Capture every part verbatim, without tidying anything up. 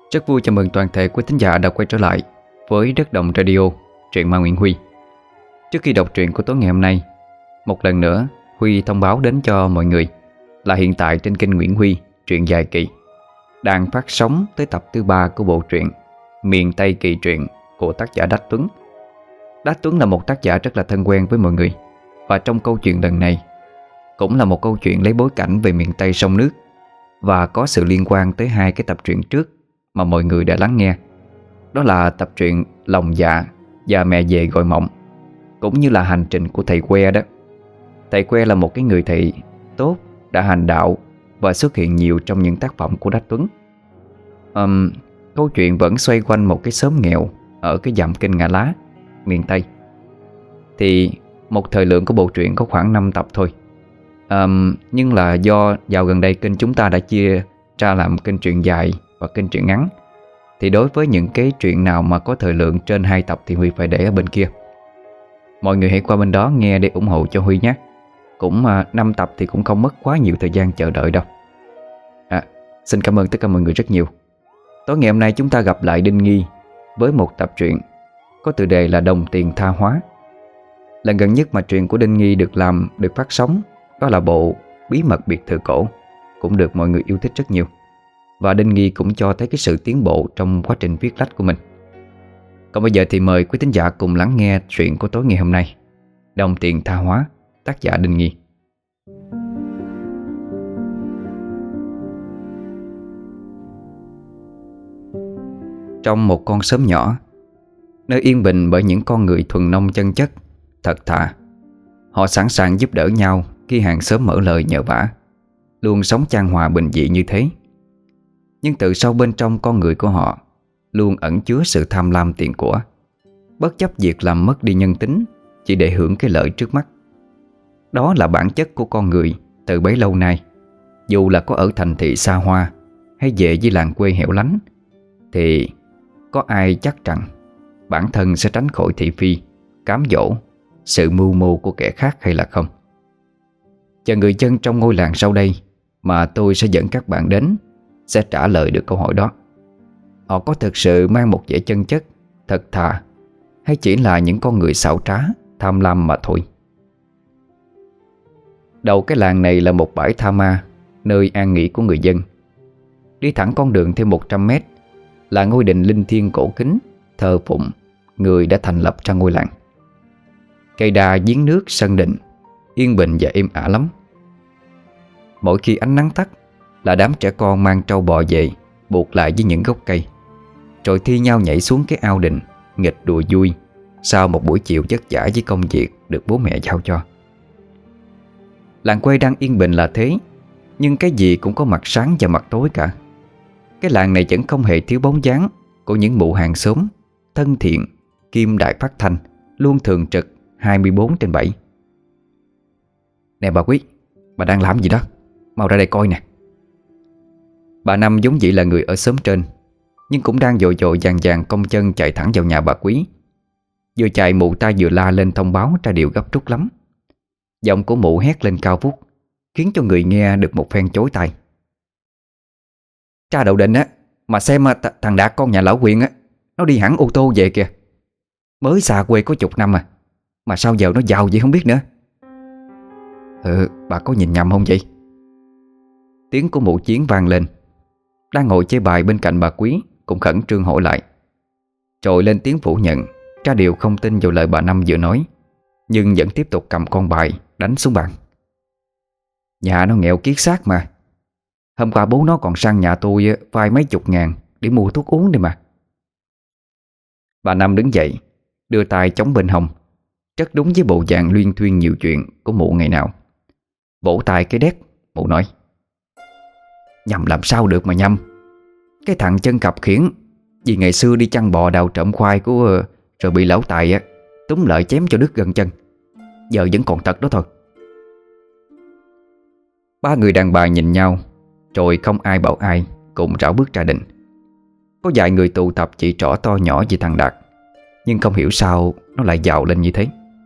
Rất vui chào mừng toàn thể quý thính giả đã quay trở lại với Đất Động Radio, truyện ma Nguyễn Huy. Trước khi đọc truyện của tối ngày hôm nay, một lần nữa Huy thông báo đến cho mọi người là hiện tại trên kênh Nguyễn Huy truyện dài kỳ đang phát sóng tới tập thứ ba của bộ truyện Miền Tây Kỳ Truyện của tác giả Đách Tuấn. Đách Tuấn là một tác giả rất là thân quen với mọi người, và trong câu chuyện lần này cũng là một câu chuyện lấy bối cảnh về miền Tây sông nước và có sự liên quan tới hai cái tập truyện trước mà mọi người đã lắng nghe. Đó là tập truyện Lòng Dạ và Mẹ Về Gọi Mộng, cũng như là hành trình của thầy Que đó. Thầy Que là một cái người thầy tốt, đã hành đạo và xuất hiện nhiều trong những tác phẩm của Đách Tuấn. um, Câu chuyện vẫn xoay quanh một cái xóm nghèo ở cái dặm Kênh Ngã Lá, miền Tây. Thì một thời lượng của bộ truyện có khoảng năm tập thôi. um, Nhưng là do dạo gần đây kênh chúng ta đã chia ra làm kênh truyện dài và kênh truyện ngắn, thì đối với những cái truyện nào mà có thời lượng trên hai tập thì Huy phải để ở bên kia. Mọi người hãy qua bên đó nghe để ủng hộ cho Huy nhé. Cũng uh, năm tập thì cũng không mất quá nhiều thời gian chờ đợi đâu. à, Xin cảm ơn tất cả mọi người rất nhiều. Tối ngày hôm nay chúng ta gặp lại Đinh Nghi với một tập truyện có tựa đề là Đồng Tiền Tha Hóa. Lần gần nhất mà truyện của Đinh Nghi được làm, được phát sóng, đó là bộ Bí Mật Biệt Thự Cổ, cũng được mọi người yêu thích rất nhiều. Và Đinh Nghi cũng cho thấy cái sự tiến bộ trong quá trình viết lách của mình. Còn bây giờ thì mời quý thính giả cùng lắng nghe truyện của tối ngày hôm nay, Đồng Tiền Tha Hóa, tác giả Đinh Nghi. Trong một con xóm nhỏ, nơi yên bình bởi những con người thuần nông chân chất, thật thà, họ sẵn sàng giúp đỡ nhau khi hàng xóm mở lời nhờ vả, luôn sống chan hòa bình dị như thế. Nhưng từ sâu bên trong con người của họ luôn ẩn chứa sự tham lam tiền của, bất chấp việc làm mất đi nhân tính chỉ để hưởng cái lợi trước mắt. Đó là bản chất của con người từ bấy lâu nay. Dù là có ở thành thị xa hoa hay về với làng quê hẻo lánh, thì có ai chắc rằng bản thân sẽ tránh khỏi thị phi, cám dỗ, sự mưu mô của kẻ khác hay là không? Chờ người dân trong ngôi làng sau đây mà tôi sẽ dẫn các bạn đến sẽ trả lời được câu hỏi đó. Họ có thực sự mang một vẻ chân chất, thật thà, hay chỉ là những con người xảo trá, tham lam mà thôi? Đầu cái làng này là một bãi tha ma, nơi an nghỉ của người dân. Đi thẳng con đường thêm một trăm mét là ngôi đình linh thiêng cổ kính, thờ phụng người đã thành lập ra ngôi làng. Cây đa, giếng nước, sân đình yên bình và êm ả lắm. Mỗi khi ánh nắng tắt là đám trẻ con mang trâu bò về buộc lại với những gốc cây, rồi thi nhau nhảy xuống cái ao đình nghịch đùa vui sau một buổi chiều vất vả với công việc được bố mẹ giao cho. Làng quê đang yên bình là thế, nhưng cái gì cũng có mặt sáng và mặt tối cả. Cái làng này vẫn không hề thiếu bóng dáng của những mụ hàng xóm thân thiện, kim đại phát thanh, luôn thường trực hai mươi bốn trên bảy. Nè bà Quý, bà đang làm gì đó? Mau ra đây coi nè. Bà Năm vốn dĩ là người ở xóm trên, nhưng cũng đang vội vội vàng vàng cong chân chạy thẳng vào nhà bà Quý. Vừa chạy mụ ta vừa la lên thông báo ra điều gấp rút lắm. Giọng của mụ hét lên cao vút, khiến cho người nghe được một phen chối tai. Tra Đậu Định á, mà xem th thằng Đạt con nhà lão Quyền á, nó đi hẳn ô tô về kìa. Mới xa quê có chục năm à, mà sao giờ nó giàu vậy không biết nữa. Ừ, bà có nhìn nhầm không vậy? Tiếng của mụ Chiến vang lên. Đang ngồi chơi bài bên cạnh bà Quý cũng khẩn trương hỏi lại, rồi lên tiếng phủ nhận, ra điều không tin vào lời bà Năm vừa nói, nhưng vẫn tiếp tục cầm con bài đánh xuống bàn. Nhà nó nghèo kiết xác mà. Hôm qua bố nó còn sang nhà tôi vay mấy chục ngàn để mua thuốc uống đi mà. Bà Năm đứng dậy, đưa tay chống bên hông, rất đúng với bộ dạng luyên thuyên nhiều chuyện của mụ ngày nào. Vỗ tay cái đét, mụ nói: Nhầm làm sao được mà nhầm. Cái thằng chân cặp khiển, vì ngày xưa đi chăn bò đào trộm khoai của, rồi bị lão Tài á túm lợi chém cho đứt gân chân. Giờ vẫn còn tật đó thôi. Ba người đàn bà nhìn nhau, rồi không ai bảo ai, cùng rảo bước ra đình. Có vài người tụ tập chỉ trỏ to nhỏ về thằng Đạt, nhưng không hiểu sao nó lại giàu lên như thế.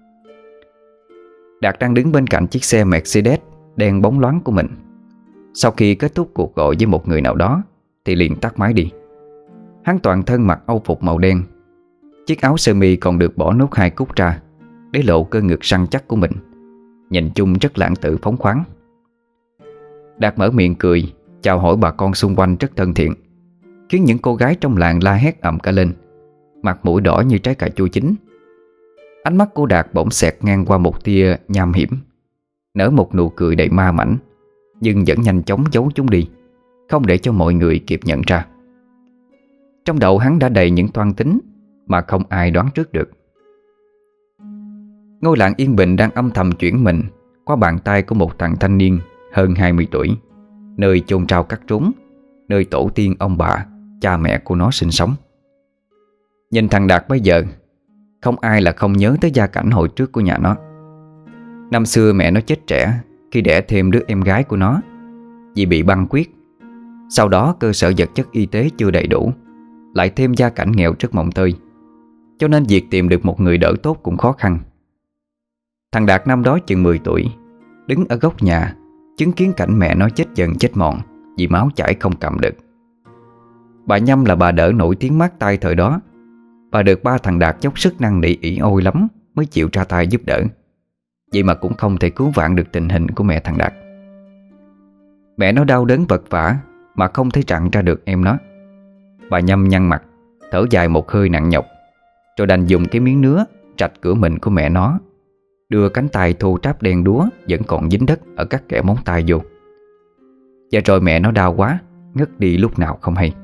Đạt đang đứng bên cạnh chiếc xe Mercedes đen bóng loáng của mình. Sau khi kết thúc cuộc gọi với một người nào đó thì liền tắt máy đi. Hắn toàn thân mặc âu phục màu đen. Chiếc áo sơ mi còn được bỏ nốt hai cúc ra, để lộ cơ ngực săn chắc của mình. Nhìn chung rất lãng tử phóng khoáng. Đạt mở miệng cười, chào hỏi bà con xung quanh rất thân thiện, khiến những cô gái trong làng la hét ầm cả lên, mặt mũi đỏ như trái cà chua chín. Ánh mắt của Đạt bỗng xẹt ngang qua một tia nham hiểm, nở một nụ cười đầy ma mãnh, nhưng vẫn nhanh chóng giấu chúng đi, không để cho mọi người kịp nhận ra. Trong đầu hắn đã đầy những toan tính mà không ai đoán trước được. Ngôi làng yên bình đang âm thầm chuyển mình qua bàn tay của một thằng thanh niên hơn hai mươi tuổi, nơi chôn rau cắt rốn, nơi tổ tiên ông bà, cha mẹ của nó sinh sống. Nhìn thằng Đạt bây giờ, không ai là không nhớ tới gia cảnh hồi trước của nhà nó. Năm xưa mẹ nó chết trẻ khi đẻ thêm đứa em gái của nó vì bị băng huyết. Sau đó cơ sở vật chất y tế chưa đầy đủ, lại thêm gia cảnh nghèo rất mồng tơi, cho nên việc tìm được một người đỡ tốt cũng khó khăn. Thằng Đạt năm đó chừng mười tuổi, đứng ở góc nhà chứng kiến cảnh mẹ nó chết dần chết mòn vì máu chảy không cầm được. Bà Nhâm là bà đỡ nổi tiếng mát tay thời đó. Bà được ba thằng Đạt dốc sức năn nỉ ỉ ôi lắm mới chịu ra tay giúp đỡ. Vậy mà cũng không thể cứu vãn được tình hình của mẹ thằng Đạt. Mẹ nó đau đớn vật vã mà không thể rặn ra được em nó. Bà Nhâm nhăn mặt, thở dài một hơi nặng nhọc, rồi đành dùng cái miếng nứa rạch cửa mình của mẹ nó, đưa cánh tay thô ráp đen đúa vẫn còn dính đất ở các kẽ móng tay vô. Và rồi mẹ nó đau quá, ngất đi lúc nào không hay.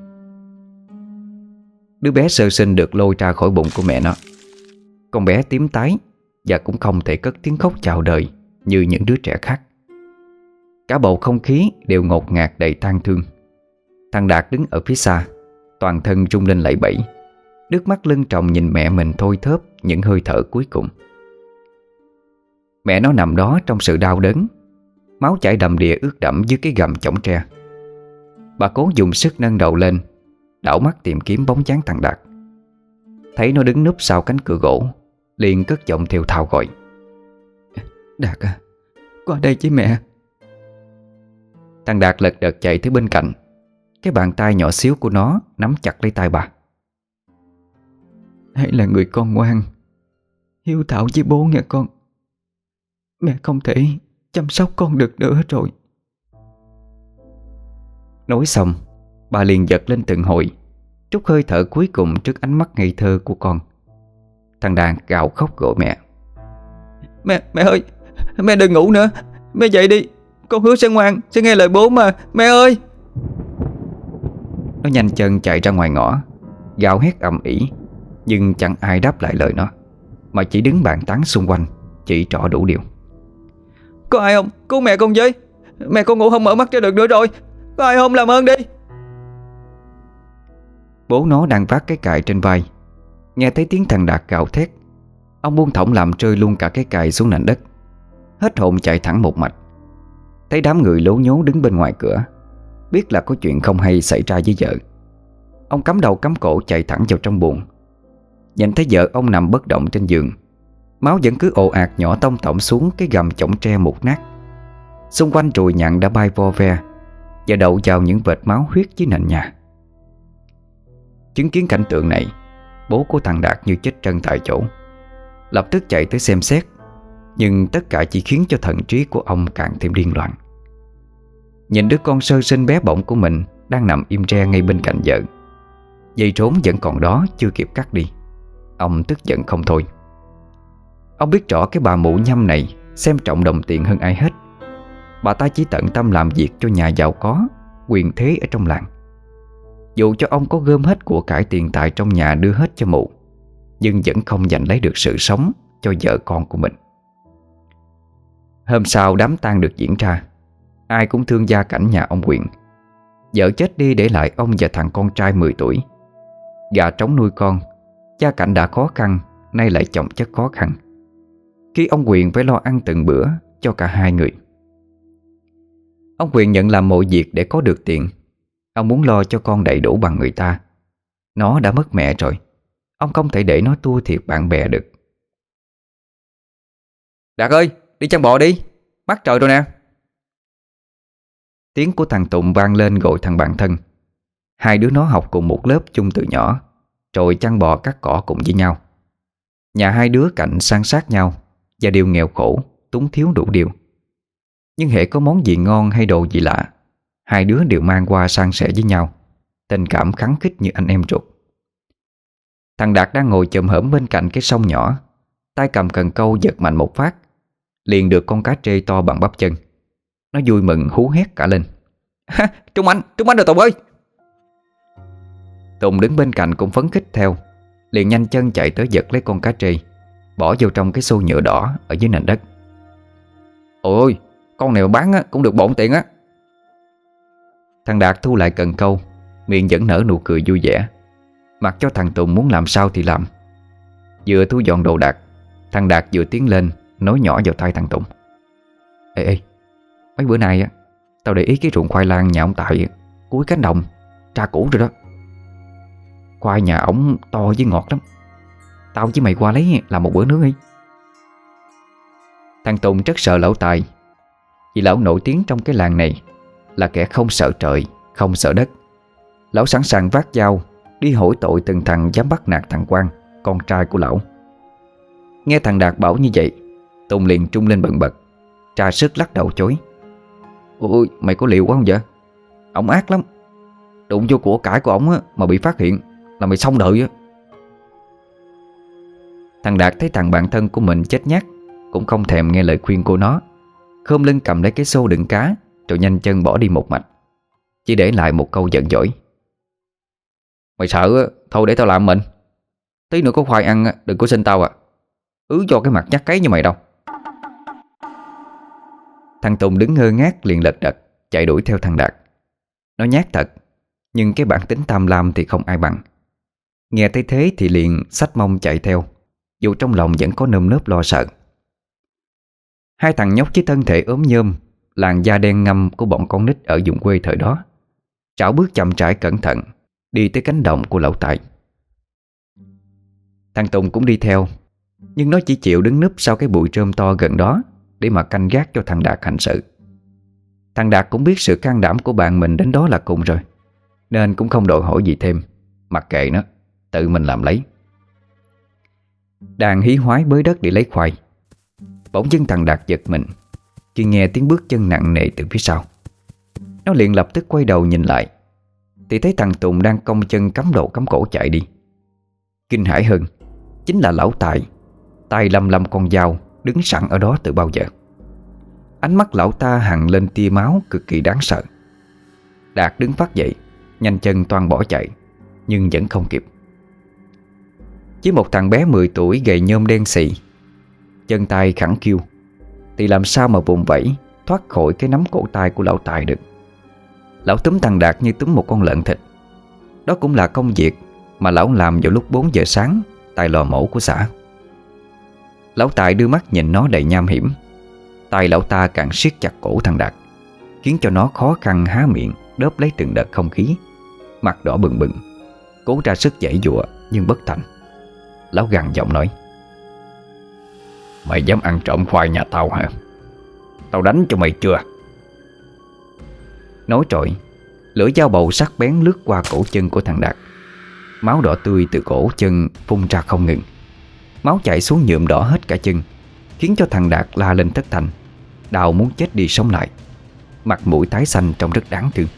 Đứa bé sơ sinh được lôi ra khỏi bụng của mẹ nó. Con bé tím tái và cũng không thể cất tiếng khóc chào đời như những đứa trẻ khác. Cả bầu không khí đều ngột ngạt đầy tang thương. Thằng Đạt đứng ở phía xa, toàn thân rung lên lẩy bẩy, nước mắt lưng tròng nhìn mẹ mình thôi thớp những hơi thở cuối cùng. Mẹ nó nằm đó trong sự đau đớn, máu chảy đầm đìa ướt đẫm dưới cái gầm chõng tre. Bà cố dùng sức nâng đầu lên, đảo mắt tìm kiếm bóng dáng thằng Đạt. Thấy nó đứng núp sau cánh cửa gỗ, liền cất giọng thều thào gọi: "Đạt à, qua đây với mẹ." Thằng Đạt lật đật chạy tới bên cạnh. Cái bàn tay nhỏ xíu của nó nắm chặt lấy tay bà. "Hãy là người con ngoan, hiếu thảo với bố nghe con. Mẹ không thể chăm sóc con được nữa rồi." Nói xong, bà liền giật lên từng hồi, trút hơi thở cuối cùng trước ánh mắt ngây thơ của con. Thằng Đạt gào khóc gọi mẹ: Mẹ, mẹ ơi, mẹ đừng ngủ nữa, mẹ dậy đi. Con hứa sẽ ngoan, sẽ nghe lời bố mà, mẹ ơi." Nó nhanh chân chạy ra ngoài ngõ, gào hét ầm ĩ, nhưng chẳng ai đáp lại lời nó, mà chỉ đứng bàn tán xung quanh, chỉ trỏ đủ điều: "Có ai không? Cứu mẹ con với. Mẹ con ngủ không mở mắt cho được nữa rồi. Có ai không, làm ơn đi." Bố nó đang vác cái cày trên vai, nghe thấy tiếng thằng Đạt gào thét, ông buông thõng làm rơi luôn cả cái cày xuống nền đất, hết hồn chạy thẳng một mạch. Thấy đám người lố nhố đứng bên ngoài cửa, biết là có chuyện không hay xảy ra với vợ. Ông cắm đầu cắm cổ chạy thẳng vào trong buồng. Nhìn thấy vợ ông nằm bất động trên giường, máu vẫn cứ ồ ạt nhỏ tông tổng xuống cái gầm chõng tre mục nát. Xung quanh ruồi nhặn đã bay vo ve và đậu vào những vệt máu huyết dưới nền nhà. Chứng kiến cảnh tượng này, bố của thằng Đạt như chết chân tại chỗ, lập tức chạy tới xem xét. Nhưng tất cả chỉ khiến cho thần trí của ông càng thêm điên loạn. Nhìn đứa con sơ sinh bé bỏng của mình đang nằm im re ngay bên cạnh vợ, dây trốn vẫn còn đó chưa kịp cắt đi, ông tức giận không thôi. Ông biết rõ cái bà mụ Nhâm này xem trọng đồng tiền hơn ai hết. Bà ta chỉ tận tâm làm việc cho nhà giàu có, quyền thế ở trong làng. Dù cho ông có gom hết của cải tiền tài trong nhà đưa hết cho mụ, nhưng vẫn không giành lấy được sự sống cho vợ con của mình. Hôm sau đám tang được diễn ra, ai cũng thương gia cảnh nhà ông Quyền. Vợ chết đi để lại ông và thằng con trai mười tuổi. Gà trống nuôi con, gia cảnh đã khó khăn, nay lại chồng chất khó khăn, khi ông Quyền phải lo ăn từng bữa cho cả hai người. Ông Quyền nhận làm mọi việc để có được tiền. Ông muốn lo cho con đầy đủ bằng người ta. Nó đã mất mẹ rồi, ông không thể để nó thua thiệt bạn bè được. "Đạt ơi, đi chăn bò đi, mắc trời rồi nè." Tiếng của thằng Tụng vang lên gọi thằng bạn thân. Hai đứa nó học cùng một lớp chung từ nhỏ, rồi chăn bò cắt cỏ cùng với nhau. Nhà hai đứa cạnh san sát nhau, và đều nghèo khổ, túng thiếu đủ điều. Nhưng hễ có món gì ngon hay đồ gì lạ, hai đứa đều mang qua san sẻ với nhau, tình cảm khăng khít như anh em ruột. Thằng Đạt đang ngồi chồm hổm bên cạnh cái sông nhỏ, tay cầm cần câu giật mạnh một phát, liền được con cá trê to bằng bắp chân. Nó vui mừng hú hét cả lên. Trúng anh, trúng anh rồi Tùng ơi! Tùng đứng bên cạnh cũng phấn khích theo, liền nhanh chân chạy tới giật lấy con cá trê, bỏ vô trong cái xô nhựa đỏ ở dưới nền đất. Ôi, con này mà bán á, cũng được bộn tiền á. Thằng Đạt thu lại cần câu, miệng vẫn nở nụ cười vui vẻ, mặc cho thằng Tùng muốn làm sao thì làm. Vừa thu dọn đồ đạc, thằng Đạt vừa tiến lên nói nhỏ vào tai thằng Tùng. Ê ê, mấy bữa nay á, tao để ý cái ruộng khoai lang nhà ông Tài cuối cánh đồng tra cũ rồi đó. Khoai nhà ổng to với ngọt lắm. Tao với mày qua lấy làm một bữa nướng đi. Thằng Tùng rất sợ lão Tài, vì lão nổi tiếng trong cái làng này là kẻ không sợ trời, không sợ đất. Lão sẵn sàng vác dao đi hỏi tội từng thằng dám bắt nạt thằng Quang, con trai của lão. Nghe thằng Đạt bảo như vậy, Tùng liền trung lên bần bật, tra sức lắc đầu chối. Ôi, mày có liều quá không vậy? Ổng ác lắm. Đụng vô của cải của ổng mà bị phát hiện là mày xong đời á. Thằng Đạt thấy thằng bạn thân của mình chết nhát, cũng không thèm nghe lời khuyên của nó, khom lưng cầm lấy cái xô đựng cá, rồi nhanh chân bỏ đi một mạch, chỉ để lại một câu giận dỗi. Mày sợ thôi để tao làm mình. Tí nữa có khoai ăn đừng có xin tao à. Ứ cho cái mặt nhắc cấy như mày đâu. Thằng Tùng đứng ngơ ngác liền lật đật chạy đuổi theo thằng Đạt. Nó nhát thật, nhưng cái bản tính tham lam thì không ai bằng. Nghe thấy thế thì liền xách mông chạy theo, dù trong lòng vẫn có nơm nớp lo sợ. Hai thằng nhóc với thân thể ốm nhôm, làn da đen ngăm của bọn con nít ở vùng quê thời đó, trảo bước chậm rãi cẩn thận đi tới cánh đồng của lão Tài. Thằng Tùng cũng đi theo, nhưng nó chỉ chịu đứng núp sau cái bụi rơm to gần đó để mà canh gác cho thằng Đạt hành sự. Thằng Đạt cũng biết sự can đảm của bạn mình đến đó là cùng rồi, nên cũng không đòi hỏi gì thêm, mặc kệ nó, tự mình làm lấy. Đang hí hoái bới đất để lấy khoai, bỗng dưng thằng Đạt giật mình khi nghe tiếng bước chân nặng nề từ phía sau. Nó liền lập tức quay đầu nhìn lại, thì thấy thằng Tùng đang cong chân cắm đầu cắm cổ chạy đi. Kinh hãi hơn chính là lão Tài, tay lăm lăm con dao đứng sẵn ở đó từ bao giờ. Ánh mắt lão ta hằn lên tia máu cực kỳ đáng sợ. Đạt đứng phát dậy, nhanh chân toan bỏ chạy, nhưng vẫn không kịp. Chỉ một thằng bé mười tuổi gầy nhôm đen xì, chân tay khẳng khiu, thì làm sao mà vùng vẫy thoát khỏi cái nắm cổ tay của lão Tài được. Lão túm thằng Đạt như túm một con lợn thịt. Đó cũng là công việc mà lão làm vào lúc bốn giờ sáng tại lò mổ của xã. Lão Tài đưa mắt nhìn nó đầy nham hiểm. Tay lão ta càng siết chặt cổ thằng Đạt, khiến cho nó khó khăn há miệng đớp lấy từng đợt không khí. Mặt đỏ bừng bừng, cố ra sức giãy giụa nhưng bất thành. Lão gằn giọng nói: Mày dám ăn trộm khoai nhà tao hả? Tao đánh cho mày chưa? Nói rồi, lưỡi dao bầu sắc bén lướt qua cổ chân của thằng Đạt. Máu đỏ tươi từ cổ chân phun ra không ngừng. Máu chảy xuống nhuộm đỏ hết cả chân, khiến cho thằng Đạt la lên thất thanh, đau muốn chết đi sống lại. Mặt mũi tái xanh trông rất đáng thương.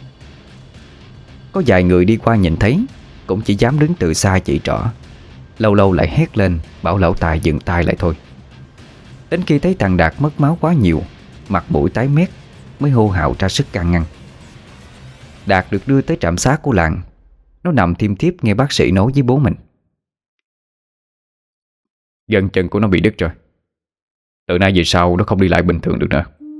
Có vài người đi qua nhìn thấy, cũng chỉ dám đứng từ xa chỉ trỏ, lâu lâu lại hét lên bảo lão Tài dừng tay lại thôi. Đến khi thấy thằng Đạt mất máu quá nhiều, mặt mũi tái mét, mới hô hào ra sức can ngăn. Đạt được đưa tới trạm xá của làng. Nó nằm thiêm thiếp nghe bác sĩ nói với bố mình: Gân chân của nó bị đứt rồi, từ nay về sau nó không đi lại bình thường được nữa.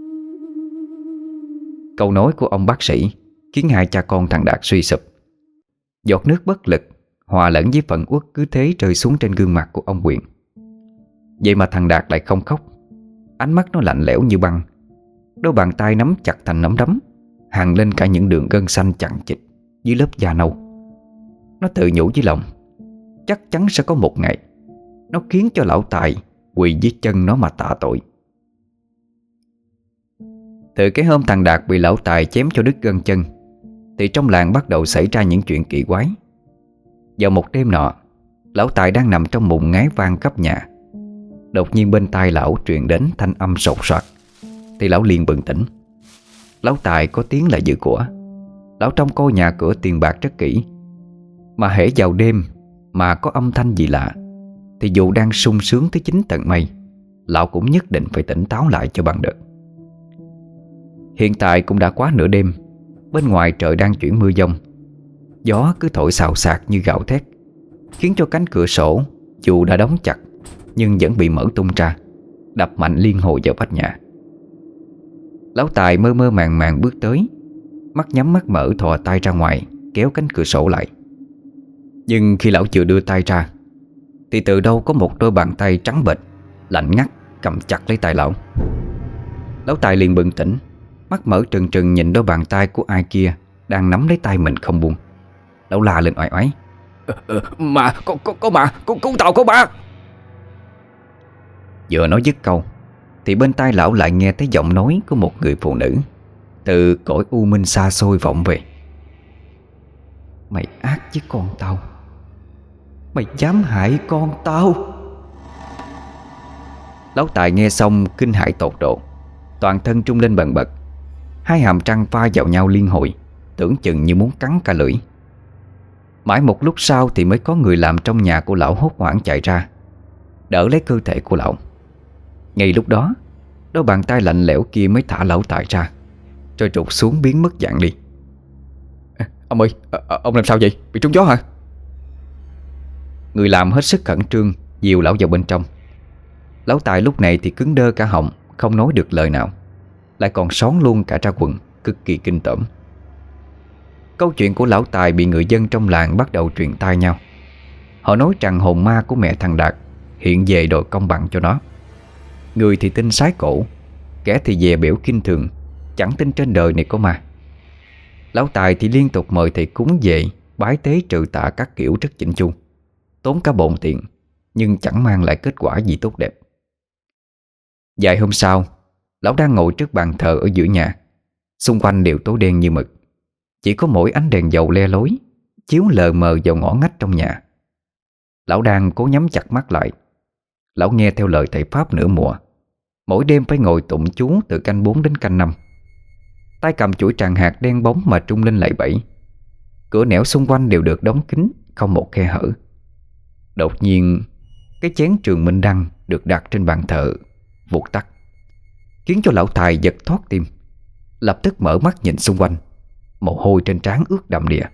Câu nói của ông bác sĩ khiến hai cha con thằng Đạt suy sụp. Giọt nước bất lực hòa lẫn với phần uất cứ thế rơi xuống trên gương mặt của ông Quyền. Vậy mà thằng Đạt lại không khóc. Ánh mắt nó lạnh lẽo như băng, đôi bàn tay nắm chặt thành nắm đấm, hằn lên cả những đường gân xanh chằng chịt dưới lớp da nâu. Nó tự nhủ với lòng, chắc chắn sẽ có một ngày nó khiến cho lão Tài quỳ dưới chân nó mà tạ tội. Từ cái hôm thằng Đạt bị lão Tài chém cho đứt gân chân, thì trong làng bắt đầu xảy ra những chuyện kỳ quái. Vào một đêm nọ, lão Tài đang nằm trong mùng ngáy vang khắp nhà. Đột nhiên bên tai lão truyền đến thanh âm sột soạt, thì lão liền bừng tỉnh. Lão Tài có tiếng là giữ của. Lão trông coi nhà cửa tiền bạc rất kỹ, mà hễ vào đêm mà có âm thanh gì lạ thì dù đang sung sướng tới chín tầng mây, lão cũng nhất định phải tỉnh táo lại cho bằng được. Hiện tại cũng đã quá nửa đêm. Bên ngoài trời đang chuyển mưa giông. Gió cứ thổi xào xạc như gạo thét, khiến cho cánh cửa sổ dù đã đóng chặt nhưng vẫn bị mở tung ra, đập mạnh liên hồi vào vách nhà. Lão Tài mơ mơ màng màng bước tới, mắt nhắm mắt mở thò tay ra ngoài kéo cánh cửa sổ lại. Nhưng khi lão vừa đưa tay ra thì từ đâu có một đôi bàn tay trắng bệch, lạnh ngắt cầm chặt lấy tay lão. Lão Tài liền bừng tỉnh, mắt mở trừng trừng nhìn đôi bàn tay của ai kia đang nắm lấy tay mình không buông. Lão la lên oai oái: ờ, ờ, Mà, có, có, có mà, cứu, cứu tao có mà. Vừa nói dứt câu thì bên tai lão lại nghe thấy giọng nói của một người phụ nữ từ cõi u minh xa xôi vọng về: Mày ác với con tao, mày dám hại con tao. Lão Tài nghe xong kinh hãi tột độ, toàn thân trung lên bần bật. Hai hàm răng va vào nhau liên hồi, tưởng chừng như muốn cắn cả lưỡi. Mãi một lúc sau thì mới có người làm trong nhà của lão hốt hoảng chạy ra, đỡ lấy cơ thể của lão. Ngay lúc đó, đôi bàn tay lạnh lẽo kia mới thả lão Tài ra, rồi trục xuống biến mất dạng đi. à, Ông ơi, à, ông làm sao vậy? Bị trúng gió hả? Người làm hết sức khẩn trương dìu lão vào bên trong. Lão Tài lúc này thì cứng đơ cả họng, không nói được lời nào, lại còn xón luôn cả ra quần, cực kỳ kinh tởm. Câu chuyện của lão Tài bị người dân trong làng bắt đầu truyền tai nhau. Họ nói rằng hồn ma của mẹ thằng Đạt hiện về đòi công bằng cho nó. Người thì tin sái cổ, kẻ thì dè biểu kinh thường, chẳng tin trên đời này có ma. Lão Tài thì liên tục mời thầy cúng về bái tế trừ tà các kiểu rất chỉnh chu, tốn cả bộn tiền, nhưng chẳng mang lại kết quả gì tốt đẹp. Vài hôm sau, lão đang ngồi trước bàn thờ ở giữa nhà. Xung quanh đều tối đen như mực, chỉ có mỗi ánh đèn dầu le lối chiếu lờ mờ vào ngõ ngách trong nhà. Lão đang cố nhắm chặt mắt lại. Lão nghe theo lời thầy Pháp nửa mùa, mỗi đêm phải ngồi tụng chú từ canh bốn đến canh năm, tay cầm chuỗi tràng hạt đen bóng mà trung lên lạy bẫy. Cửa nẻo xung quanh đều được đóng kín, không một khe hở. Đột nhiên, cái chén trường minh đăng được đặt trên bàn thờ vụt tắt, khiến cho lão Tài giật thoát tim. Lập tức mở mắt nhìn xung quanh, mồ hôi trên trán ướt đầm đìa.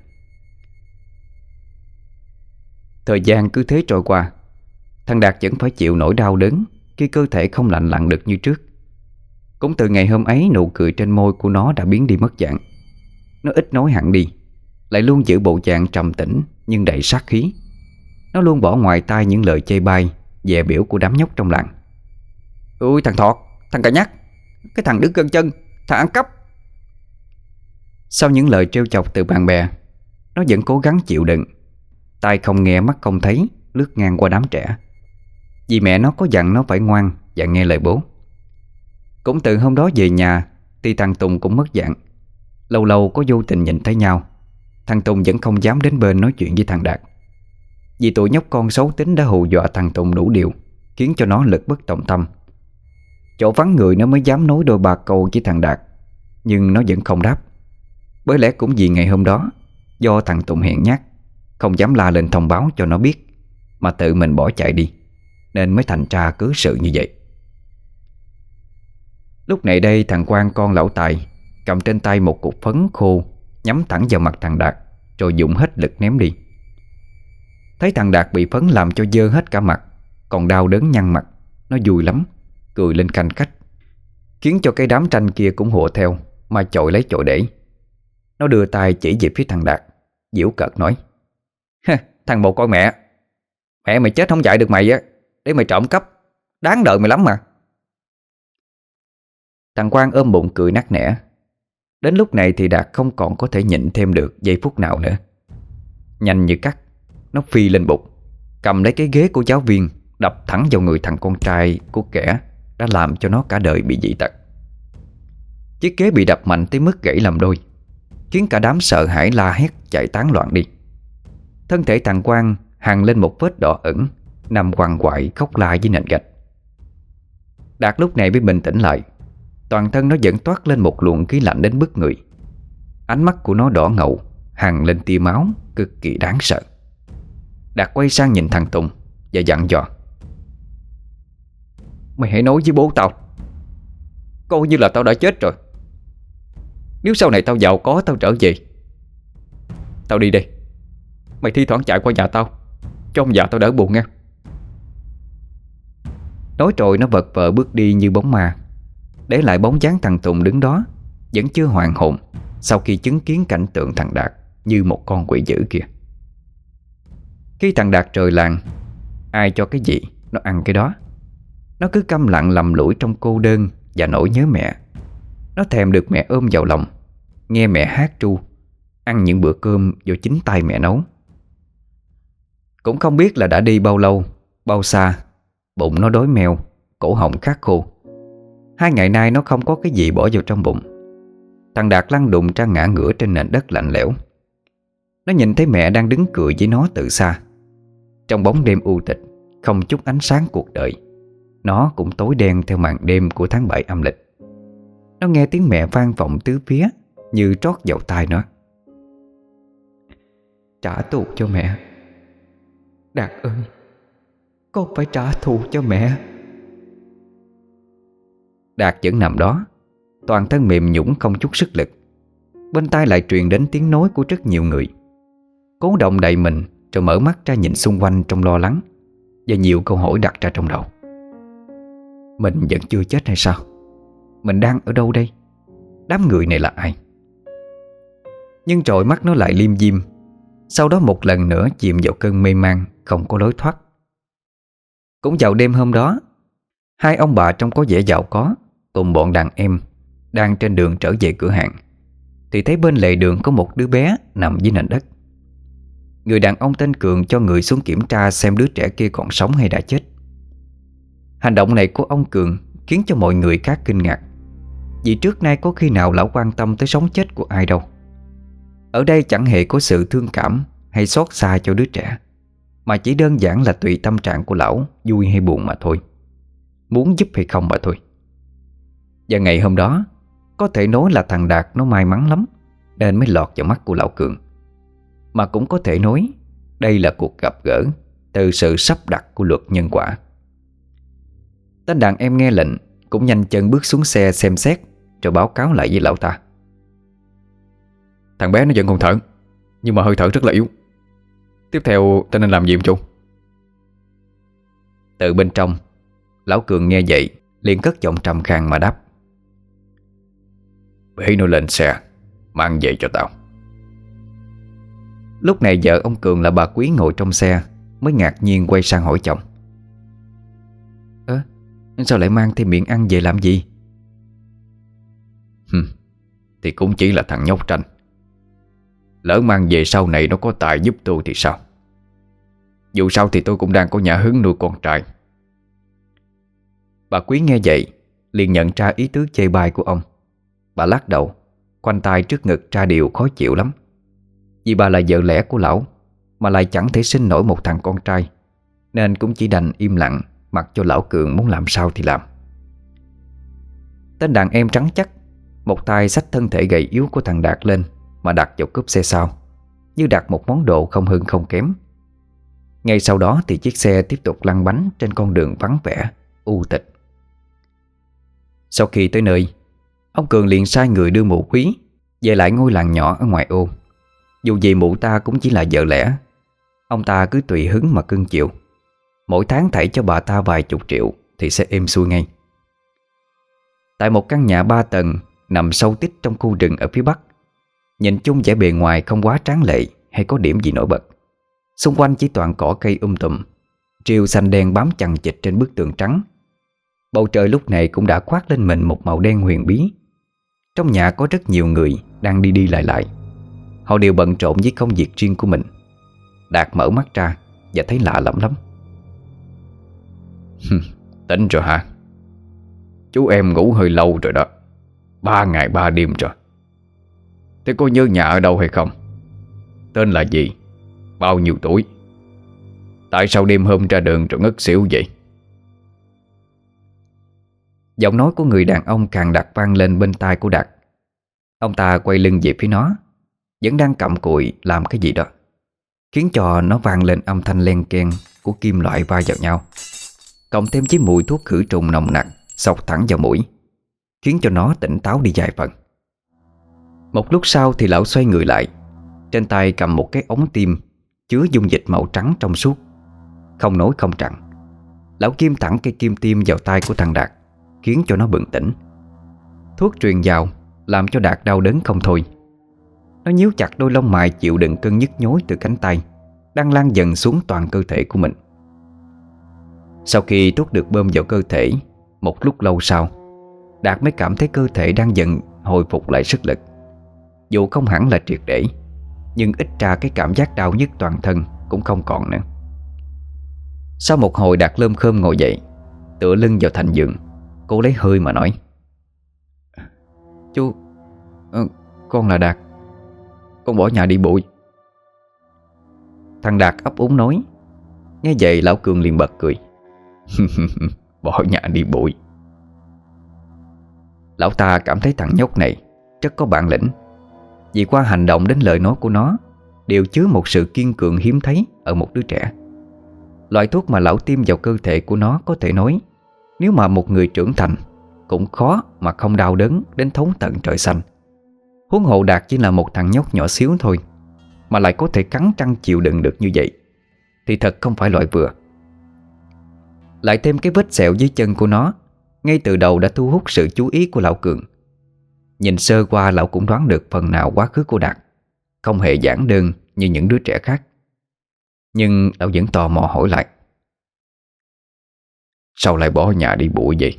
Thời gian cứ thế trôi qua. Thằng Đạt vẫn phải chịu nỗi đau đớn khi cơ thể không lành lặn được như trước. Cũng từ ngày hôm ấy, nụ cười trên môi của nó đã biến đi mất dạng. Nó ít nói hẳn đi, lại luôn giữ bộ dạng trầm tĩnh nhưng đầy sát khí. Nó luôn bỏ ngoài tai những lời chê bai, dè biểu của đám nhóc trong làng. Ôi thằng Thọt, thằng cà nhắc, cái thằng đứt gân chân, thằng ăn cắp. Sau những lời trêu chọc từ bạn bè, nó vẫn cố gắng chịu đựng, tai không nghe mắt không thấy, lướt ngang qua đám trẻ. Vì mẹ nó có dặn nó phải ngoan và nghe lời bố. Cũng từ hôm đó về nhà thì thằng Tùng cũng mất dạng. Lâu lâu có vô tình nhìn thấy nhau, thằng Tùng vẫn không dám đến bên nói chuyện với thằng Đạt. Vì tụi nhóc con xấu tính đã hù dọa thằng Tùng đủ điều, khiến cho nó lực bất tòng tâm. Chỗ vắng người nó mới dám nói đôi ba câu với thằng Đạt, nhưng nó vẫn không đáp. Bởi lẽ cũng vì ngày hôm đó, do thằng Tùng hèn nhát, không dám la lên thông báo cho nó biết, mà tự mình bỏ chạy đi, nên mới thành ra cớ sự như vậy. Lúc này đây, thằng Quang con lão Tài cầm trên tay một cục phấn khô, nhắm thẳng vào mặt thằng Đạt, rồi dùng hết lực ném đi. Thấy thằng Đạt bị phấn làm cho dơ hết cả mặt, còn đau đớn nhăn mặt, nó vui lắm, cười lên canh khách, khiến cho cái đám tranh kia cũng hùa theo mà chội lấy chội để. Nó đưa tay chỉ về phía thằng Đạt, giễu cợt nói: Thằng bồ coi mẹ, mẹ mày chết không dạy được mày á, để mày trộm cắp, đáng đợi mày lắm mà. Thằng Quang ôm bụng cười nắc nẻ. Đến lúc này thì Đạt không còn có thể nhịn thêm được giây phút nào nữa. Nhanh như cắt, nó phi lên bục, cầm lấy cái ghế của giáo viên, đập thẳng vào người thằng con trai của kẻ đã làm cho nó cả đời bị dị tật. Chiếc ghế bị đập mạnh tới mức gãy làm đôi. khiến cả đám sợ hãi la hét chạy tán loạn đi. Thân thể thằng Quang hằn lên một vết đỏ ửng, nằm quằn quại khóc la dưới nền gạch. Đạt lúc này mới bình tĩnh lại. Toàn thân nó vẫn toát lên một luồng khí lạnh đến bức người. Ánh mắt của nó đỏ ngầu, hằn lên tia máu, cực kỳ đáng sợ. Đạt quay sang nhìn thằng Tùng và dặn dò: "Mày hãy nói với bố tao, coi như là tao đã chết rồi. Nếu sau này tao giàu có, tao trở về, tao đi đây, mày thi thoảng chạy qua nhà tao, cho ông già tao đỡ buồn nha." Nói rồi nó vật vờ bước đi như bóng ma, để lại bóng dáng thằng Tùng đứng đó vẫn chưa hoàn hồn sau khi chứng kiến cảnh tượng thằng Đạt như một con quỷ dữ kia. Khi thằng Đạt trời làng, ai cho cái gì nó ăn cái đó. Nó cứ câm lặng lầm lũi trong cô đơn và nỗi nhớ mẹ. Nó thèm được mẹ ôm vào lòng, nghe mẹ hát ru, ăn những bữa cơm do chính tay mẹ nấu. Cũng không biết là đã đi bao lâu, bao xa, bụng nó đói meo, cổ họng khát khô. Hai ngày nay nó không có cái gì bỏ vào trong bụng. Thằng Đạt lăn đùng ra ngã ngửa trên nền đất lạnh lẽo. Nó nhìn thấy mẹ đang đứng cười với nó từ xa. Trong bóng đêm u tịch, không chút ánh sáng cuộc đời, nó cũng tối đen theo màn đêm của tháng bảy âm lịch. Nó nghe tiếng mẹ vang vọng tứ phía như trót vào tai nó: "Trả thù cho mẹ, Đạt ơi, con phải trả thù cho mẹ." Đạt vẫn nằm đó, toàn thân mềm nhũn không chút sức lực. Bên tai lại truyền đến tiếng nói của rất nhiều người. Cố động đậy mình rồi mở mắt ra nhìn xung quanh trong lo lắng, và nhiều câu hỏi đặt ra trong đầu. Mình vẫn chưa chết hay sao? Mình đang ở đâu đây? Đám người này là ai? Nhưng rồi mắt nó lại liêm diêm. Sau đó một lần nữa chìm vào cơn mê man không có lối thoát. Cũng vào đêm hôm đó, hai ông bà trông có vẻ giàu có cùng bọn đàn em đang trên đường trở về cửa hàng, thì thấy bên lề đường có một đứa bé nằm dưới nền đất. Người đàn ông tên Cường cho người xuống kiểm tra xem đứa trẻ kia còn sống hay đã chết. Hành động này của ông Cường khiến cho mọi người khác kinh ngạc, vì trước nay có khi nào lão quan tâm tới sống chết của ai đâu. Ở đây chẳng hề có sự thương cảm hay xót xa cho đứa trẻ, mà chỉ đơn giản là tùy tâm trạng của lão vui hay buồn mà thôi, muốn giúp hay không mà thôi. Và ngày hôm đó, có thể nói là thằng Đạt nó may mắn lắm nên mới lọt vào mắt của lão Cường. Mà cũng có thể nói đây là cuộc gặp gỡ từ sự sắp đặt của luật nhân quả. Tên đàn em nghe lệnh cũng nhanh chân bước xuống xe xem xét, rồi báo cáo lại với lão ta: "Thằng bé nó vẫn còn thở, nhưng mà hơi thở rất là yếu. Tiếp theo ta nên làm gì không chú?" Từ bên trong, lão Cường nghe vậy liền cất giọng trầm khàn mà đáp: "Bế nó lên xe, mang về cho tao." Lúc này vợ ông Cường là bà Quý ngồi trong xe mới ngạc nhiên quay sang hỏi chồng: "Ơ, sao lại mang thêm miệng ăn về làm gì?" Hừm, thì cũng chỉ là thằng nhóc Tranh. Lỡ mang về sau này nó có tài giúp tôi thì sao? Dù sao thì tôi cũng đang có nhà hứng nuôi con trai. Bà Quý nghe vậy liền nhận ra ý tứ chê bai của ông. Bà lắc đầu, khoanh tay trước ngực ra điều khó chịu lắm. Vì bà là vợ lẽ của lão, mà lại chẳng thể sinh nổi một thằng con trai, nên cũng chỉ đành im lặng, mặc cho lão Cường muốn làm sao thì làm. Tên đàn em trắng chắc, một tay xách thân thể gầy yếu của thằng Đạt lên mà đặt vào cốp xe sau, như đặt một món đồ không hơn không kém. Ngay sau đó thì chiếc xe tiếp tục lăn bánh trên con đường vắng vẻ, u tịch. Sau khi tới nơi, ông Cường liền sai người đưa mụ Quý về lại ngôi làng nhỏ ở ngoại ô. Dù gì mụ ta cũng chỉ là vợ lẽ, ông ta cứ tùy hứng mà cưng chịu. Mỗi tháng thảy cho bà ta vài chục triệu thì sẽ êm xuôi ngay. Tại một căn nhà ba tầng nằm sâu tít trong khu rừng ở phía bắc, nhìn chung vẻ bề ngoài không quá tráng lệ hay có điểm gì nổi bật. Xung quanh chỉ toàn cỏ cây um tùm, rêu xanh đen bám chằng chịt trên bức tường trắng. Bầu trời lúc này cũng đã khoác lên mình một màu đen huyền bí. Trong nhà có rất nhiều người đang đi đi lại lại. Họ đều bận rộn với công việc riêng của mình. Đạt mở mắt ra và thấy lạ lẫm lắm. Tỉnh rồi hả? Chú em ngủ hơi lâu rồi đó, Ba ngày ba đêm rồi. Thế có nhớ nhà ở đâu hay không? Tên là gì? Bao nhiêu tuổi? Tại sao đêm hôm ra đường rồi ngất xỉu vậy? Giọng nói của người đàn ông càng đặt vang lên bên tai của Đạt. Ông ta quay lưng về phía nó, vẫn đang cặm cụi làm cái gì đó, khiến cho nó vang lên âm thanh len keng của kim loại va vào nhau, cộng thêm với mùi thuốc khử trùng nồng nặc xộc thẳng vào mũi, khiến cho nó tỉnh táo đi vài phần. Một lúc sau thì lão xoay người lại, trên tay cầm một cái ống tiêm chứa dung dịch màu trắng trong suốt. Không nói không rằng, lão kim thẳng cây kim tiêm vào tay của thằng Đạt, khiến cho nó bừng tỉnh. Thuốc truyền vào làm cho Đạt đau đớn không thôi. Nó nhíu chặt đôi lông mày chịu đựng cơn nhức nhối từ cánh tay đang lan dần xuống toàn cơ thể của mình. Sau khi thuốc được bơm vào cơ thể, một lúc lâu sau, Đạt mới cảm thấy cơ thể đang dần hồi phục lại sức lực. Dù không hẳn là triệt để, nhưng ít ra cái cảm giác đau nhức toàn thân cũng không còn nữa. Sau một hồi Đạt lơm khơm ngồi dậy, tựa lưng vào thành giường, cô lấy hơi mà nói: Chú, uh, con là Đạt. Con bỏ nhà đi bụi. Thằng Đạt ấp úng nói. Nghe vậy lão Cường liền bật cười. Bỏ nhà đi bụi. Lão ta cảm thấy thằng nhóc này rất có bản lĩnh, vì qua hành động đến lời nói của nó đều chứa một sự kiên cường hiếm thấy ở một đứa trẻ. Loại thuốc mà lão tiêm vào cơ thể của nó có thể nói, nếu mà một người trưởng thành cũng khó mà không đau đớn đến thấu tận trời xanh. Huống hồ Đạt chỉ là một thằng nhóc nhỏ xíu thôi, mà lại có thể cắn răng chịu đựng được như vậy, thì thật không phải loại vừa. Lại thêm cái vết sẹo dưới chân của nó, ngay từ đầu đã thu hút sự chú ý của lão Cường. Nhìn sơ qua lão cũng đoán được phần nào quá khứ của Đạt không hề giản đơn như những đứa trẻ khác. Nhưng lão vẫn tò mò hỏi lại: Sao lại bỏ nhà đi bụi vậy?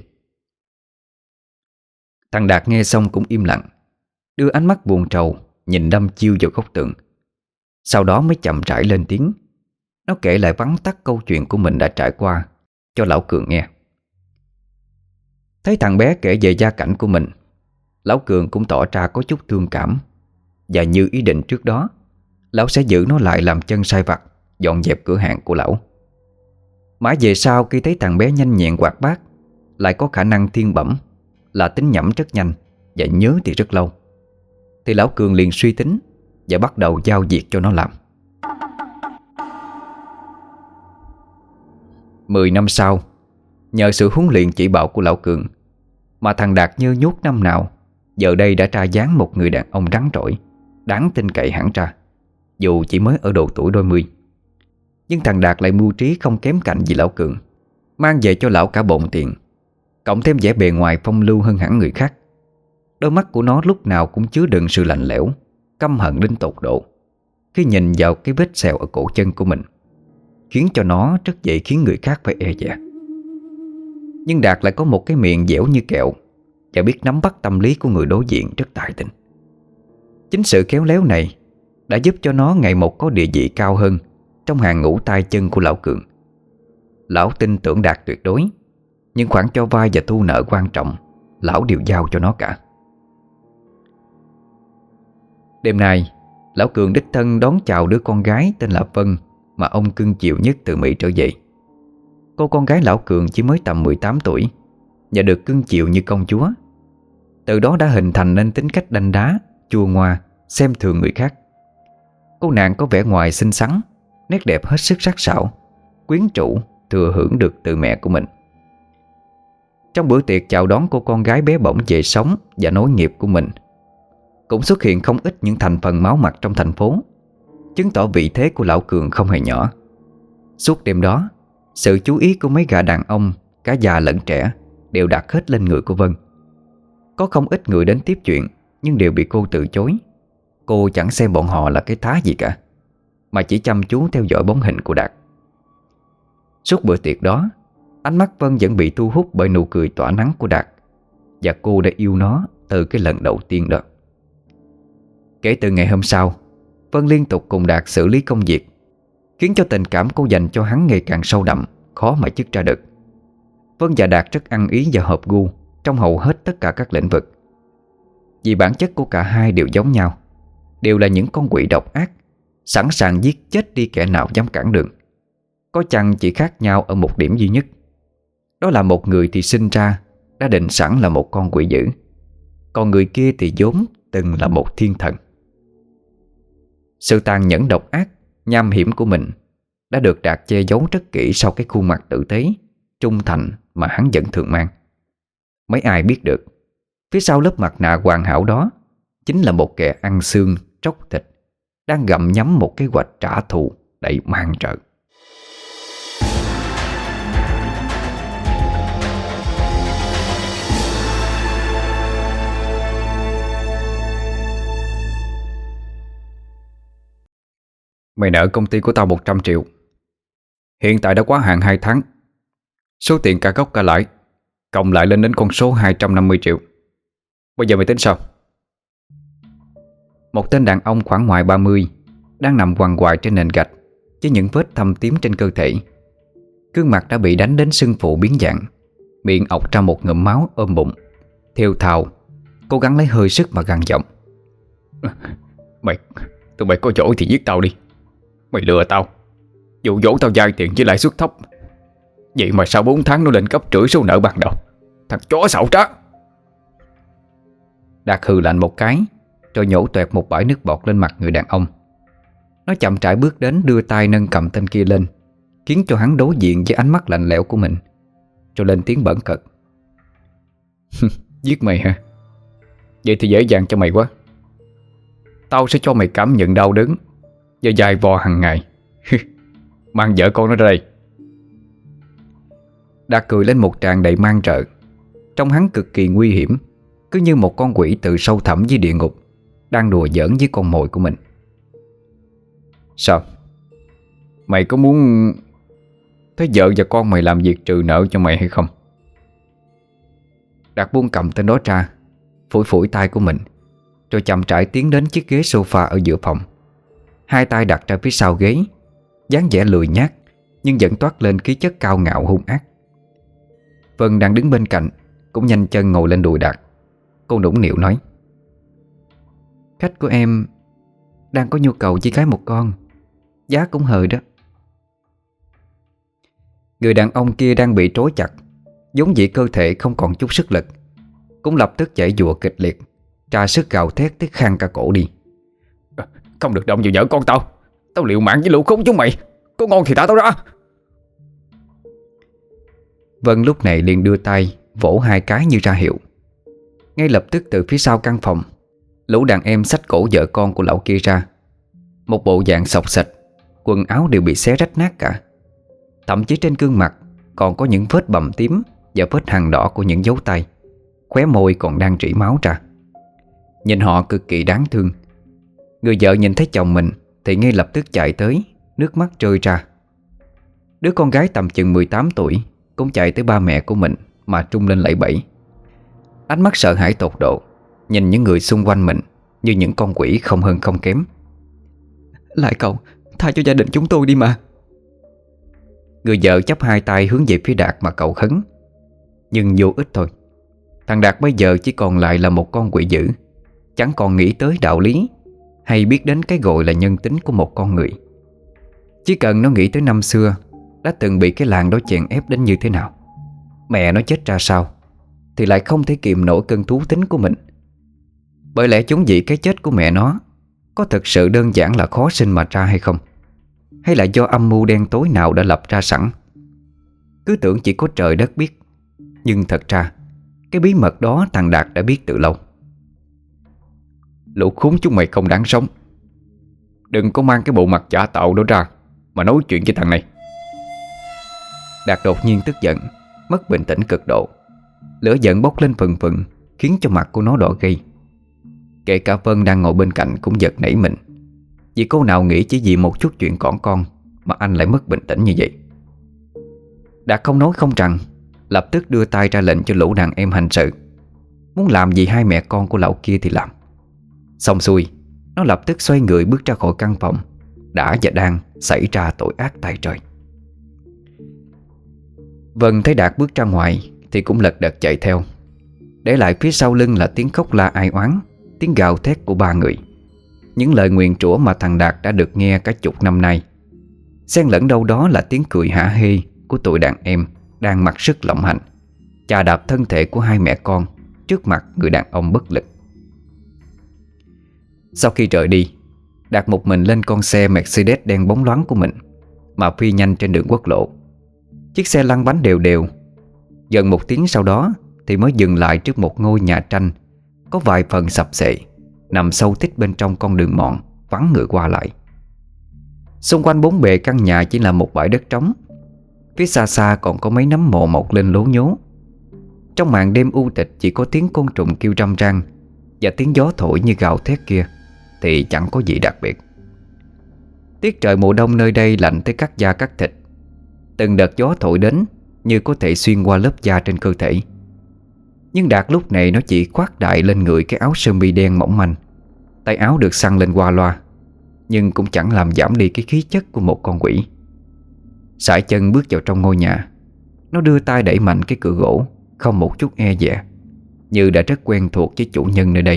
Thằng Đạt nghe xong cũng im lặng, đưa ánh mắt buồn trầu nhìn đăm chiêu vào góc tường. Sau đó mới chậm rãi lên tiếng. Nó kể lại vắn tắt câu chuyện của mình đã trải qua cho lão Cường nghe. Thấy thằng bé kể về gia cảnh của mình, lão Cường cũng tỏ ra có chút thương cảm. Và như ý định trước đó, lão sẽ giữ nó lại làm chân sai vặt, dọn dẹp cửa hàng của lão. Mãi về sau khi thấy thằng bé nhanh nhẹn hoạt bát, lại có khả năng thiên bẩm, là tính nhẩm rất nhanh và nhớ thì rất lâu, thì lão Cường liền suy tính và bắt đầu giao việc cho nó làm. Mười năm sau, nhờ sự huấn luyện chỉ bảo của lão Cường mà thằng Đạt như nhút năm nào giờ đây đã ra dáng một người đàn ông rắn rỏi, đáng tin cậy hẳn ra, dù chỉ mới ở độ tuổi đôi mươi. Nhưng thằng Đạt lại mưu trí không kém cạnh gì lão Cường, mang về cho lão cả bộn tiền, cộng thêm vẻ bề ngoài phong lưu hơn hẳn người khác. Đôi mắt của nó lúc nào cũng chứa đựng sự lạnh lẽo, căm hận đến tột độ khi nhìn vào cái vết sẹo ở cổ chân của mình, khiến cho nó rất dễ khiến người khác phải e dè. Nhưng Đạt lại có một cái miệng dẻo như kẹo và biết nắm bắt tâm lý của người đối diện rất tài tình. Chính sự khéo léo này đã giúp cho nó ngày một có địa vị cao hơn trong hàng ngũ tay chân của lão Cường. Lão tin tưởng Đạt tuyệt đối, nhưng khoản cho vay và thu nợ quan trọng lão đều giao cho nó cả. Đêm nay, lão Cường đích thân đón chào đứa con gái tên là Vân mà ông cưng chiều nhất từ Mỹ trở về. Cô con gái lão Cường chỉ mới tầm mười tám tuổi và được cưng chiều như công chúa. Từ đó đã hình thành nên tính cách đanh đá, chua ngoa, xem thường người khác. Cô nàng có vẻ ngoài xinh xắn, nét đẹp hết sức sắc sảo, quyến rũ thừa hưởng được từ mẹ của mình. Trong bữa tiệc chào đón cô con gái bé bỏng về sống và nối nghiệp của mình, cũng xuất hiện không ít những thành phần máu mặt trong thành phố, chứng tỏ vị thế của lão Cường không hề nhỏ. Suốt đêm đó, sự chú ý của mấy gã đàn ông, cả già lẫn trẻ, đều đặt hết lên người của Vân. Có không ít người đến tiếp chuyện, nhưng đều bị cô từ chối. Cô chẳng xem bọn họ là cái thá gì cả, mà chỉ chăm chú theo dõi bóng hình của Đạt. Suốt bữa tiệc đó, ánh mắt Vân vẫn bị thu hút bởi nụ cười tỏa nắng của Đạt, và cô đã yêu nó từ cái lần đầu tiên đó. Kể từ ngày hôm sau, Vân liên tục cùng Đạt xử lý công việc, khiến cho tình cảm cô dành cho hắn ngày càng sâu đậm, khó mà dứt ra được. Vân và Đạt rất ăn ý và hợp gu trong hầu hết tất cả các lĩnh vực, vì bản chất của cả hai đều giống nhau, đều là những con quỷ độc ác, sẵn sàng giết chết đi kẻ nào dám cản đường. Có chăng chỉ khác nhau ở một điểm duy nhất, đó là một người thì sinh ra đã định sẵn là một con quỷ dữ, còn người kia thì vốn từng là một thiên thần. Sự tàn nhẫn độc ác, nham hiểm của mình đã được Đạt che giấu rất kỹ sau cái khuôn mặt tử tế, trung thành mà hắn vẫn thường mang. Mấy ai biết được, phía sau lớp mặt nạ hoàn hảo đó chính là một kẻ ăn xương tróc thịt, đang gặm nhấm một kế hoạch trả thù đầy man rợ. Mày nợ công ty của tao một trăm triệu. Hiện tại đã quá hạn hai tháng. Số tiền cả gốc cả lãi cộng lại lên đến con số hai trăm năm mươi triệu. Bây giờ mày tính sao? Một tên đàn ông khoảng ngoài ba mươi đang nằm quằn quại trên nền gạch với những vết thâm tím trên cơ thể. Gương mặt đã bị đánh đến sưng phù biến dạng, miệng ọc ra một ngụm máu ôm bụng, thều thào cố gắng lấy hơi sức mà gằn giọng. Mày, tụi mày có dỗi thì giết tao đi. Mày lừa tao, dụ dỗ tao vay tiền với lãi suất thấp. Vậy mà sau bốn tháng nó lên cấp trưỡi số nợ ban đầu. Thằng chó xảo trá. Đạt hừ lạnh một cái, rồi nhổ toẹt một bãi nước bọt lên mặt người đàn ông. Nó chậm rãi bước đến, đưa tay nâng cầm tên kia lên, khiến cho hắn đối diện với ánh mắt lạnh lẽo của mình, rồi lên tiếng bẩn cợt. Giết mày hả? Vậy thì dễ dàng cho mày quá. Tao sẽ cho mày cảm nhận đau đớn và dài vò hàng ngày. Mang vợ con nó ra đây. Đạt cười lên một tràng đầy man rợ. Trông hắn cực kỳ nguy hiểm, cứ như một con quỷ từ sâu thẳm dưới địa ngục đang đùa giỡn với con mồi của mình. Sao? Mày có muốn thấy vợ và con mày làm việc trừ nợ cho mày hay không? Đạt buông cầm tên đó ra, phủi phủi tay của mình, rồi chậm rãi tiến đến chiếc ghế sofa ở giữa phòng. Hai tay đặt ra phía sau ghế, dáng vẻ lười nhác nhưng vẫn toát lên khí chất cao ngạo hung ác. Vân đang đứng bên cạnh cũng nhanh chân ngồi lên đùi Đạt. Cô nũng nịu nói: Khách của em đang có nhu cầu chỉ cái một con, giá cũng hời đó. Người đàn ông kia đang bị trói chặt, vốn dĩ cơ thể không còn chút sức lực, cũng lập tức giãy giụa kịch liệt, tra sức gào thét tới khang cả cổ đi. Không được động vào vợ con tao. Tao liều mạng với lũ khốn chúng mày. Có ngon thì thả tao ra. Vân lúc này liền đưa tay vỗ hai cái như ra hiệu. Ngay lập tức từ phía sau căn phòng, lũ đàn em xách cổ vợ con của lão kia ra. Một bộ dạng xộc xệch, quần áo đều bị xé rách nát cả. Thậm chí trên gương mặt còn có những vết bầm tím và vết hằn đỏ của những dấu tay. Khóe môi còn đang rỉ máu ra. Nhìn họ cực kỳ đáng thương. Người vợ nhìn thấy chồng mình thì ngay lập tức chạy tới, nước mắt rơi ra. Đứa con gái tầm chừng mười tám tuổi cũng chạy tới ba mẹ của mình mà trung lên lẫy bẫy. Ánh mắt sợ hãi tột độ, nhìn những người xung quanh mình như những con quỷ không hơn không kém. Lại cậu, tha cho gia đình chúng tôi đi mà. Người vợ chắp hai tay hướng về phía Đạt mà cầu khấn. Nhưng vô ích thôi. Thằng Đạt bây giờ chỉ còn lại là một con quỷ dữ, chẳng còn nghĩ tới đạo lý hay biết đến cái gọi là nhân tính của một con người. Chỉ cần nó nghĩ tới năm xưa đã từng bị cái làng đó chèn ép đến như thế nào, mẹ nó chết ra sao, thì lại không thể kìm nổi cơn thú tính của mình. Bởi lẽ chúng vì cái chết của mẹ nó có thực sự đơn giản là khó sinh mà ra hay không, hay là do âm mưu đen tối nào đã lập ra sẵn. Cứ tưởng chỉ có trời đất biết, nhưng thật ra cái bí mật đó thằng Đạt đã biết từ lâu. Lũ khốn chúng mày không đáng sống. Đừng có mang cái bộ mặt giả tạo đó ra mà nói chuyện với thằng này. Đạt đột nhiên tức giận, mất bình tĩnh cực độ. Lửa giận bốc lên phừng phừng, khiến cho mặt của nó đỏ gay. Kể cả Vân đang ngồi bên cạnh cũng giật nảy mình, vì cô nào nghĩ chỉ vì một chút chuyện cỏn con mà anh lại mất bình tĩnh như vậy. Đạt không nói không rằng, lập tức đưa tay ra lệnh cho lũ đàn em hành sự. Muốn làm gì hai mẹ con của lão kia thì làm. Xong xuôi, nó lập tức xoay người bước ra khỏi căn phòng đã và đang xảy ra tội ác tại trời. Vân thấy Đạt bước ra ngoài thì cũng lật đật chạy theo, để lại phía sau lưng là tiếng khóc la ai oán, tiếng gào thét của ba người. những lời nguyền rủa mà thằng Đạt đã được nghe cả chục năm nay. Xen lẫn đâu đó là tiếng cười hả hê của tụi đàn em đang mặc sức lộng hành, chà đạp thân thể của hai mẹ con trước mặt người đàn ông bất lực. Sau khi rời đi, Đạt một mình lên con xe Mercedes đen bóng loáng của mình mà phi nhanh trên đường quốc lộ. Chiếc xe lăn bánh đều đều. Gần một tiếng sau đó thì mới dừng lại trước một ngôi nhà tranh có vài phần sập xệ, nằm sâu tít bên trong con đường mòn vắng người qua lại. Xung quanh bốn bề căn nhà chỉ là một bãi đất trống. Phía xa xa còn có mấy nấm mộ mọc lên lố nhố. Trong màn đêm u tịch chỉ có tiếng côn trùng kêu râm ran và tiếng gió thổi như gào thét kia thì chẳng có gì đặc biệt. Tiết trời mùa đông nơi đây lạnh tới cắt da cắt thịt. Từng đợt gió thổi đến như có thể xuyên qua lớp da trên cơ thể. Nhưng Đạt lúc này nó chỉ khoác đại lên người cái áo sơ mi đen mỏng manh. Tay áo được xăng lên qua loa, nhưng cũng chẳng làm giảm đi cái khí chất của một con quỷ. Sải chân bước vào trong ngôi nhà. Nó đưa tay đẩy mạnh cái cửa gỗ, không một chút e dè, như đã rất quen thuộc với chủ nhân nơi đây.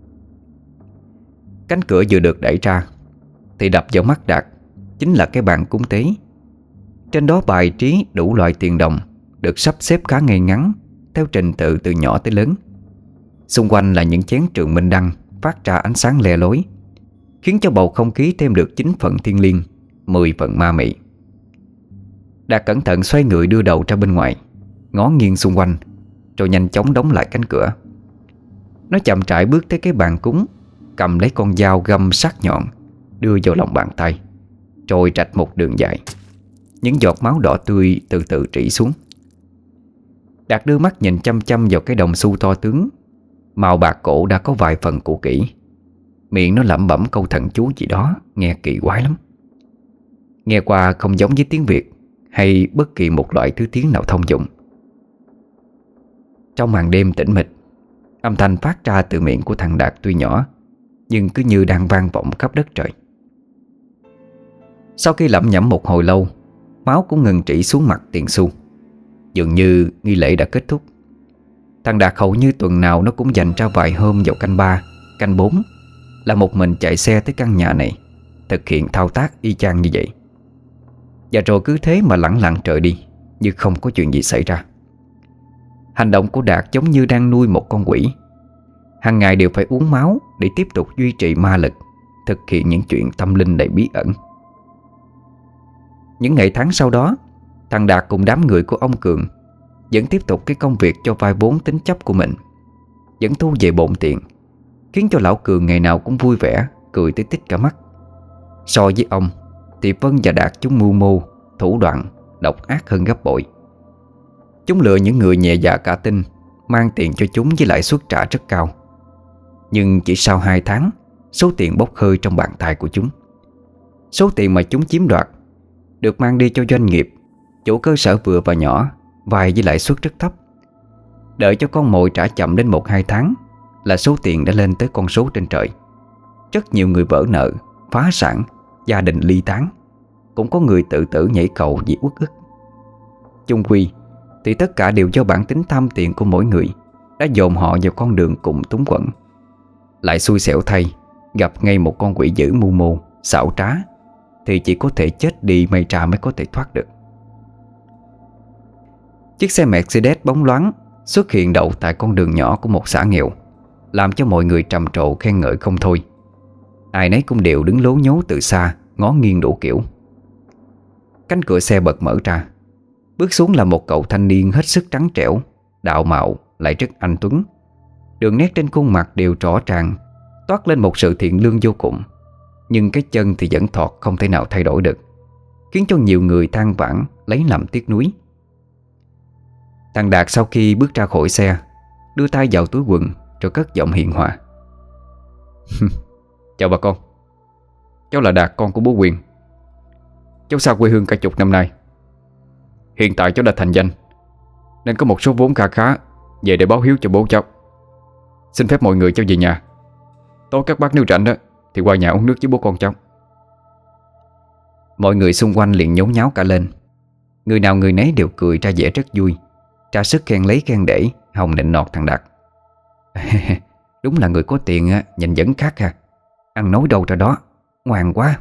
Cánh cửa vừa được đẩy ra thì đập vào mắt Đạt chính là cái bàn cúng tế. Trên đó bài trí đủ loại tiền đồng được sắp xếp khá ngay ngắn theo trình tự từ nhỏ tới lớn. Xung quanh là những chén trường minh đăng phát ra ánh sáng le lối, khiến cho bầu không khí thêm được chín phần thiêng liêng, mười phần ma mị. Đạt cẩn thận xoay người đưa đầu ra bên ngoài, ngó nghiêng xung quanh, rồi nhanh chóng đóng lại cánh cửa. Nó chậm rãi bước tới cái bàn cúng, cầm lấy con dao găm sắc nhọn, đưa vào lòng bàn tay, rồi rạch một đường dài. Những giọt máu đỏ tươi từ từ rỉ xuống. Đạt đưa mắt nhìn chăm chăm vào cái đồng xu to tướng, màu bạc cổ đã có vài phần cũ kỹ. Miệng nó lẩm bẩm câu thần chú gì đó, nghe kỳ quái lắm. Nghe qua không giống với tiếng Việt hay bất kỳ một loại thứ tiếng nào thông dụng. Trong màn đêm tĩnh mịch, âm thanh phát ra từ miệng của thằng Đạt tuy nhỏ, nhưng cứ như đang vang vọng khắp đất trời. Sau khi lẩm nhẩm một hồi lâu, máu cũng ngừng rỉ xuống mặt tiền xu. Dường như nghi lễ đã kết thúc. Thằng Đạt hầu như tuần nào nó cũng dành ra vài hôm vào canh ba, canh bốn là một mình chạy xe tới căn nhà này, thực hiện thao tác y chang như vậy. Và rồi cứ thế mà lẳng lặng trời đi, như không có chuyện gì xảy ra. Hành động của Đạt giống như đang nuôi một con quỷ. Hàng ngày đều phải uống máu để tiếp tục duy trì ma lực, thực hiện những chuyện tâm linh đầy bí ẩn. Những ngày tháng sau đó, thằng Đạt cùng đám người của ông Cường vẫn tiếp tục cái công việc cho vay vốn tính chấp của mình, vẫn thu về bộn tiền, khiến cho lão Cường ngày nào cũng vui vẻ, cười tới tít cả mắt. So với ông thì Vân và Đạt chúng mưu mô, thủ đoạn, độc ác hơn gấp bội. Chúng lựa những người nhẹ dạ cả tin, mang tiền cho chúng với lãi suất trả rất cao. Nhưng chỉ sau hai tháng, số tiền bốc hơi trong bàn tay của chúng. Số tiền mà chúng chiếm đoạt được mang đi cho doanh nghiệp, chủ cơ sở vừa và nhỏ, vay với lãi suất rất thấp. Đợi cho con mồi trả chậm đến một hai tháng là số tiền đã lên tới con số trên trời. Rất nhiều người vỡ nợ, phá sản, gia đình ly tán. Cũng có người tự tử nhảy cầu vì uất ức. Chung quy thì tất cả đều do bản tính tham tiền của mỗi người đã dồn họ vào con đường cùng túng quẫn. Lại xui xẻo thay, gặp ngay một con quỷ dữ mưu mô, xảo trá, thì chỉ có thể chết đi may ra mới có thể thoát được. Chiếc xe Mercedes bóng loáng xuất hiện đậu tại con đường nhỏ của một xã nghèo, làm cho mọi người trầm trồ khen ngợi không thôi. Ai nấy cũng đều đứng lố nhố từ xa, ngó nghiêng đủ kiểu. Cánh cửa xe bật mở ra. Bước xuống là một cậu thanh niên hết sức trắng trẻo, đạo mạo lại rất anh tuấn. Đường nét trên khuôn mặt đều rõ ràng, toát lên một sự thiện lương vô cùng. Nhưng cái chân thì vẫn thọt không thể nào thay đổi được, khiến cho nhiều người than vãn lấy làm tiếc nuối. Thằng Đạt sau khi bước ra khỏi xe, đưa tay vào túi quần rồi cất giọng hiền hòa. Chào bà con, cháu là Đạt, con của bố Quyền. Cháu xa quê hương cả chục năm nay. Hiện tại cháu đã thành danh, nên có một số vốn kha khá về để báo hiếu cho bố cháu. Xin phép mọi người cháu về nhà. Tối các bác nếu rảnh đó thì qua nhà uống nước với bố con cháu. Mọi người xung quanh liền nhốn nháo cả lên. Người nào người nấy đều cười ra vẻ rất vui, ra sức khen lấy khen để hòng nịnh nọt thằng Đạt. Đúng là người có tiền á, nhìn vẫn khác ha. Ăn nói đâu ra đó, ngoan quá.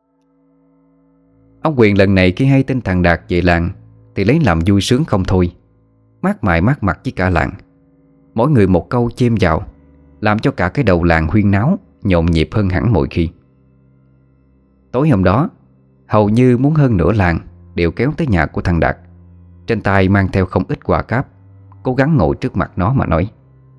Ông Quyền lần này khi hay tin thằng Đạt về làng thì lấy làm vui sướng không thôi, mát mày mát mặt với cả làng. Mỗi người một câu chêm vào, làm cho cả cái đầu làng huyên náo, nhộn nhịp hơn hẳn mọi khi. Tối hôm đó, hầu như muốn hơn nửa làng đều kéo tới nhà của thằng Đạt, trên tay mang theo không ít quà cáp, cố gắng ngồi trước mặt nó mà nói: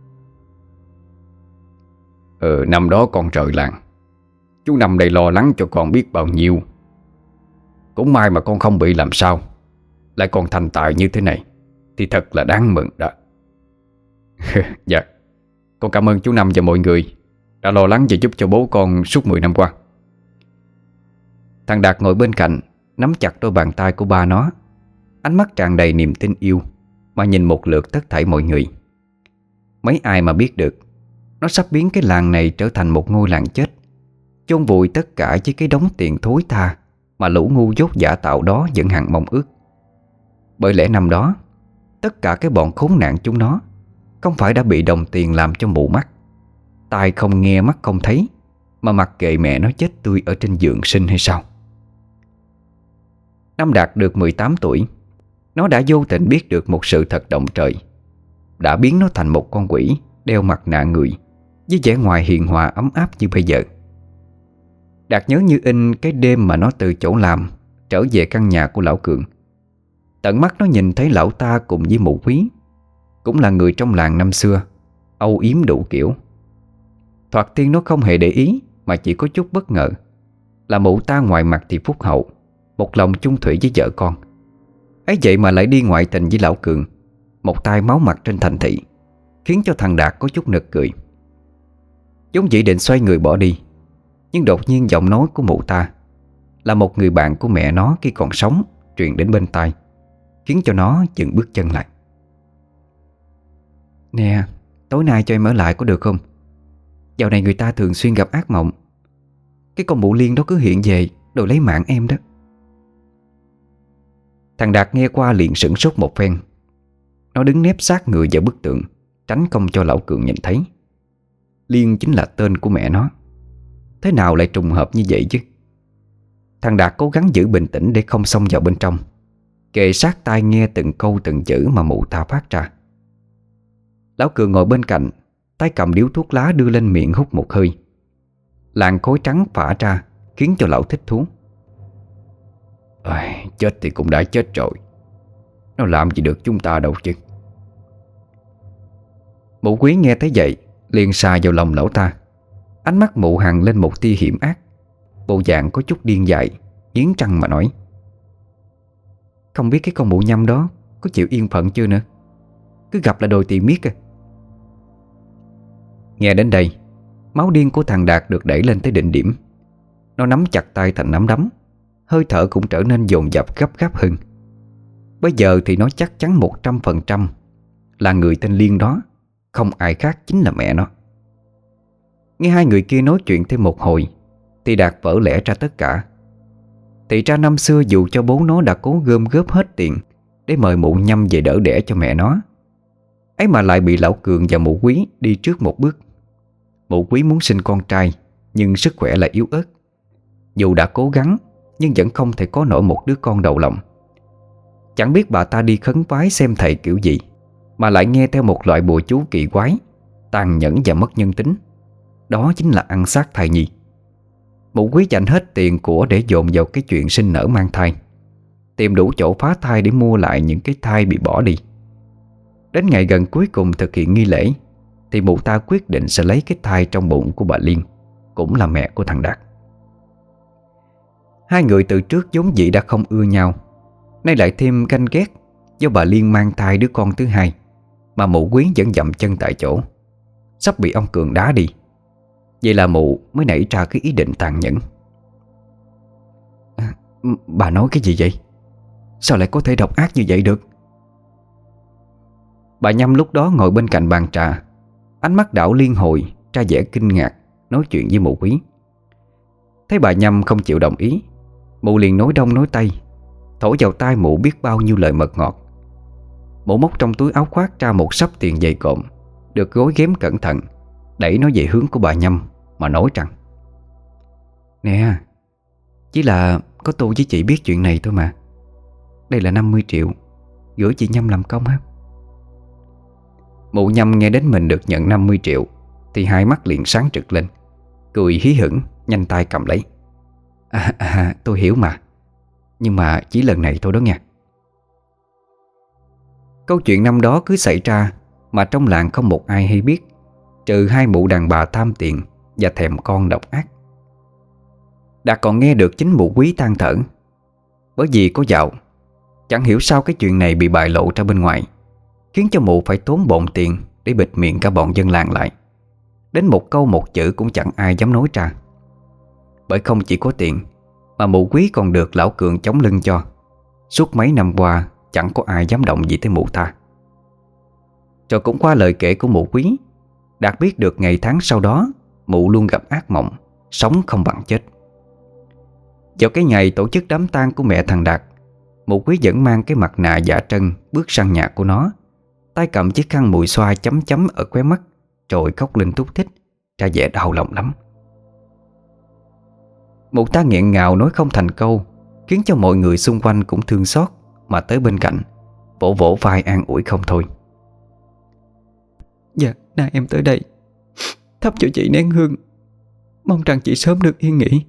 Ừ, năm đó con rời làng, chú Năm đây lo lắng cho con biết bao nhiêu. Cũng may mà con không bị làm sao, lại còn thành tài như thế này, thì thật là đáng mừng đó. Dạ, con cảm ơn chú Năm và mọi người đã lo lắng và giúp cho bố con suốt mười năm qua. Thằng Đạt ngồi bên cạnh, nắm chặt đôi bàn tay của ba nó, ánh mắt tràn đầy niềm tin yêu mà nhìn một lượt tất thảy mọi người. Mấy ai mà biết được nó sắp biến cái làng này trở thành một ngôi làng chết, chôn vùi tất cả với cái đống tiền thối tha mà lũ ngu dốt giả tạo đó vẫn hằng mong ước. Bởi lẽ năm đó, tất cả cái bọn khốn nạn chúng nó không phải đã bị đồng tiền làm cho mù mắt, tai không nghe mắt không thấy, mà mặc kệ mẹ nó chết tươi ở trên giường sinh hay sao? Năm Đạt được mười tám tuổi, nó đã vô tình biết được một sự thật động trời, đã biến nó thành một con quỷ đeo mặt nạ người, với vẻ ngoài hiền hòa ấm áp như bây giờ. Đạt nhớ như in cái đêm mà nó từ chỗ làm trở về căn nhà của lão Cường. Tận mắt nó nhìn thấy lão ta cùng với mụ Quý, cũng là người trong làng năm xưa, âu yếm đủ kiểu. Thoạt tiên nó không hề để ý, mà chỉ có chút bất ngờ là mụ ta ngoài mặt thì phúc hậu, một lòng chung thủy với vợ con, ấy vậy mà lại đi ngoại tình với lão Cường, một tay máu mặt trên thành thị, khiến cho thằng Đạt có chút nực cười. Vốn dĩ định xoay người bỏ đi, nhưng đột nhiên giọng nói của mụ ta, là một người bạn của mẹ nó khi còn sống, truyền đến bên tai, khiến cho nó dừng bước chân lại. Nè, tối nay cho em ở lại có được không? Dạo này người ta thường xuyên gặp ác mộng. Cái con mụ Liên đó cứ hiện về đòi lấy mạng em đó. Thằng Đạt nghe qua liền sửng sốt một phen. Nó đứng nép sát người vào bức tượng, tránh không cho lão Cường nhìn thấy. Liên chính là tên của mẹ nó. Thế nào lại trùng hợp như vậy chứ? Thằng Đạt cố gắng giữ bình tĩnh để không xông vào bên trong, kề sát tai nghe từng câu từng chữ mà mụ ta phát ra. Lão Cường ngồi bên cạnh, tay cầm điếu thuốc lá đưa lên miệng hút một hơi. Làn khói trắng phả ra khiến cho lão thích thú. À, chết thì cũng đã chết rồi, nó làm gì được chúng ta đâu chứ. Mụ Quý nghe thấy vậy liền xà vào lòng lão ta. Ánh mắt mụ hằn lên một tia hiểm ác, bộ dạng có chút điên dại, nghiến răng mà nói: Không biết cái con mụ nhăm đó có chịu yên phận chưa nữa, cứ gặp là đòi tiền miết à. Nghe đến đây, máu điên của thằng Đạt được đẩy lên tới đỉnh điểm. Nó nắm chặt tay thành nắm đấm, hơi thở cũng trở nên dồn dập gấp gáp hơn. Bây giờ thì nó chắc chắn một trăm phần trăm là người tên Liên đó không ai khác chính là mẹ nó. Nghe hai người kia nói chuyện thêm một hồi thì Đạt vỡ lẽ ra tất cả. Thì ra năm xưa dù cho bố nó đã cố gom góp hết tiền để mời mụ Nhâm về đỡ đẻ cho mẹ nó, ấy mà lại bị lão Cường và mụ Quý đi trước một bước. Mụ Quý muốn sinh con trai nhưng sức khỏe lại yếu ớt. Dù đã cố gắng nhưng vẫn không thể có nổi một đứa con đầu lòng. Chẳng biết bà ta đi khấn vái xem thầy kiểu gì mà lại nghe theo một loại bùa chú kỳ quái, tàn nhẫn và mất nhân tính. Đó chính là ăn xác thai nhi. Mụ Quý dành hết tiền của để dồn vào cái chuyện sinh nở mang thai, tìm đủ chỗ phá thai để mua lại những cái thai bị bỏ đi. Đến ngày gần cuối cùng thực hiện nghi lễ thì mụ ta quyết định sẽ lấy cái thai trong bụng của bà Liên, cũng là mẹ của thằng Đạt. Hai người từ trước vốn dĩ đã không ưa nhau, nay lại thêm ganh ghét do bà Liên mang thai đứa con thứ hai, mà mụ Quý vẫn dậm chân tại chỗ, sắp bị ông Cường đá đi. Vậy là mụ mới nảy ra cái ý định tàn nhẫn. À, bà nói cái gì vậy? Sao lại có thể độc ác như vậy được? Bà Nhâm lúc đó ngồi bên cạnh bàn trà, ánh mắt đảo liên hồi ra vẻ kinh ngạc, nói chuyện với mụ Quý. Thấy bà Nhâm không chịu đồng ý, mụ liền nói đông nói tây, thổi vào tai mụ biết bao nhiêu lời mật ngọt. Mụ móc trong túi áo khoác ra một xấp tiền dày cộm, được gối ghém cẩn thận, đẩy nó về hướng của bà Nhâm mà nói rằng: Nè, chỉ là có tôi với chị biết chuyện này thôi mà. Đây là năm mươi triệu, gửi chị Nhâm làm công ha. Mụ Nhâm nghe đến mình được nhận năm mươi triệu thì hai mắt liền sáng rực lên, cười hí hửng, nhanh tay cầm lấy. À, à tôi hiểu mà, nhưng mà chỉ lần này thôi đó nha. Câu chuyện năm đó cứ xảy ra mà trong làng không một ai hay biết, trừ hai mụ đàn bà tham tiền và thèm con độc ác. Đạt còn nghe được chính mụ Quý than thở. Bởi vì có dạo, chẳng hiểu sao cái chuyện này bị bại lộ ra bên ngoài, khiến cho mụ phải tốn bộn tiền để bịt miệng cả bọn dân làng lại. Đến một câu một chữ cũng chẳng ai dám nói ra. Bởi không chỉ có tiền mà mụ Quý còn được lão Cường chống lưng cho. Suốt mấy năm qua chẳng có ai dám động gì tới mụ ta. Rồi cũng qua lời kể của mụ Quý, Đạt biết được ngày tháng sau đó mụ luôn gặp ác mộng, sống không bằng chết. Vào cái ngày tổ chức đám tang của mẹ thằng Đạt, mụ Quý vẫn mang cái mặt nạ dạ trân bước sang nhà của nó, tay cầm chiếc khăn mùi xoa chấm chấm ở khóe mắt, rồi khóc lên thút thít, ra vẻ đau lòng lắm. Mụ ta nghẹn ngào nói không thành câu, khiến cho mọi người xung quanh cũng thương xót mà tới bên cạnh, vỗ vỗ vai an ủi không thôi. Dạ, nay em tới đây thắp cho chị nén hương, mong rằng chị sớm được yên nghỉ.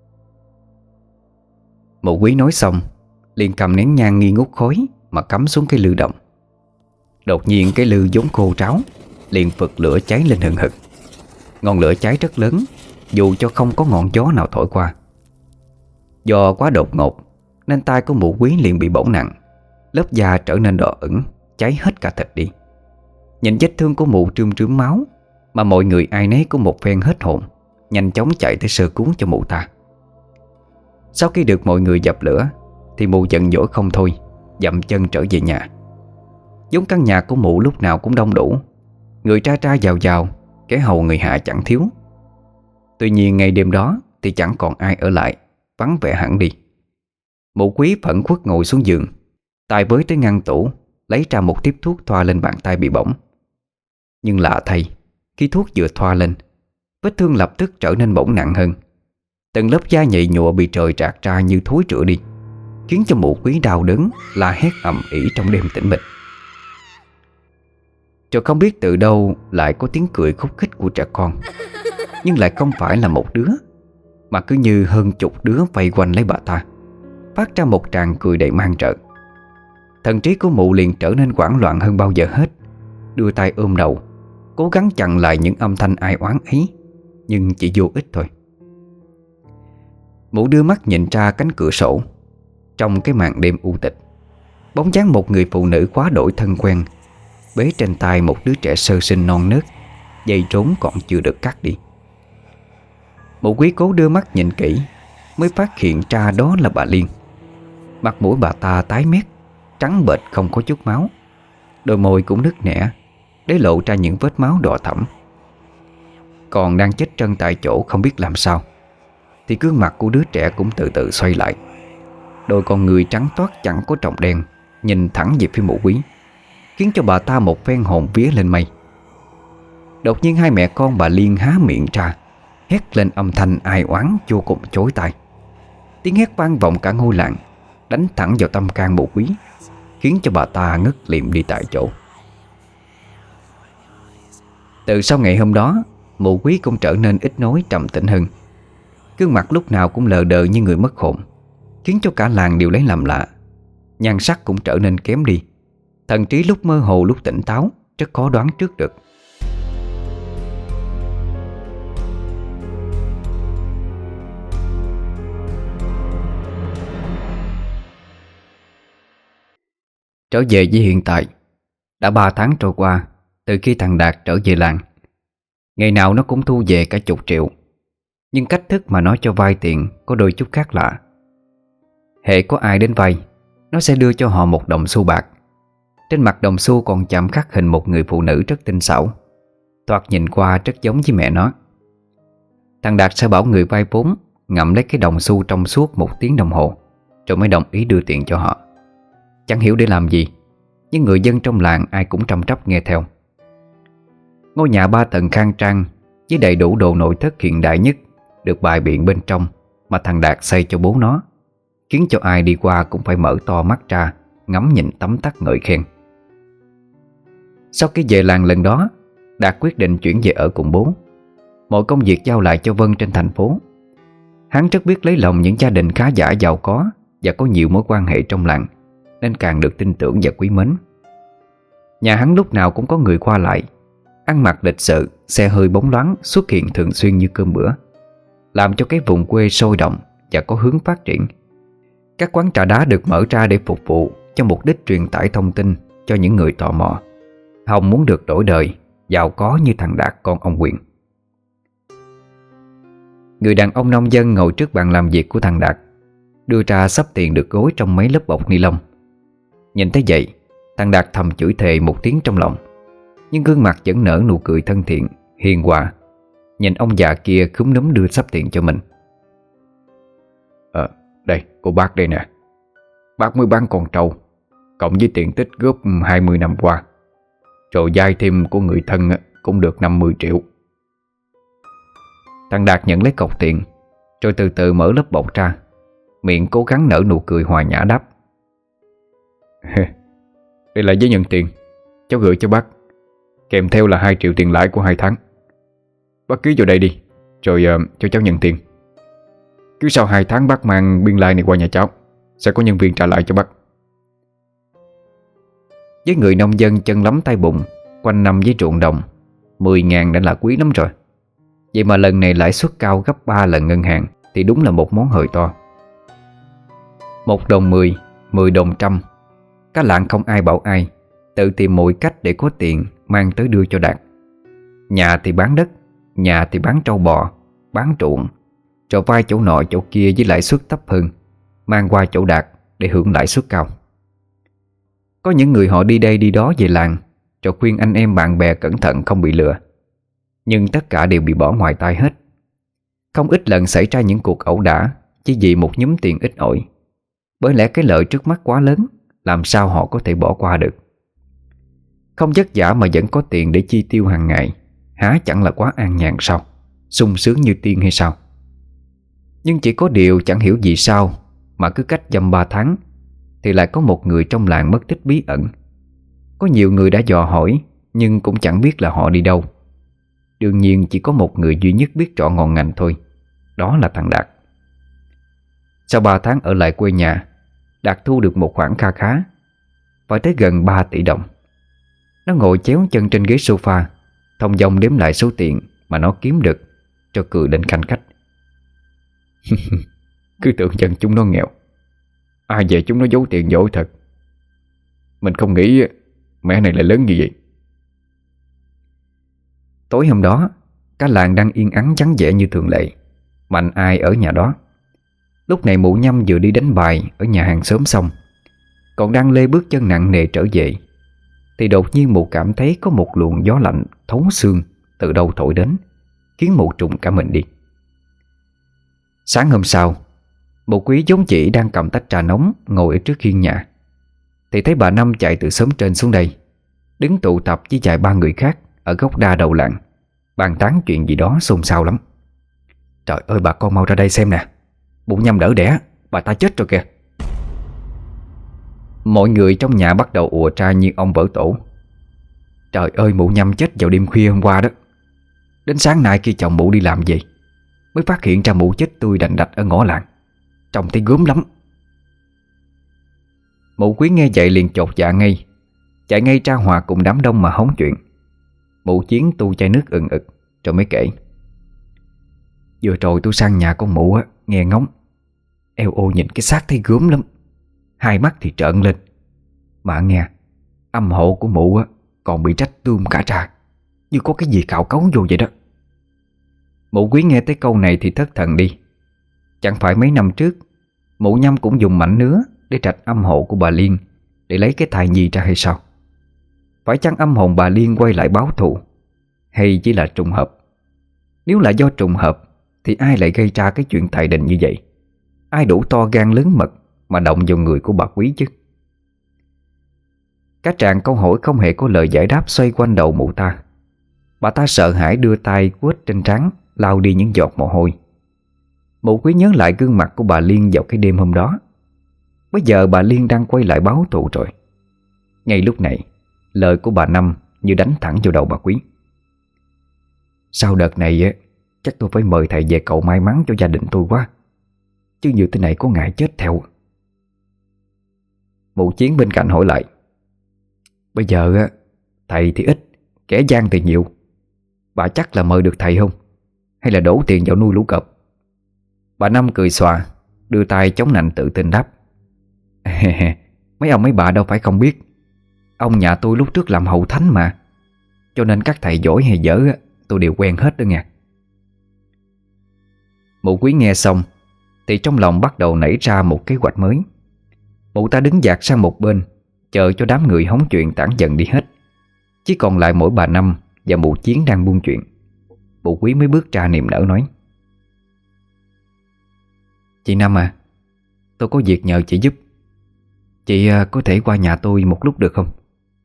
Mụ Quý nói xong liền cầm nén nhang nghi ngút khói mà cắm xuống cái lư động. Đột nhiên cái lư vốn khô ráo liền phực lửa cháy lên hừng hực. Ngọn lửa cháy rất lớn, dù cho không có ngọn gió nào thổi qua. Do quá đột ngột nên tay của mụ Quý liền bị bỏng nặng, lớp da trở nên đỏ ửng, cháy hết cả thịt đi. Nhìn vết thương của mụ trươm trướm máu mà mọi người ai nấy cũng một phen hết hồn, nhanh chóng chạy tới sơ cứu cho mụ ta. Sau khi được mọi người dập lửa thì mụ giận dỗi không thôi, dậm chân trở về nhà. Giống căn nhà của mụ lúc nào cũng đông đủ, người ra ra vào vào, kẻ hầu người hạ chẳng thiếu. Tuy nhiên ngày đêm đó thì chẳng còn ai ở lại, vắng vẻ hẳn đi. Mụ Quý phẫn khuất ngồi xuống giường, tay với tới ngăn tủ, lấy ra một tiếp thuốc thoa lên bàn tay bị bỏng. Nhưng lạ thay, khi thuốc vừa thoa lên, vết thương lập tức trở nên bỏng nặng hơn. Từng lớp da nhầy nhụa bị trời rạc ra như thối rữa đi, khiến cho mụ Quý đau đớn la hét ầm ĩ trong đêm tĩnh mịch. Rồi không biết từ đâu lại có tiếng cười khúc khích của trẻ con, nhưng lại không phải là một đứa, mà cứ như hơn chục đứa vây quanh lấy bà ta, phát ra một tràng cười đầy man rợ. Thần trí của mụ liền trở nên hoảng loạn hơn bao giờ hết, đưa tay ôm đầu, cố gắng chặn lại những âm thanh ai oán ấy, nhưng chỉ vô ích thôi. Mụ đưa mắt nhìn ra cánh cửa sổ. Trong cái màn đêm u tịch, bóng dáng một người phụ nữ quá đổi thân quen, bế trên tay một đứa trẻ sơ sinh non nớt, dây trốn còn chưa được cắt đi. Mụ Quý cố đưa mắt nhìn kỹ mới phát hiện ra đó là bà Liên. Mặt mũi bà ta tái mét, trắng bệch không có chút máu, đôi môi cũng nứt nẻ, để lộ ra những vết máu đỏ thẫm. Còn đang chết trân tại chỗ không biết làm sao, thì gương mặt của đứa trẻ cũng từ từ xoay lại. Đôi con người trắng toát chẳng có tròng đen nhìn thẳng về phía mụ Quý, khiến cho bà ta một phen hồn vía lên mây. Đột nhiên hai mẹ con bà Liên há miệng ra, hét lên âm thanh ai oán vô cùng chói tai. Tiếng hét vang vọng cả ngôi làng, đánh thẳng vào tâm can mụ Quý, khiến cho bà ta ngất liệm đi tại chỗ. Từ sau ngày hôm đó, mụ Quý cũng trở nên ít nói, trầm tĩnh hơn. Gương mặt lúc nào cũng lờ đờ như người mất hồn, khiến cho cả làng đều lấy làm lạ. Nhan sắc cũng trở nên kém đi, thần trí lúc mơ hồ lúc tỉnh táo, rất khó đoán trước được. Trở về với hiện tại, đã ba tháng trôi qua từ khi thằng Đạt trở về làng. Ngày nào nó cũng thu về cả chục triệu, nhưng cách thức mà nó cho vay tiền có đôi chút khác lạ. Hễ có ai đến vay, nó sẽ đưa cho họ một đồng xu bạc. Trên mặt đồng xu còn chạm khắc hình một người phụ nữ rất tinh xảo, thoạt nhìn qua rất giống với mẹ nó. Thằng Đạt sẽ bảo người vay vốn ngậm lấy cái đồng xu trong suốt một tiếng đồng hồ, rồi mới đồng ý đưa tiền cho họ. Chẳng hiểu để làm gì, nhưng người dân trong làng ai cũng trầm trắp nghe theo. Ngôi nhà ba tầng khang trang với đầy đủ đồ nội thất hiện đại nhất được bày biện bên trong mà thằng Đạt xây cho bố nó, khiến cho ai đi qua cũng phải mở to mắt ra ngắm nhìn tấm tắc ngợi khen. Sau khi về làng lần đó, Đạt quyết định chuyển về ở cùng bố. Mọi công việc giao lại cho Vân trên thành phố. Hắn rất biết lấy lòng những gia đình khá giả giàu có và có nhiều mối quan hệ trong làng, nên càng được tin tưởng và quý mến. Nhà hắn lúc nào cũng có người qua lại, ăn mặc lịch sự, xe hơi bóng loáng xuất hiện thường xuyên như cơm bữa, làm cho cái vùng quê sôi động và có hướng phát triển. Các quán trà đá được mở ra để phục vụ cho mục đích truyền tải thông tin cho những người tò mò, hòng muốn được đổi đời, giàu có như thằng Đạt con ông Quyền. Người đàn ông nông dân ngồi trước bàn làm việc của thằng Đạt, đưa ra sắp tiền được gối trong mấy lớp bọc ni lông. Nhìn thấy vậy, thằng Đạt thầm chửi thề một tiếng trong lòng, nhưng gương mặt vẫn nở nụ cười thân thiện, hiền hòa, nhìn ông già kia khúm núm đưa sắp tiền cho mình. Ờ, đây, cô bác đây nè. Bác mới bán con trâu, cộng với tiền tích góp hai mươi năm qua, rồi vay thêm của người thân cũng được năm mươi triệu. Thằng Đạt nhận lấy cọc tiền, rồi từ từ mở lớp bọc ra, miệng cố gắng nở nụ cười hòa nhã đáp: Đây là giấy nhận tiền, cháu gửi cho bác, kèm theo là hai triệu tiền lãi của hai tháng. Bác ký vào đây đi, rồi uh, cho cháu nhận tiền. Cứ sau hai tháng bác mang biên lai này qua nhà cháu, sẽ có nhân viên trả lại cho bác. Với người nông dân chân lắm tay bụng, quanh năm với ruộng đồng, mười ngàn đã là quý lắm rồi. Vậy mà lần này lãi suất cao gấp ba lần ngân hàng thì đúng là một món hời to. Một đồng mười, mười đồng trăm. Cả làng không ai bảo ai, tự tìm mọi cách để có tiền mang tới đưa cho Đạt. Nhà thì bán đất, nhà thì bán trâu bò, bán ruộng, rồi vay chỗ nọ chỗ kia với lãi suất thấp hơn, mang qua chỗ Đạt để hưởng lãi suất cao. Có những người họ đi đây đi đó về làng, rồi khuyên anh em bạn bè cẩn thận không bị lừa, nhưng tất cả đều bị bỏ ngoài tai hết. Không ít lần xảy ra những cuộc ẩu đả chỉ vì một nhúm tiền ít ỏi, bởi lẽ cái lợi trước mắt quá lớn, làm sao họ có thể bỏ qua được. Không vất vả mà vẫn có tiền để chi tiêu hàng ngày, há chẳng là quá an nhàn sao, sung sướng như tiên hay sao. Nhưng chỉ có điều chẳng hiểu vì sao mà cứ cách dăm ba tháng thì lại có một người trong làng mất tích bí ẩn. Có nhiều người đã dò hỏi, nhưng cũng chẳng biết là họ đi đâu. Đương nhiên chỉ có một người duy nhất biết rõ ngọn ngành thôi, đó là thằng Đạt. Sau ba tháng ở lại quê nhà, Đạt thu được một khoản kha khá, phải tới gần ba tỷ đồng. Nó ngồi chéo chân trên ghế sofa, thong dong đếm lại số tiền mà nó kiếm được, cho cười lên khanh khách. Cứ tưởng chân chúng nó nghèo, ai về chúng nó giấu tiền dỗi thật. Mình không nghĩ mẹ này lại lớn như vậy. Tối hôm đó, cả làng đang yên ắng vắng vẻ như thường lệ, mạnh ai ở nhà đó. Lúc này mụ Nhâm vừa đi đánh bài ở nhà hàng xóm xong, còn đang lê bước chân nặng nề trở về, thì đột nhiên mụ cảm thấy có một luồng gió lạnh thấu xương từ đâu thổi đến, khiến mụ trùng cả mình đi. Sáng hôm sau, mụ Quý giống chị đang cầm tách trà nóng ngồi ở trước hiên nhà, thì thấy bà Năm chạy từ xóm trên xuống đây, đứng tụ tập với vài ba người khác ở góc đa đầu làng, bàn tán chuyện gì đó xôn xao lắm. Trời ơi, bà con mau ra đây xem nè, mụ Nhâm đỡ đẻ, bà ta chết rồi kìa. Mọi người trong nhà bắt đầu ùa ra như ông vỡ tổ. Trời ơi, mụ Nhâm chết vào đêm khuya hôm qua đó. Đến sáng nay khi chồng mụ đi làm về mới phát hiện ra mụ chết tươi đành đạch ở ngõ làng, trông thấy gớm lắm. Mụ Quý nghe vậy liền chột dạ ngay, chạy ngay ra hòa cùng đám đông mà hóng chuyện. Mụ Chiến tu chai nước ừng ực rồi mới kể: Vừa rồi tôi sang nhà con mụ á, nghe ngóng, eo ô nhìn cái xác thấy gớm lắm, hai mắt thì trợn lên. Mà nghe, âm hộ của mụ á còn bị rách tươm cả ra, như có cái gì cạo cấu vô vậy đó. Mụ Quý nghe tới câu này thì thất thần đi. Chẳng phải mấy năm trước mụ Nhâm cũng dùng mảnh nứa để rạch âm hộ của bà Liên để lấy cái thai nhi ra hay sao? Phải chăng âm hồn bà Liên quay lại báo thù, hay chỉ là trùng hợp? Nếu là do trùng hợp thì ai lại gây ra cái chuyện thầy đình như vậy? Ai đủ to gan lớn mật mà động vào người của bà Quý chứ? Các tràng câu hỏi không hề có lời giải đáp xoay quanh đầu mụ ta. Bà ta sợ hãi đưa tay quết trên trán lau đi những giọt mồ hôi. Mụ Quý nhớ lại gương mặt của bà Liên vào cái đêm hôm đó. Bây giờ bà Liên đang quay lại báo thù rồi. Ngay lúc này, lời của bà Năm như đánh thẳng vào đầu bà Quý. Sau đợt này á, chắc tôi phải mời thầy về cầu may mắn cho gia đình tôi quá, chứ như thế này có ngại chết theo. Mụ Chiến bên cạnh hỏi lại: Bây giờ á, thầy thì ít, kẻ gian thì nhiều. Bà chắc là mời được thầy không? Hay là đổ tiền vào nuôi lũ cọp? Bà Năm cười xòa, đưa tay chống nạnh tự tin đáp: Mấy ông mấy bà đâu phải không biết, ông nhà tôi lúc trước làm hậu thánh mà, cho nên các thầy giỏi hay dở á, tôi đều quen hết đó nha. Mụ Quý nghe xong thì trong lòng bắt đầu nảy ra một kế hoạch mới. Mụ ta đứng dạt sang một bên, chờ cho đám người hóng chuyện tản dần đi hết. Chỉ còn lại mỗi bà Năm và mụ Chiến đang buôn chuyện. Mụ Quý mới bước ra niềm nở nói: Chị Năm à, tôi có việc nhờ chị giúp. Chị có thể qua nhà tôi một lúc được không?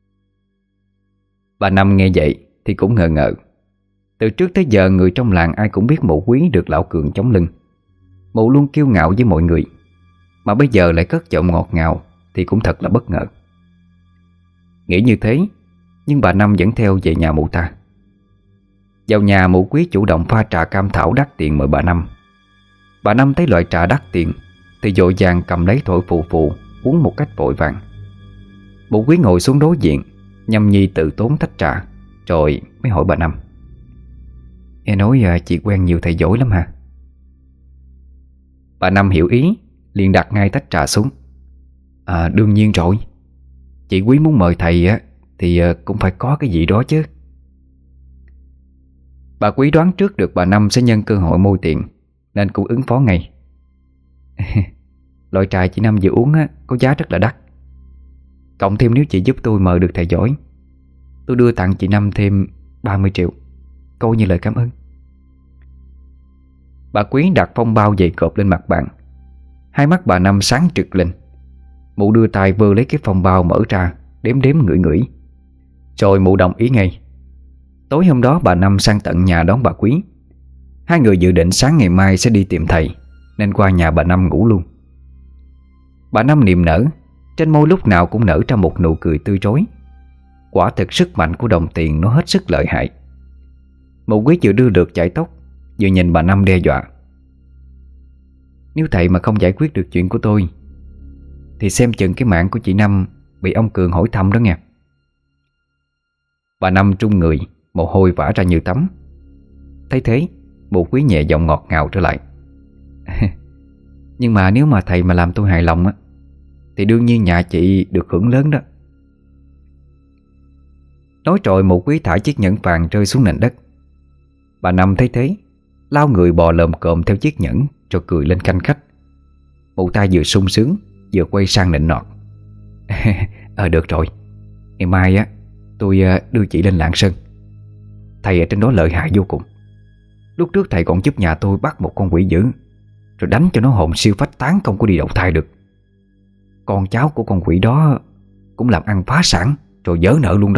Bà Năm nghe vậy thì cũng ngờ ngợ. Từ trước tới giờ người trong làng ai cũng biết mụ Quý được lão Cường chống lưng. Mụ luôn kiêu ngạo với mọi người, mà bây giờ lại cất giọng ngọt ngào thì cũng thật là bất ngờ. Nghĩ như thế, nhưng bà Năm vẫn theo về nhà mụ ta. Vào nhà, mụ Quý chủ động pha trà cam thảo đắt tiền mời bà Năm. Bà Năm thấy loại trà đắt tiền thì vội vàng cầm lấy thổi phù phù uống một cách vội vàng. Mụ Quý ngồi xuống đối diện, nhâm nhi tự tốn tách trà, rồi mới hỏi bà Năm: Nghe nói à, chị quen nhiều thầy giỏi lắm hả? Bà Năm hiểu ý, liền đặt ngay tách trà xuống. À, đương nhiên rồi. Chị Quý muốn mời thầy á thì à, cũng phải có cái gì đó chứ. Bà Quý đoán trước được bà Năm sẽ nhân cơ hội môi tiền, nên cũng ứng phó ngay. Loại trà chị Năm vừa uống á, có giá rất là đắt. Cộng thêm nếu chị giúp tôi mời được thầy giỏi, tôi đưa tặng chị Năm thêm ba mươi triệu, coi như lời cảm ơn. Bà Quý đặt phong bao dày cộp lên mặt bàn. Hai mắt bà Năm sáng trực lên. Mụ đưa tay vơ lấy cái phong bao mở ra, đếm đếm ngửi ngửi, rồi mụ đồng ý ngay. Tối hôm đó bà Năm sang tận nhà đón bà Quý. Hai người dự định sáng ngày mai sẽ đi tìm thầy, nên qua nhà bà Năm ngủ luôn. Bà Năm niềm nở, trên môi lúc nào cũng nở ra một nụ cười tươi rói. Quả thực sức mạnh của đồng tiền nó hết sức lợi hại. Mụ Quý vừa đưa lượt chải tóc, vừa nhìn bà Năm đe dọa: Nếu thầy mà không giải quyết được chuyện của tôi thì xem chừng cái mạng của chị Năm bị ông Cường hỏi thăm đó nghe. Bà Năm trung người, mồ hôi vã ra như tắm. Thấy thế, mụ Quý nhẹ giọng ngọt ngào trở lại: Nhưng mà nếu mà thầy mà làm tôi hài lòng á, thì đương nhiên nhà chị được hưởng lớn đó. Nói rồi mụ Quý thả chiếc nhẫn vàng rơi xuống nền đất. Bà Năm thấy thế, lao người bò lồm cồm theo chiếc nhẫn, rồi cười lên khanh khách. Mụ ta vừa sung sướng vừa quay sang nịnh nọt: Ờ được rồi, ngày mai á tôi đưa chị lên Lạng Sơn. Thầy ở trên đó lợi hại vô cùng. Lúc trước thầy còn giúp nhà tôi bắt một con quỷ dữ, rồi đánh cho nó hồn siêu phách tán, không có đi đầu thai được. Con cháu của con quỷ đó cũng làm ăn phá sản, rồi vỡ nợ luôn đó.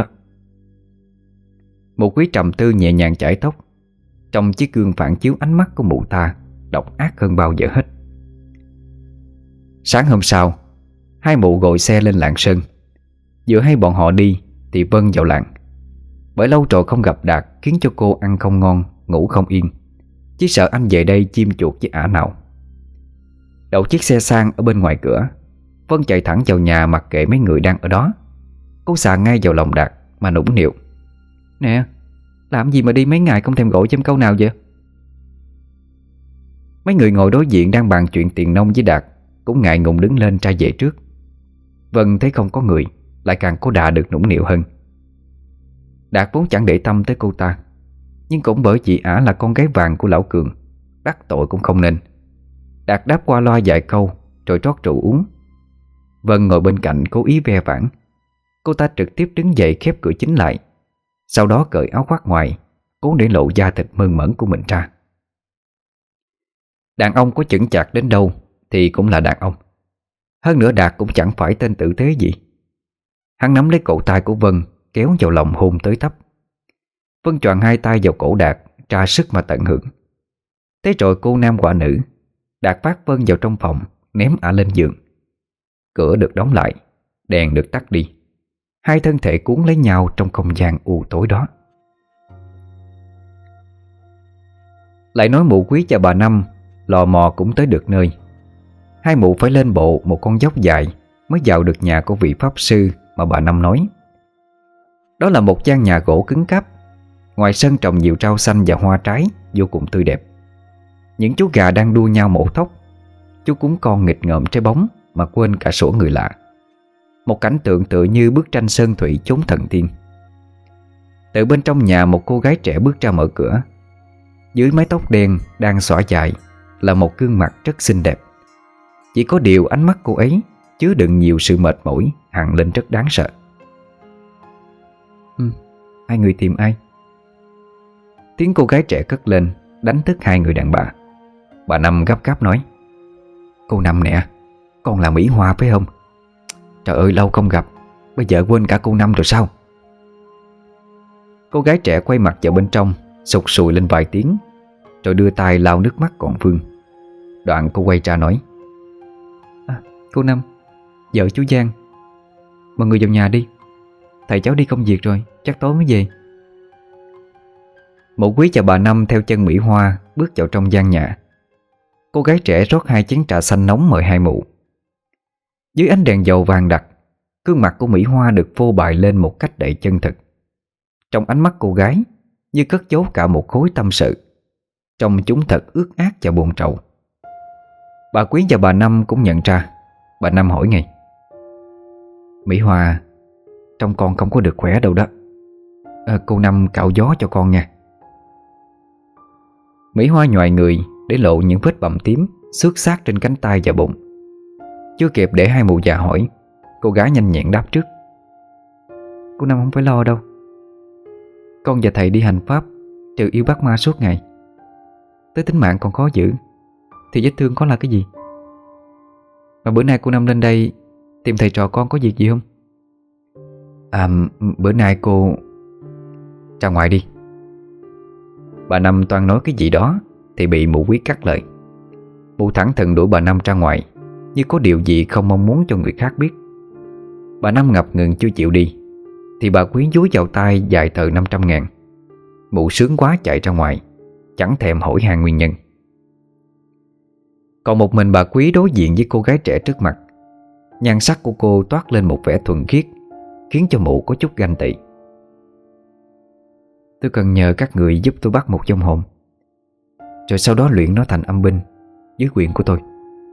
Mụ Quý trầm tư nhẹ nhàng chải tóc. Trong chiếc gương phản chiếu ánh mắt của mụ ta độc ác hơn bao giờ hết. Sáng hôm sau, hai mụ gọi xe lên Lạng Sơn. Vừa hay bọn họ đi thì Vân vào làng. Bởi lâu rồi không gặp Đạt khiến cho cô ăn không ngon, ngủ không yên, chỉ sợ anh về đây chim chuột với ả nào. Đậu chiếc xe sang ở bên ngoài cửa, Vân chạy thẳng vào nhà mặc kệ mấy người đang ở đó. Cô xà ngay vào lòng Đạt mà nũng nịu: Nè, làm gì mà đi mấy ngày không thèm gọi cho em câu nào vậy? Mấy người ngồi đối diện đang bàn chuyện tiền nông với Đạt cũng ngại ngùng đứng lên ra về trước. Vân thấy không có người, lại càng có đà được nũng nịu hơn. Đạt vốn chẳng để tâm tới cô ta, nhưng cũng bởi vì ả là con gái vàng của lão Cường, đắc tội cũng không nên. Đạt đáp qua loa vài câu rồi rót rượu uống. Vân ngồi bên cạnh cố ý ve vãn. Cô ta trực tiếp đứng dậy khép cửa chính lại, sau đó cởi áo khoác ngoài, cố để lộ da thịt mơn mởn của mình ra. Đàn ông có chững chạc đến đâu thì cũng là đàn ông. Hơn nữa Đạt cũng chẳng phải tên tử tế gì. Hắn nắm lấy cổ tay của Vân, kéo vào lòng hôn tới tấp. Vân choàng hai tay vào cổ Đạt, tra sức mà tận hưởng. Thế rồi cô nam quả nữ Đạt phát vân vào trong phòng, ném ả lên giường. Cửa được đóng lại, đèn được tắt đi. Hai thân thể cuốn lấy nhau trong không gian u tối đó. Lại nói mụ Quý và bà Năm lò mò cũng tới được nơi. Hai mụ phải lên bộ một con dốc dài mới vào được nhà của vị pháp sư mà bà Năm nói. Đó là một gian nhà gỗ cứng cáp. Ngoài sân trồng nhiều rau xanh và hoa trái vô cùng tươi đẹp. Những chú gà đang đua nhau mổ thóc. Chú cún con nghịch ngợm trái bóng mà quên cả sủa người lạ. Một cảnh tượng tựa như bức tranh sơn thủy chốn thần tiên. Từ bên trong nhà một cô gái trẻ bước ra mở cửa. Dưới mái tóc đen đang xõa dài là một gương mặt rất xinh đẹp. Chỉ có điều ánh mắt cô ấy chứa đựng nhiều sự mệt mỏi hằn lên rất đáng sợ. Ừ, hai người tìm ai? Tiếng cô gái trẻ cất lên, đánh thức hai người đàn bà. Bà Năm gấp gáp nói: Cô Năm nè, con là Mỹ Hoa phải không? Trời ơi lâu không gặp, bây giờ quên cả cô Năm rồi sao? Cô gái trẻ quay mặt vào bên trong, sụt sùi lên vài tiếng, rồi đưa tay lau nước mắt còn vương. Đoạn cô quay ra nói: à, Cô Năm, vợ chú Giang. Mọi người vào nhà đi, thầy cháu đi công việc rồi, chắc tối mới về. Mụ Quý và bà Năm theo chân Mỹ Hoa bước vào trong gian nhà. Cô gái trẻ rót hai chén trà xanh nóng mời hai mụ. Dưới ánh đèn dầu vàng đặc, gương mặt của Mỹ Hoa được phô bày lên một cách đầy chân thực. Trong ánh mắt cô gái như cất giấu cả một khối tâm sự. Trông chúng thật ướt át và buồn trầu. Bà Quý và bà Năm cũng nhận ra. Bà Năm hỏi ngay: Mỹ Hoa, trông con không có được khỏe đâu đó. à, Cô Năm cạo gió cho con nha. Mỹ Hoa nhoài người để lộ những vết bầm tím xước xác trên cánh tay và bụng. Chưa kịp để hai mụ già hỏi, cô gái nhanh nhẹn đáp trước: Cô Năm không phải lo đâu. Con và thầy đi hành pháp trừ yêu bắt ma suốt ngày. Tới tính mạng còn khó giữ thì vết thương có là cái gì? Mà bữa nay cô Năm lên đây tìm thầy trò con có việc gì không? À, bữa nay cô ra ngoài đi. Bà Năm toan nói cái gì đó thì bị mụ Quý cắt lời. Mụ thẳng thừng đuổi bà Năm ra ngoài, như có điều gì không mong muốn cho người khác biết. Bà Năm ngập ngừng chưa chịu đi thì bà Quý dúi vào tay vài tờ năm trăm ngàn. Mụ sướng quá chạy ra ngoài, chẳng thèm hỏi han nguyên nhân. Còn một mình bà Quý đối diện với cô gái trẻ trước mặt. Nhan sắc của cô toát lên một vẻ thuần khiết, khiến cho mụ có chút ganh tị. Tôi cần nhờ các người giúp tôi bắt một vong hồn, rồi sau đó luyện nó thành âm binh dưới quyền của tôi.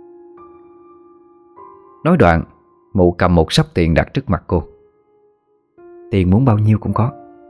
Nói đoạn, mụ cầm một sấp tiền đặt trước mặt cô. Tiền muốn bao nhiêu cũng có.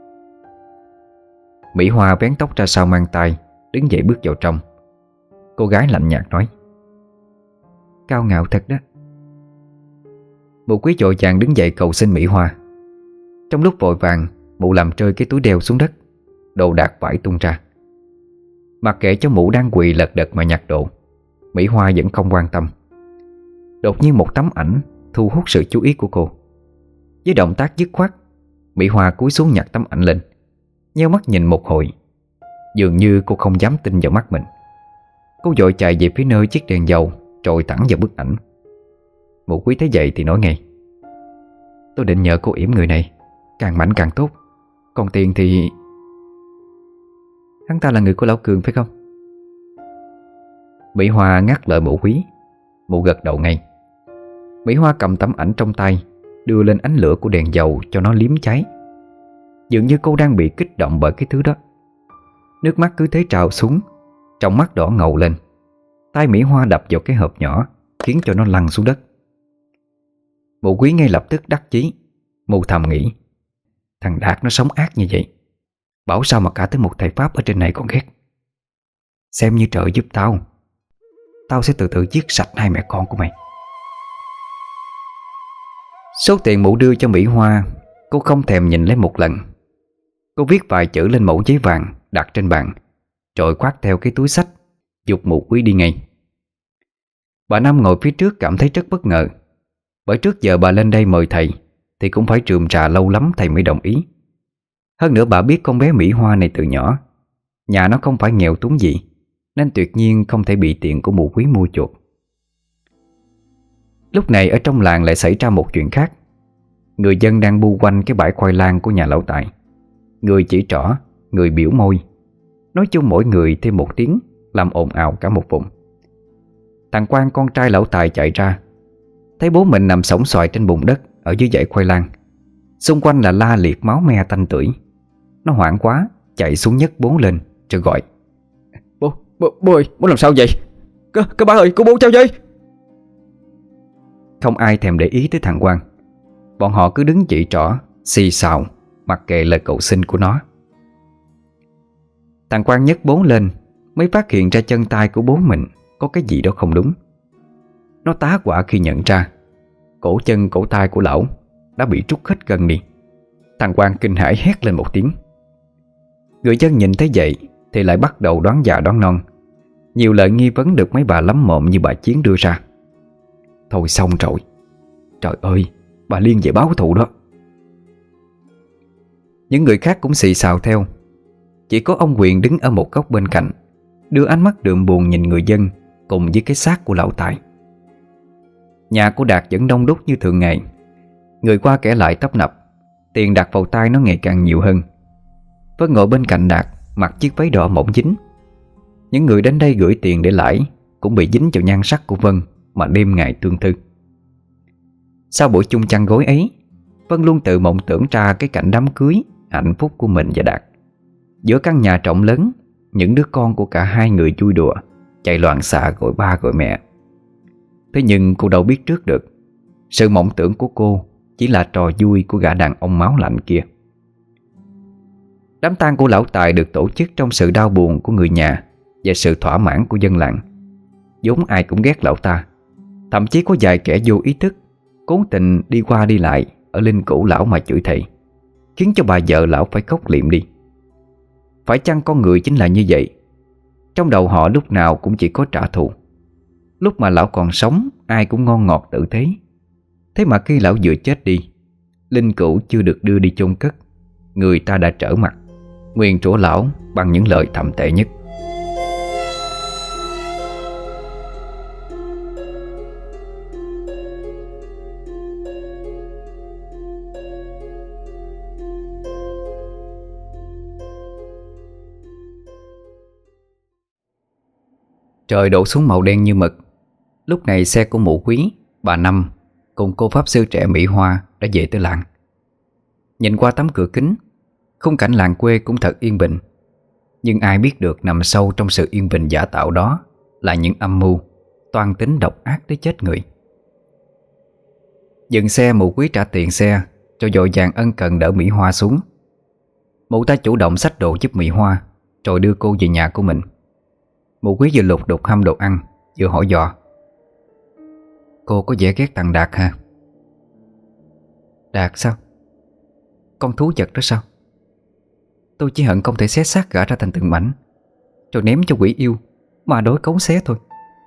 Mỹ Hoa vén tóc ra sau mang tay, đứng dậy bước vào trong. Cô gái lạnh nhạt nói: Cao ngạo thật đó. Mụ Quý vội vàng đứng dậy cầu xin Mỹ Hoa. Trong lúc vội vàng, mụ làm rơi cái túi đeo xuống đất, đồ đạc vải tung ra. Mặc kệ cho mụ đang quỳ lật đật mà nhặt đồ, Mỹ Hoa vẫn không quan tâm. Đột nhiên một tấm ảnh thu hút sự chú ý của cô. Với động tác dứt khoát, Mỹ Hoa cúi xuống nhặt tấm ảnh lên, nheo mắt nhìn một hồi. Dường như cô không dám tin vào mắt mình. Cô vội chạy về phía nơi chiếc đèn dầu trội thẳng vào bức ảnh. Mụ Quý thấy vậy thì nói ngay: Tôi định nhờ cô yểm người này, càng mạnh càng tốt. Còn tiền thì... Hắn ta là người của Lão Cường phải không? Mỹ Hoa ngắt lời mụ Quý. Mụ gật đầu ngay. Mỹ Hoa cầm tấm ảnh trong tay, đưa lên ánh lửa của đèn dầu cho nó liếm cháy. Dường như cô đang bị kích động bởi cái thứ đó. Nước mắt cứ thế trào xuống, trong mắt đỏ ngầu lên. Tay Mỹ Hoa đập vào cái hộp nhỏ, khiến cho nó lăn xuống đất. Mụ Quý ngay lập tức đắc chí. Mụ thầm nghĩ: Thằng Đạt nó sống ác như vậy, bảo sao mà cả tới một thầy Pháp ở trên này còn ghét. Xem như trợ giúp tao, tao sẽ từ từ giết sạch hai mẹ con của mày. Số tiền mụ đưa cho Mỹ Hoa, cô không thèm nhìn lấy một lần. Cô viết vài chữ lên mẩu giấy vàng đặt trên bàn, rồi khoác theo cái túi xách, giục mụ Quý đi ngay. Bà Năm ngồi phía trước cảm thấy rất bất ngờ. Bởi trước giờ bà lên đây mời thầy thì cũng phải trườm trà lâu lắm thầy mới đồng ý. Hơn nữa bà biết con bé Mỹ Hoa này từ nhỏ, nhà nó không phải nghèo túng gì, nên tuyệt nhiên không thể bị tiền của mụ quý mua chuộc. Lúc này ở trong làng lại xảy ra một chuyện khác. Người dân đang bu quanh cái bãi khoai lang của nhà lão Tài. Người chỉ trỏ, người biểu môi. Nói chung mỗi người thêm một tiếng, làm ồn ào cả một vùng. Thằng Quang con trai lão Tài chạy ra, thấy bố mình nằm sõng xoài trên bùn đất ở dưới dãy khoai lang. Xung quanh là la liệt máu me tanh tưởi. Nó hoảng quá, chạy xuống nhấc bố lên rồi gọi: Bố, bố, bố ơi, bố làm sao vậy? Các, các bác ơi, cô bố sao vậy? Không ai thèm để ý tới thằng Quang. Bọn họ cứ đứng chỉ trỏ, xì xào, mặc kệ lời cầu xin của nó. Thằng Quang nhấc bố lên, mới phát hiện ra chân tay của bố mình có cái gì đó không đúng. Nó tá hỏa khi nhận ra cổ chân cổ tay của lão đã bị trút hết gân đi. Thằng Quang kinh hãi hét lên một tiếng. Người dân nhìn thấy vậy thì lại bắt đầu đoán già đoán non. Nhiều lời nghi vấn được mấy bà lắm mồm như bà Chiến đưa ra. Thôi xong rồi. Trời ơi, bà Liên về báo thù đó. Những người khác cũng xì xào theo. Chỉ có ông Quyền đứng ở một góc bên cạnh, đưa ánh mắt đượm buồn nhìn người dân cùng với cái xác của lão Tài. Nhà của Đạt vẫn đông đúc như thường ngày. Người qua kẻ lại tấp nập. Tiền đặt vào tay nó ngày càng nhiều hơn. Vân ngồi bên cạnh Đạt, mặc chiếc váy đỏ mỏng dính. Những người đến đây gửi tiền để lãi cũng bị dính vào nhan sắc của Vân mà đêm ngày tương tư. Sau buổi chung chăn gối ấy, Vân luôn tự mộng tưởng ra cái cảnh đám cưới hạnh phúc của mình và Đạt. Giữa căn nhà rộng lớn, những đứa con của cả hai người vui đùa, chạy loạn xạ gọi ba gọi mẹ. Thế nhưng cô đâu biết trước được, sự mộng tưởng của cô chỉ là trò vui của gã đàn ông máu lạnh kia. Đám tang của lão Tài được tổ chức trong sự đau buồn của người nhà và sự thỏa mãn của dân làng. Vốn ai cũng ghét lão ta. Thậm chí có vài kẻ vô ý thức cố tình đi qua đi lại ở linh cữu lão mà chửi thề, khiến cho bà vợ lão phải khóc liệm đi. Phải chăng con người chính là như vậy? Trong đầu họ lúc nào cũng chỉ có trả thù. Lúc mà lão còn sống, ai cũng ngon ngọt tử thế. Thế mà khi lão vừa chết đi, linh cữu chưa được đưa đi chôn cất, người ta đã trở mặt, nguyền rủa lão bằng những lời thậm tệ nhất. Trời đổ xuống màu đen như mực. Lúc này xe của mụ Quý, bà Năm cùng cô pháp sư trẻ Mỹ Hoa đã về tới làng. Nhìn qua tấm cửa kính, khung cảnh làng quê cũng thật yên bình. Nhưng ai biết được nằm sâu trong sự yên bình giả tạo đó là những âm mưu, toan tính độc ác tới chết người. Dừng xe, mụ Quý trả tiền xe cho vội vàng ân cần đỡ Mỹ Hoa xuống. Mụ ta chủ động xách đồ giúp Mỹ Hoa, rồi đưa cô về nhà của mình. Mụ Quý vừa lục đục hâm đồ ăn, vừa hỏi dò: Cô có vẻ ghét thằng Đạt hả? Đạt sao? Con thú vật đó sao? Tôi chỉ hận không thể xé xác gã ra thành từng mảnh, rồi ném cho quỷ yêu mà đối cấu xé thôi.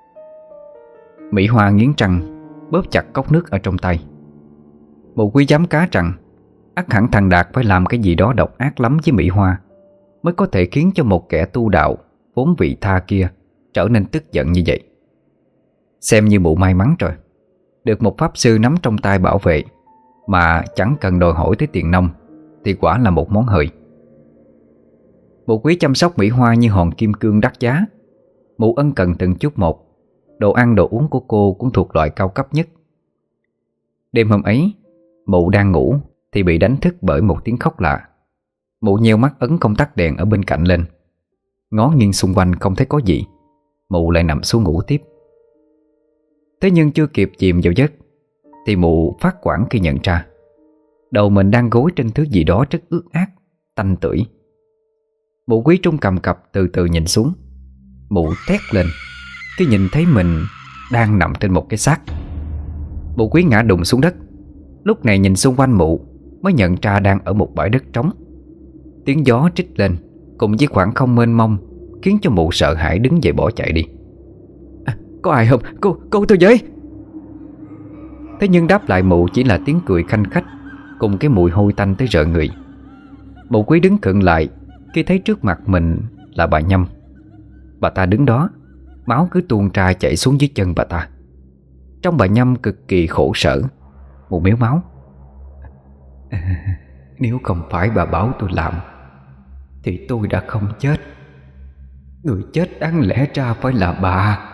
Mỹ Hoa nghiến răng, bóp chặt cốc nước ở trong tay. Mụ Quý dám cá rằng ắt hẳn thằng Đạt phải làm cái gì đó độc ác lắm với Mỹ Hoa mới có thể khiến cho một kẻ tu đạo vốn vị tha kia trở nên tức giận như vậy. Xem như mụ may mắn rồi, được một pháp sư nắm trong tay bảo vệ mà chẳng cần đòi hỏi tới tiền nong, thì quả là một món hời. Mụ Quý chăm sóc Mỹ Hoa như hòn kim cương đắt giá. Mụ ân cần từng chút một. Đồ ăn đồ uống của cô cũng thuộc loại cao cấp nhất. Đêm hôm ấy, mụ đang ngủ thì bị đánh thức bởi một tiếng khóc lạ. Mụ nheo mắt ấn công tắc đèn ở bên cạnh lên, ngó nghiêng xung quanh không thấy có gì. Mụ lại nằm xuống ngủ tiếp. Thế nhưng chưa kịp chìm vào giấc thì mụ phát hoảng khi nhận ra đầu mình đang gối trên thứ gì đó rất ướt át, tanh tưởi. Mụ Quý trung cầm cập từ từ nhìn xuống. Mụ thét lên khi nhìn thấy mình đang nằm trên một cái xác. Mụ Quý ngã đùng xuống đất. Lúc này nhìn xung quanh mụ mới nhận ra đang ở một bãi đất trống. Tiếng gió trích lên cùng với khoảng không mênh mông khiến cho mụ sợ hãi đứng dậy bỏ chạy đi. À, có ai không? Cô, cô tôi với. Thế nhưng đáp lại mụ chỉ là tiếng cười khanh khách cùng cái mùi hôi tanh tới rợn người. Mụ Quý đứng khựng lại khi thấy trước mặt mình là bà Nhâm. Bà ta đứng đó, máu cứ tuôn ra chảy xuống dưới chân bà ta. Trông bà Nhâm cực kỳ khổ sở. Mụ mếu máu: Nếu không phải bà bảo tôi làm thì tôi đã không chết. Người chết đáng lẽ ra phải là bà.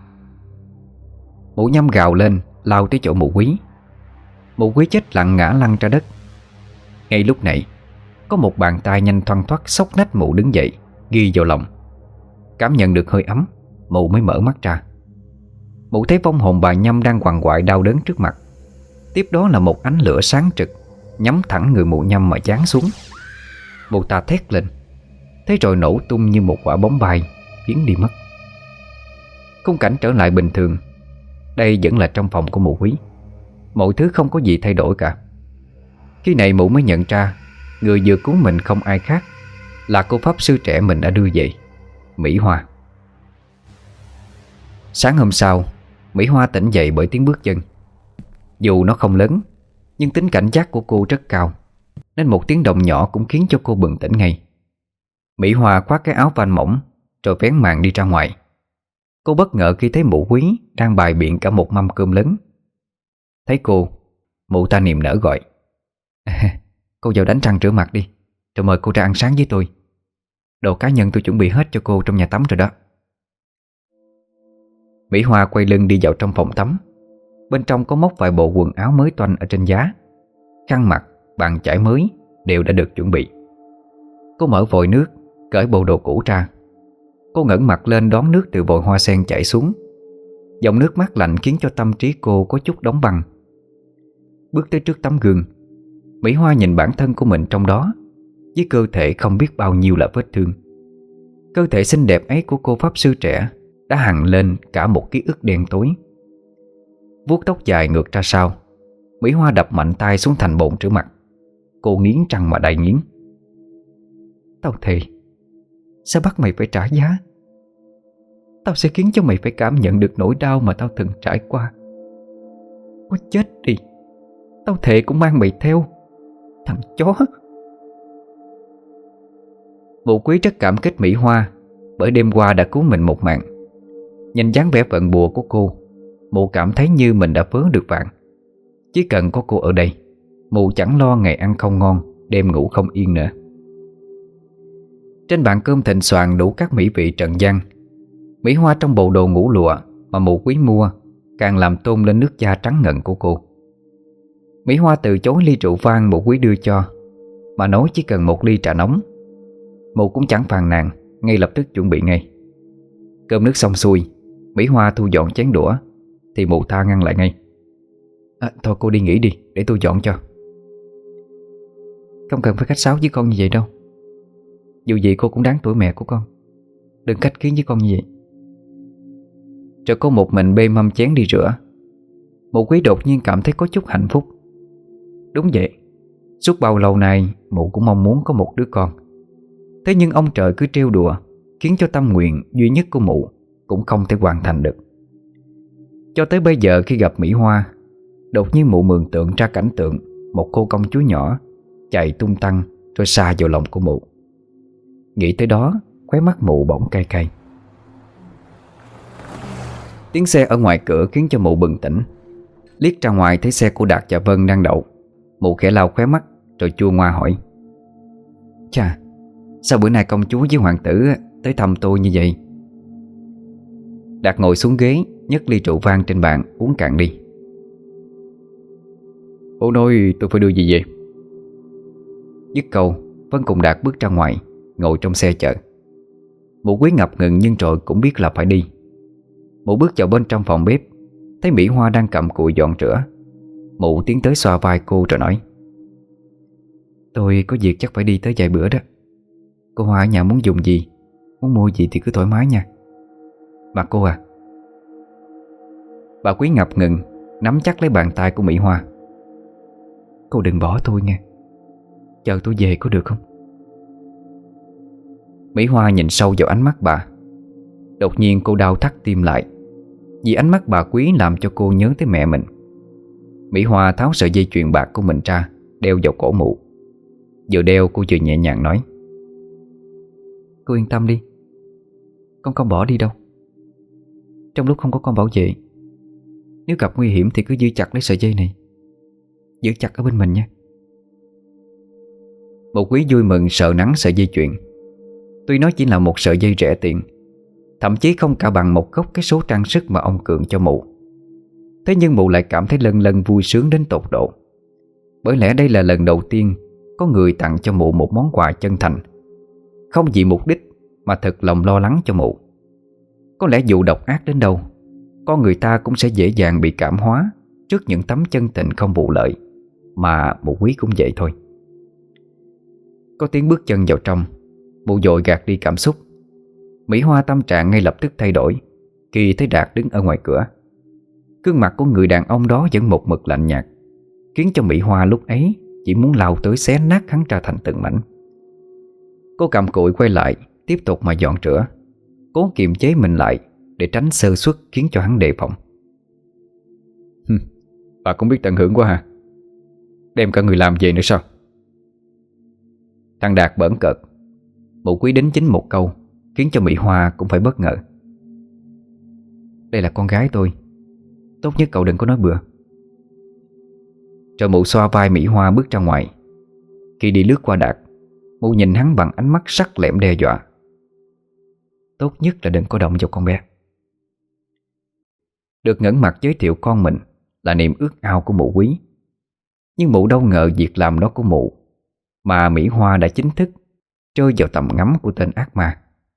Mụ Nhâm gào lên, lao tới chỗ mụ Quý. Mụ Quý chết lặng ngã lăn ra đất. Ngay lúc này, có một bàn tay nhanh thoăn thoắt xốc nách mụ đứng dậy, ghi vào lòng. Cảm nhận được hơi ấm, mụ mới mở mắt ra. Mụ thấy vong hồn bà Nhâm đang quằn quại đau đớn trước mặt. Tiếp đó là một ánh lửa sáng trực nhắm thẳng người mụ Nhâm mà giáng xuống. Mụ ta thét lên, thế rồi nổ tung như một quả bóng bay, biến đi mất. Khung cảnh trở lại bình thường. Đây vẫn là trong phòng của mụ Quý. Mọi thứ không có gì thay đổi cả. Khi này mụ mới nhận ra người vừa cứu mình không ai khác là cô pháp sư trẻ mình đã đưa về, Mỹ Hoa. Sáng hôm sau, Mỹ Hoa tỉnh dậy bởi tiếng bước chân. Dù nó không lớn, nhưng tính cảnh giác của cô rất cao, nên một tiếng động nhỏ cũng khiến cho cô bừng tỉnh ngay. Mỹ Hoa khoác cái áo van mỏng rồi vén màn đi ra ngoài. Cô bất ngờ khi thấy mụ Quý đang bày biện cả một mâm cơm lớn. Thấy cô, mụ ta niềm nở gọi: Cô vào đánh răng rửa mặt đi, rồi mời cô ra ăn sáng với tôi. Đồ cá nhân tôi chuẩn bị hết cho cô trong nhà tắm rồi đó. Mỹ Hoa quay lưng đi vào trong phòng tắm. Bên trong có móc vài bộ quần áo mới toanh ở trên giá. Khăn mặt, bàn chải mới đều đã được chuẩn bị. Cô mở vòi nước, cởi bộ đồ cũ ra. Cô ngẩng mặt lên đón nước từ vòi hoa sen chảy xuống. Dòng nước mát lạnh khiến cho tâm trí cô có chút đóng băng. Bước tới trước tấm gương, Mỹ Hoa nhìn bản thân của mình trong đó, với cơ thể không biết bao nhiêu là vết thương. Cơ thể xinh đẹp ấy của cô pháp sư trẻ đã hằn lên cả một ký ức đen tối. Vuốt tóc dài ngược ra sau, Mỹ Hoa đập mạnh tay xuống thành bồn rửa mặt. Cô nghiến răng mà đầy nghiến: Tao thề sẽ bắt mày phải trả giá. Tao sẽ khiến cho mày phải cảm nhận được nỗi đau mà tao từng trải qua. Có chết đi, tao thề cũng mang mày theo, thằng chó. Mụ Quý rất cảm kích Mỹ Hoa, bởi đêm qua đã cứu mình một mạng. Nhìn dáng vẻ vận bùa của cô, mụ cảm thấy như mình đã vớ được vàng. Chỉ cần có cô ở đây, mụ chẳng lo ngày ăn không ngon, đêm ngủ không yên nữa. Trên bàn cơm thịnh soạn đủ các mỹ vị trần gian. Mỹ Hoa trong bộ đồ ngủ lụa mà mụ Quý mua càng làm tôn lên nước da trắng ngần của cô. Mỹ Hoa từ chối ly rượu vang mụ Quý đưa cho, mà nói chỉ cần một ly trà nóng. Mụ cũng chẳng phàn nàn, ngay lập tức chuẩn bị ngay. Cơm nước xong xuôi, Mỹ Hoa thu dọn chén đũa thì mụ ta ngăn lại ngay: à, Thôi cô đi nghỉ đi, để tôi dọn cho. Không cần phải khách sáo với con như vậy đâu. Dù gì cô cũng đáng tuổi mẹ của con, đừng khách khí với con như vậy. Rồi cô một mình bê mâm chén đi rửa. Mụ Quý đột nhiên cảm thấy có chút hạnh phúc. Đúng vậy, suốt bao lâu nay mụ cũng mong muốn có một đứa con. Thế nhưng ông trời cứ trêu đùa, khiến cho tâm nguyện duy nhất của mụ cũng không thể hoàn thành được. Cho tới bây giờ khi gặp Mỹ Hoa, đột nhiên mụ mường tượng ra cảnh tượng một cô công chúa nhỏ chạy tung tăng rồi xa vào lòng của mụ. Nghĩ tới đó, khóe mắt mụ bỗng cay cay. Tiếng xe ở ngoài cửa khiến cho mụ bừng tỉnh. Liếc ra ngoài thấy xe của Đạt và Vân đang đậu. Mụ khẽ lau khóe mắt rồi chua ngoa hỏi: Chà, sao bữa nay công chúa với hoàng tử tới thăm tôi như vậy? Đạt ngồi xuống ghế, nhấc ly rượu vang trên bàn uống cạn đi. Bố nói tôi phải đưa gì về? Dứt câu, Vân cùng Đạt bước ra ngoài, ngồi trong xe chợ. Mụ Quý ngập ngừng nhưng rồi cũng biết là phải đi. Mụ bước vào bên trong phòng bếp, thấy Mỹ Hoa đang cầm cùi dọn rửa. Mụ tiến tới xoa vai cô rồi nói: Tôi có việc chắc phải đi tới vài bữa đó. Cô Hoa ở nhà muốn dùng gì, muốn mua gì thì cứ thoải mái nha. Mà cô à. Bà Quý ngập ngừng, nắm chắc lấy bàn tay của Mỹ Hoa. Cô đừng bỏ tôi nghe, chờ tôi về có được không? Mỹ Hoa nhìn sâu vào ánh mắt bà. Đột nhiên cô đau thắt tim lại, vì ánh mắt bà Quý làm cho cô nhớ tới mẹ mình. Mỹ Hoa tháo sợi dây chuyền bạc của mình ra, đeo vào cổ mụ. Vừa đeo cô vừa nhẹ nhàng nói: Cô yên tâm đi, Con không bỏ đi đâu. Trong lúc không có con bảo vệ, nếu gặp nguy hiểm thì cứ giữ chặt lấy sợi dây này, giữ chặt ở bên mình nha. Một Quý vui mừng sợ nắng sợi dây chuyền. Tuy nó chỉ là một sợi dây rẻ tiền, thậm chí không cả bằng một gốc cái số trang sức mà ông Cường cho mụ. Thế nhưng mụ lại cảm thấy lần lần vui sướng đến tột độ. Bởi lẽ đây là lần đầu tiên có người tặng cho mụ một món quà chân thành, không vì mục đích mà thật lòng lo lắng cho mụ. Có lẽ dù độc ác đến đâu, con người ta cũng sẽ dễ dàng bị cảm hóa trước những tấm chân tình không vụ lợi. Mà mụ Quý cũng vậy thôi. Có tiếng bước chân vào trong, mụ dội gạt đi cảm xúc. Mỹ Hoa tâm trạng ngay lập tức thay đổi khi thấy Đạt đứng ở ngoài cửa. Gương mặt của người đàn ông đó vẫn một mực lạnh nhạt, khiến cho Mỹ Hoa lúc ấy chỉ muốn lao tới xé nát hắn ra thành từng mảnh. Cô cầm cụi quay lại, tiếp tục mà dọn rửa, cố kiềm chế mình lại để tránh sơ suất khiến cho hắn đề phòng. Bà cũng biết tận hưởng quá hả? Đem cả người làm về nữa sao? Thằng Đạt bỡn cợt. Mụ Quý đính chính một câu khiến cho Mỹ Hoa cũng phải bất ngờ. Đây là con gái tôi, tốt nhất cậu đừng có nói bừa. Rồi mụ xoa vai Mỹ Hoa bước ra ngoài. Khi đi lướt qua Đạt, mụ nhìn hắn bằng ánh mắt sắc lẹm đe dọa. Tốt nhất là đừng có động vào con bé. Được ngẩng mặt giới thiệu con mình là niềm ước ao của mụ Quý. Nhưng mụ đâu ngờ việc làm đó của mụ mà Mỹ Hoa đã chính thức rơi vào tầm ngắm của tên ác ma.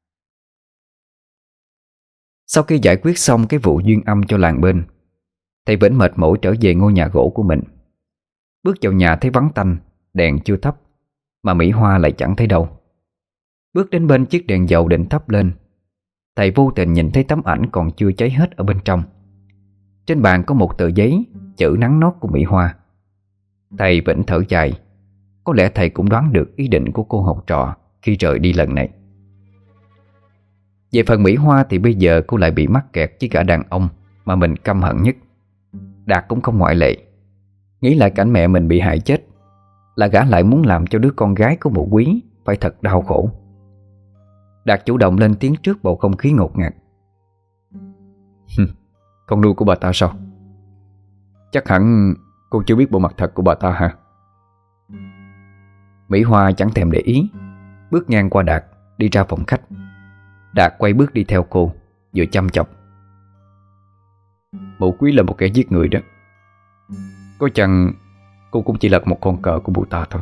Sau khi giải quyết xong cái vụ duyên âm cho làng bên, thầy Vĩnh mệt mỏi trở về ngôi nhà gỗ của mình. Bước vào nhà thấy vắng tanh, đèn chưa thắp, mà Mỹ Hoa lại chẳng thấy đâu. Bước đến bên chiếc đèn dầu định thắp lên, thầy vô tình nhìn thấy tấm ảnh còn chưa cháy hết ở bên trong. Trên bàn có một tờ giấy, chữ nắn nót của Mỹ Hoa. Thầy Vĩnh thở dài. Có lẽ thầy cũng đoán được ý định của cô học trò khi rời đi lần này. Về phần Mỹ Hoa thì bây giờ cô lại bị mắc kẹt với gã đàn ông mà mình căm hận nhất. Đạt cũng không ngoại lệ. Nghĩ lại cảnh mẹ mình bị hại chết, là gã lại muốn làm cho đứa con gái của mụ Quý phải thật đau khổ. Đạt chủ động lên tiếng trước bầu không khí ngột ngạt. Con nuôi của bà ta sao? Chắc hẳn cô chưa biết bộ mặt thật của bà ta hả? Mỹ Hoa chẳng thèm để ý, bước ngang qua Đạt, đi ra phòng khách. Đạt quay bước đi theo cô, vừa chăm chọc. Mụ Quý là một kẻ giết người đó. Có chăng cô cũng chỉ là một con cờ của bụ ta thôi.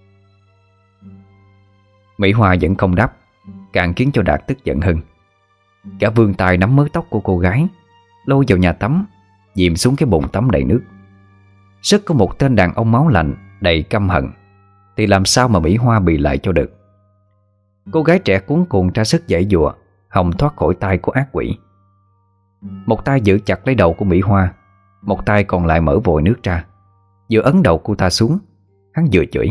Mỹ Hoa vẫn không đáp, càng khiến cho Đạt tức giận hơn. Cả vươn tay nắm mớ tóc của cô gái, lôi vào nhà tắm, dìm xuống cái bồn tắm đầy nước. Sức của một tên đàn ông máu lạnh đầy căm hận thì làm sao mà Mỹ Hoa bị lại cho được. Cô gái trẻ cuống cuồng ra sức giãy giụa, hòng thoát khỏi tay của ác quỷ. Một tay giữ chặt lấy đầu của Mỹ Hoa, một tay còn lại mở vội nước ra, vừa ấn đầu cô ta xuống. Hắn vừa chửi.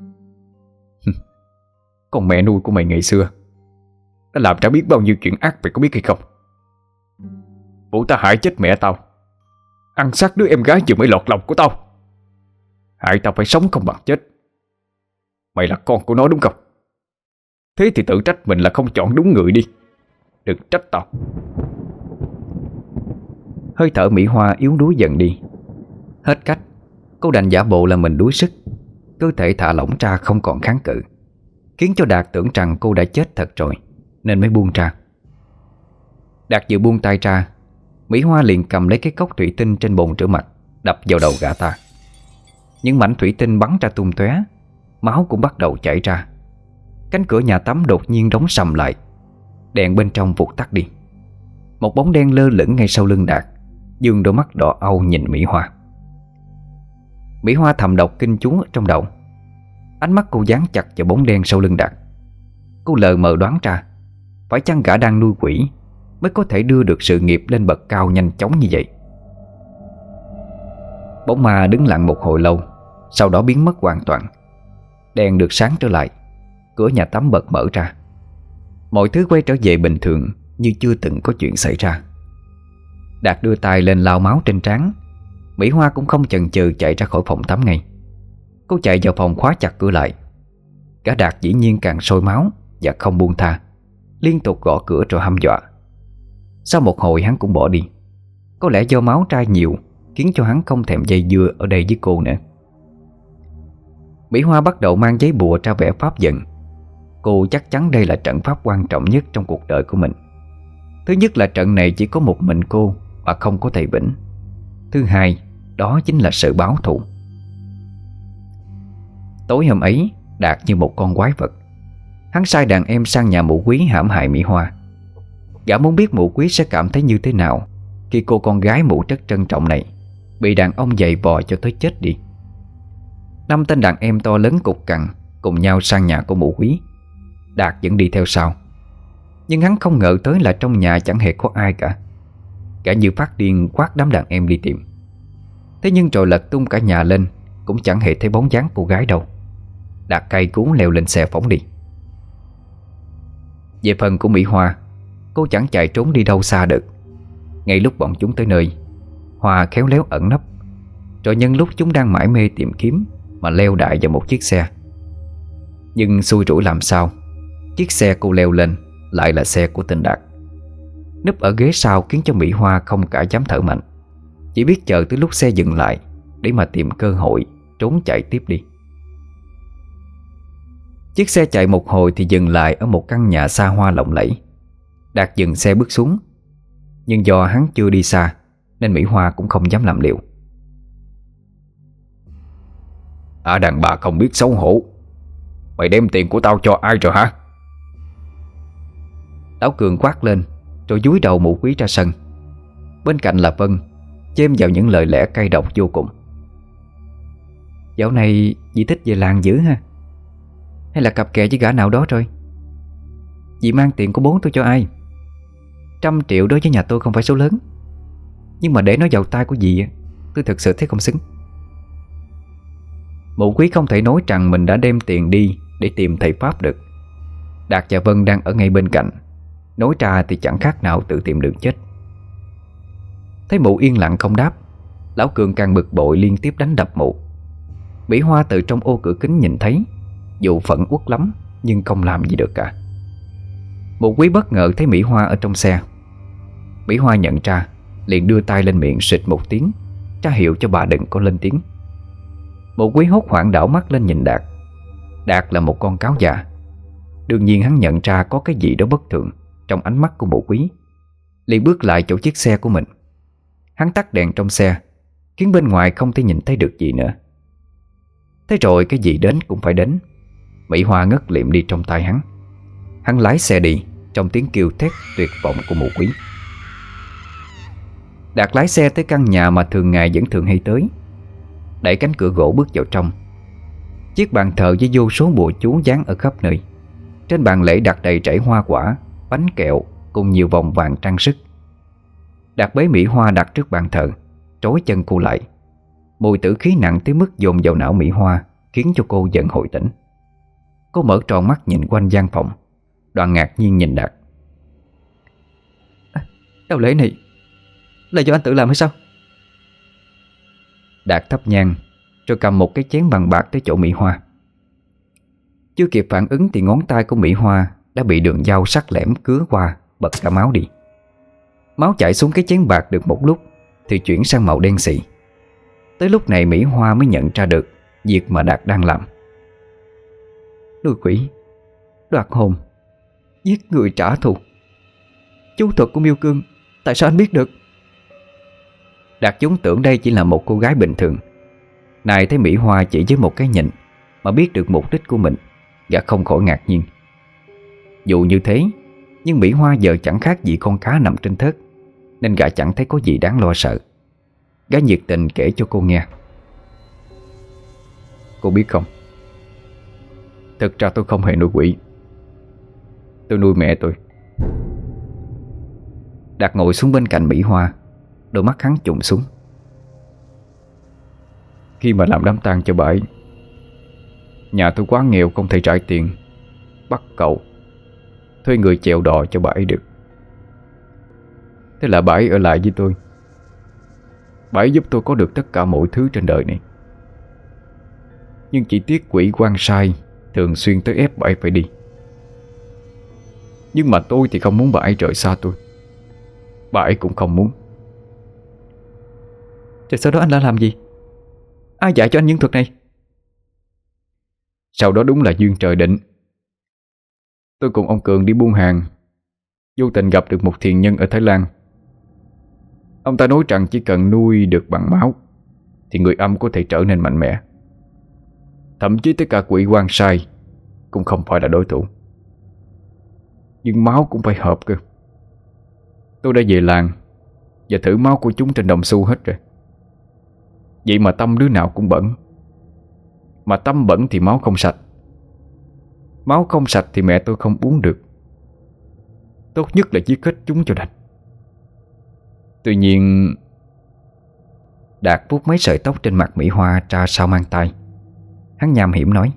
Con mẹ nuôi của mày ngày xưa đã làm ra biết bao nhiêu chuyện ác, mày có biết hay không? Vụ ta hại chết mẹ tao, ăn xác đứa em gái vừa mới lọt lòng của tao, hại tao phải sống không bằng chết. Mày là con của nó đúng không? Thế thì tự trách mình là không chọn đúng người đi, đừng trách tao. Hơi thở Mỹ Hoa yếu đuối dần đi. Hết cách, cô đành giả bộ là mình đuối sức, cơ thể thả lỏng ra không còn kháng cự, khiến cho Đạt tưởng rằng cô đã chết thật rồi, nên mới buông ra. Đạt vừa buông tay ra, Mỹ Hoa liền cầm lấy cái cốc thủy tinh trên bồn rửa mặt, đập vào đầu gã ta. Những mảnh thủy tinh bắn ra tung tóe, máu cũng bắt đầu chảy ra. Cánh cửa nhà tắm đột nhiên đóng sầm lại, đèn bên trong vụt tắt đi. Một bóng đen lơ lửng ngay sau lưng Đạt, dương đôi mắt đỏ au nhìn Mỹ Hoa. Mỹ Hoa thầm đọc kinh chú ở trong đầu. Ánh mắt cô dán chặt vào bóng đen sau lưng Đạt. Cô lờ mờ đoán ra, phải chăng gã đang nuôi quỷ mới có thể đưa được sự nghiệp lên bậc cao nhanh chóng như vậy. Bóng ma đứng lặng một hồi lâu, sau đó biến mất hoàn toàn. Đèn được sáng trở lại, cửa nhà tắm bật mở ra. Mọi thứ quay trở về bình thường như chưa từng có chuyện xảy ra. Đạt đưa tay lên lau máu trên trán. Mỹ Hoa cũng không chần chừ chạy ra khỏi phòng tắm ngay. Cô chạy vào phòng khóa chặt cửa lại. Cả Đạt dĩ nhiên càng sôi máu và không buông tha. liên tục gõ cửa rồi hăm dọa. Sau một hồi hắn cũng bỏ đi. Có lẽ do máu trai nhiều khiến cho hắn không thèm dây dưa ở đây với cô nữa. Mỹ Hoa bắt đầu mang giấy bùa ra vẽ pháp trận. Cô chắc chắn đây là trận pháp quan trọng nhất trong cuộc đời của mình. Thứ nhất là trận này chỉ có một mình cô mà không có thầy Vĩnh. Thứ hai, đó chính là sự báo thù. Tối hôm ấy, Đạt như một con quái vật. Hắn sai đàn em sang nhà mụ Quý hãm hại Mỹ Hoa. Gã muốn biết mụ Quý sẽ cảm thấy như thế nào khi cô con gái mụ rất trân trọng này bị đàn ông giày vò cho tới chết đi. Năm tên đàn em to lớn cục cằn cùng nhau sang nhà của mụ Quý. Đạt vẫn đi theo sau. Nhưng hắn không ngờ tới là trong nhà chẳng hề có ai cả. Gã như phát điên quát đám đàn em đi tìm. Thế nhưng rồi lật tung cả nhà lên cũng chẳng hề thấy bóng dáng cô gái đâu. Đạt cay cú leo lên xe phóng đi. Về phần của Mỹ Hoa, cô chẳng chạy trốn đi đâu xa được. Ngay lúc bọn chúng tới nơi, Hoa khéo léo ẩn nấp, rồi nhân lúc chúng đang mải mê tìm kiếm mà leo đại vào một chiếc xe. Nhưng xui rủi làm sao, chiếc xe cô leo lên lại là xe của tên Đạt. Núp ở ghế sau khiến cho Mỹ Hoa không cả dám thở mạnh, chỉ biết chờ tới lúc xe dừng lại để mà tìm cơ hội trốn chạy tiếp đi. Chiếc xe chạy một hồi thì dừng lại ở một căn nhà xa hoa lộng lẫy. Đạt dừng xe bước xuống. Nhưng do hắn chưa đi xa nên Mỹ Hoa cũng không dám làm liều. À, đàn bà không biết xấu hổ, mày đem tiền của tao cho ai rồi hả? Lão Cường quát lên rồi dúi đầu mụ Quý ra sân. Bên cạnh là Vân, chêm vào những lời lẽ cay độc vô cùng. Dạo này dì thích về làng dữ ha? Hay là cặp kè với gã nào đó rồi? Dì mang tiền của bố tôi cho ai? Trăm triệu đối với nhà tôi không phải số lớn, nhưng mà để nó vào tay của dì, tôi thực sự thấy không xứng. Mụ Quý không thể nói rằng mình đã đem tiền đi để tìm thầy Pháp được. Đạt và Vân đang ở ngay bên cạnh, nói ra thì chẳng khác nào tự tìm đường chết. Thấy mụ yên lặng không đáp, lão Cường càng bực bội liên tiếp đánh đập mụ. Mỹ Hoa từ trong ô cửa kính nhìn thấy, dù phẫn uất lắm nhưng không làm gì được cả. Mụ Quý bất ngờ thấy Mỹ Hoa ở trong xe. Mỹ Hoa nhận ra, liền đưa tay lên miệng xịt một tiếng, ra hiệu cho bà đừng có lên tiếng. Mụ Quý hốt hoảng đảo mắt lên nhìn Đạt. Đạt là một con cáo già. Đương nhiên hắn nhận ra có cái gì đó bất thường trong ánh mắt của mụ Quý, liền bước lại chỗ chiếc xe của mình. Hắn tắt đèn trong xe, khiến bên ngoài không thể nhìn thấy được gì nữa. Thế rồi cái gì đến cũng phải đến. Mỹ Hoa ngất liệm đi trong tay hắn. Hắn lái xe đi trong tiếng kêu thét tuyệt vọng của mụ Quý. Đạt lái xe tới căn nhà mà thường ngày vẫn thường hay tới, đẩy cánh cửa gỗ bước vào trong. Chiếc bàn thờ với vô số bùa chú dán ở khắp nơi. Trên bàn lễ đặt đầy trẩy hoa quả, bánh kẹo cùng nhiều vòng vàng trang sức. Đạt bế Mỹ Hoa đặt trước bàn thờ, trói chân cô lại. Mùi tử khí nặng tới mức dồn vào não Mỹ Hoa, khiến cho cô dần hồi tỉnh. Cô mở tròn mắt nhìn quanh gian phòng, đoạn ngạc nhiên nhìn Đạt. À, đau lễ này là do anh tự làm hay sao? Đạt thắp nhang rồi cầm một cái chén bằng bạc tới chỗ Mỹ Hoa. Chưa kịp phản ứng thì ngón tay của Mỹ Hoa đã bị đường dao sắc lẻm cứa qua, bật cả máu đi. Máu chảy xuống cái chén bạc được một lúc thì chuyển sang màu đen xị. Tới lúc này Mỹ Hoa mới nhận ra được việc mà Đạt đang làm. Nuôi quỷ, đoạt hồn, giết người trả thù. Chú thuật của Miêu Cương, tại sao anh biết được? Đạt vốn tưởng đây chỉ là một cô gái bình thường. Này thấy Mỹ Hoa chỉ với một cái nhìn mà biết được mục đích của mình, gã không khỏi ngạc nhiên. Dù như thế, nhưng Mỹ Hoa giờ chẳng khác gì con cá nằm trên thớt, nên gã chẳng thấy có gì đáng lo sợ. Gã nhiệt tình kể cho cô nghe. Cô biết không, thực ra tôi không hề nuôi quỷ. Tôi nuôi mẹ tôi. Đạt ngồi xuống bên cạnh Mỹ Hoa, đôi mắt hắn trùng xuống. Khi mà làm đám tang cho bà ấy, nhà tôi quá nghèo không thể trả tiền, bắt cậu thuê người chèo đò cho bà ấy được. Thế là bà ấy ở lại với tôi. Bà ấy giúp tôi có được tất cả mọi thứ trên đời này. Nhưng chỉ tiếc quỷ quan sai thường xuyên tới ép bà ấy phải đi. Nhưng mà tôi thì không muốn bà ấy rời xa tôi. Bà ấy cũng không muốn. Rồi sau đó anh đã làm gì? Ai dạy cho anh những thuật này? Sau đó đúng là duyên trời định. Tôi cùng ông Cường đi buôn hàng, vô tình gặp được một thiền nhân ở Thái Lan. Ông ta nói rằng chỉ cần nuôi được bằng máu thì người âm có thể trở nên mạnh mẽ. Thậm chí tất cả quỷ quan sai cũng không phải là đối thủ. Nhưng máu cũng phải hợp cơ. Tôi đã về làng và thử máu của chúng trên đồng xu hết rồi. Vậy mà tâm đứa nào cũng bẩn. Mà tâm bẩn thì máu không sạch. Máu không sạch thì mẹ tôi không uống được. Tốt nhất là giết hết chúng cho đành. Tuy nhiên, Đạt vuốt mấy sợi tóc trên mặt Mỹ Hoa ra sau mang tay. Hắn nham hiểm nói: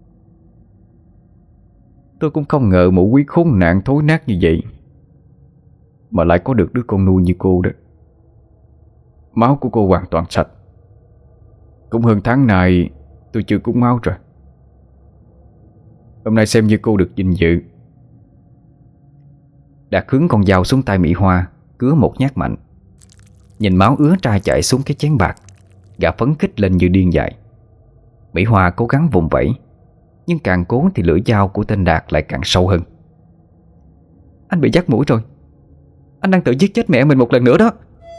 tôi cũng không ngờ mụ quý khốn nạn thối nát như vậy mà lại có được đứa con nuôi như cô đó. Máu của cô hoàn toàn sạch. Cũng hơn tháng này tôi chưa cúng máu rồi. Hôm nay xem như cô được vinh dự. Đạt hướng con dao xuống tay Mỹ Hoa, cứa một nhát mạnh. Nhìn máu ứa ra chảy xuống cái chén bạc, gã phấn khích lên như điên dại. Mỹ Hoa cố gắng vùng vẫy, nhưng càng cố thì lưỡi dao của tên Đạt lại càng sâu hơn. Anh bị dắt mũi rồi. Anh đang tự giết chết mẹ mình một lần nữa đó.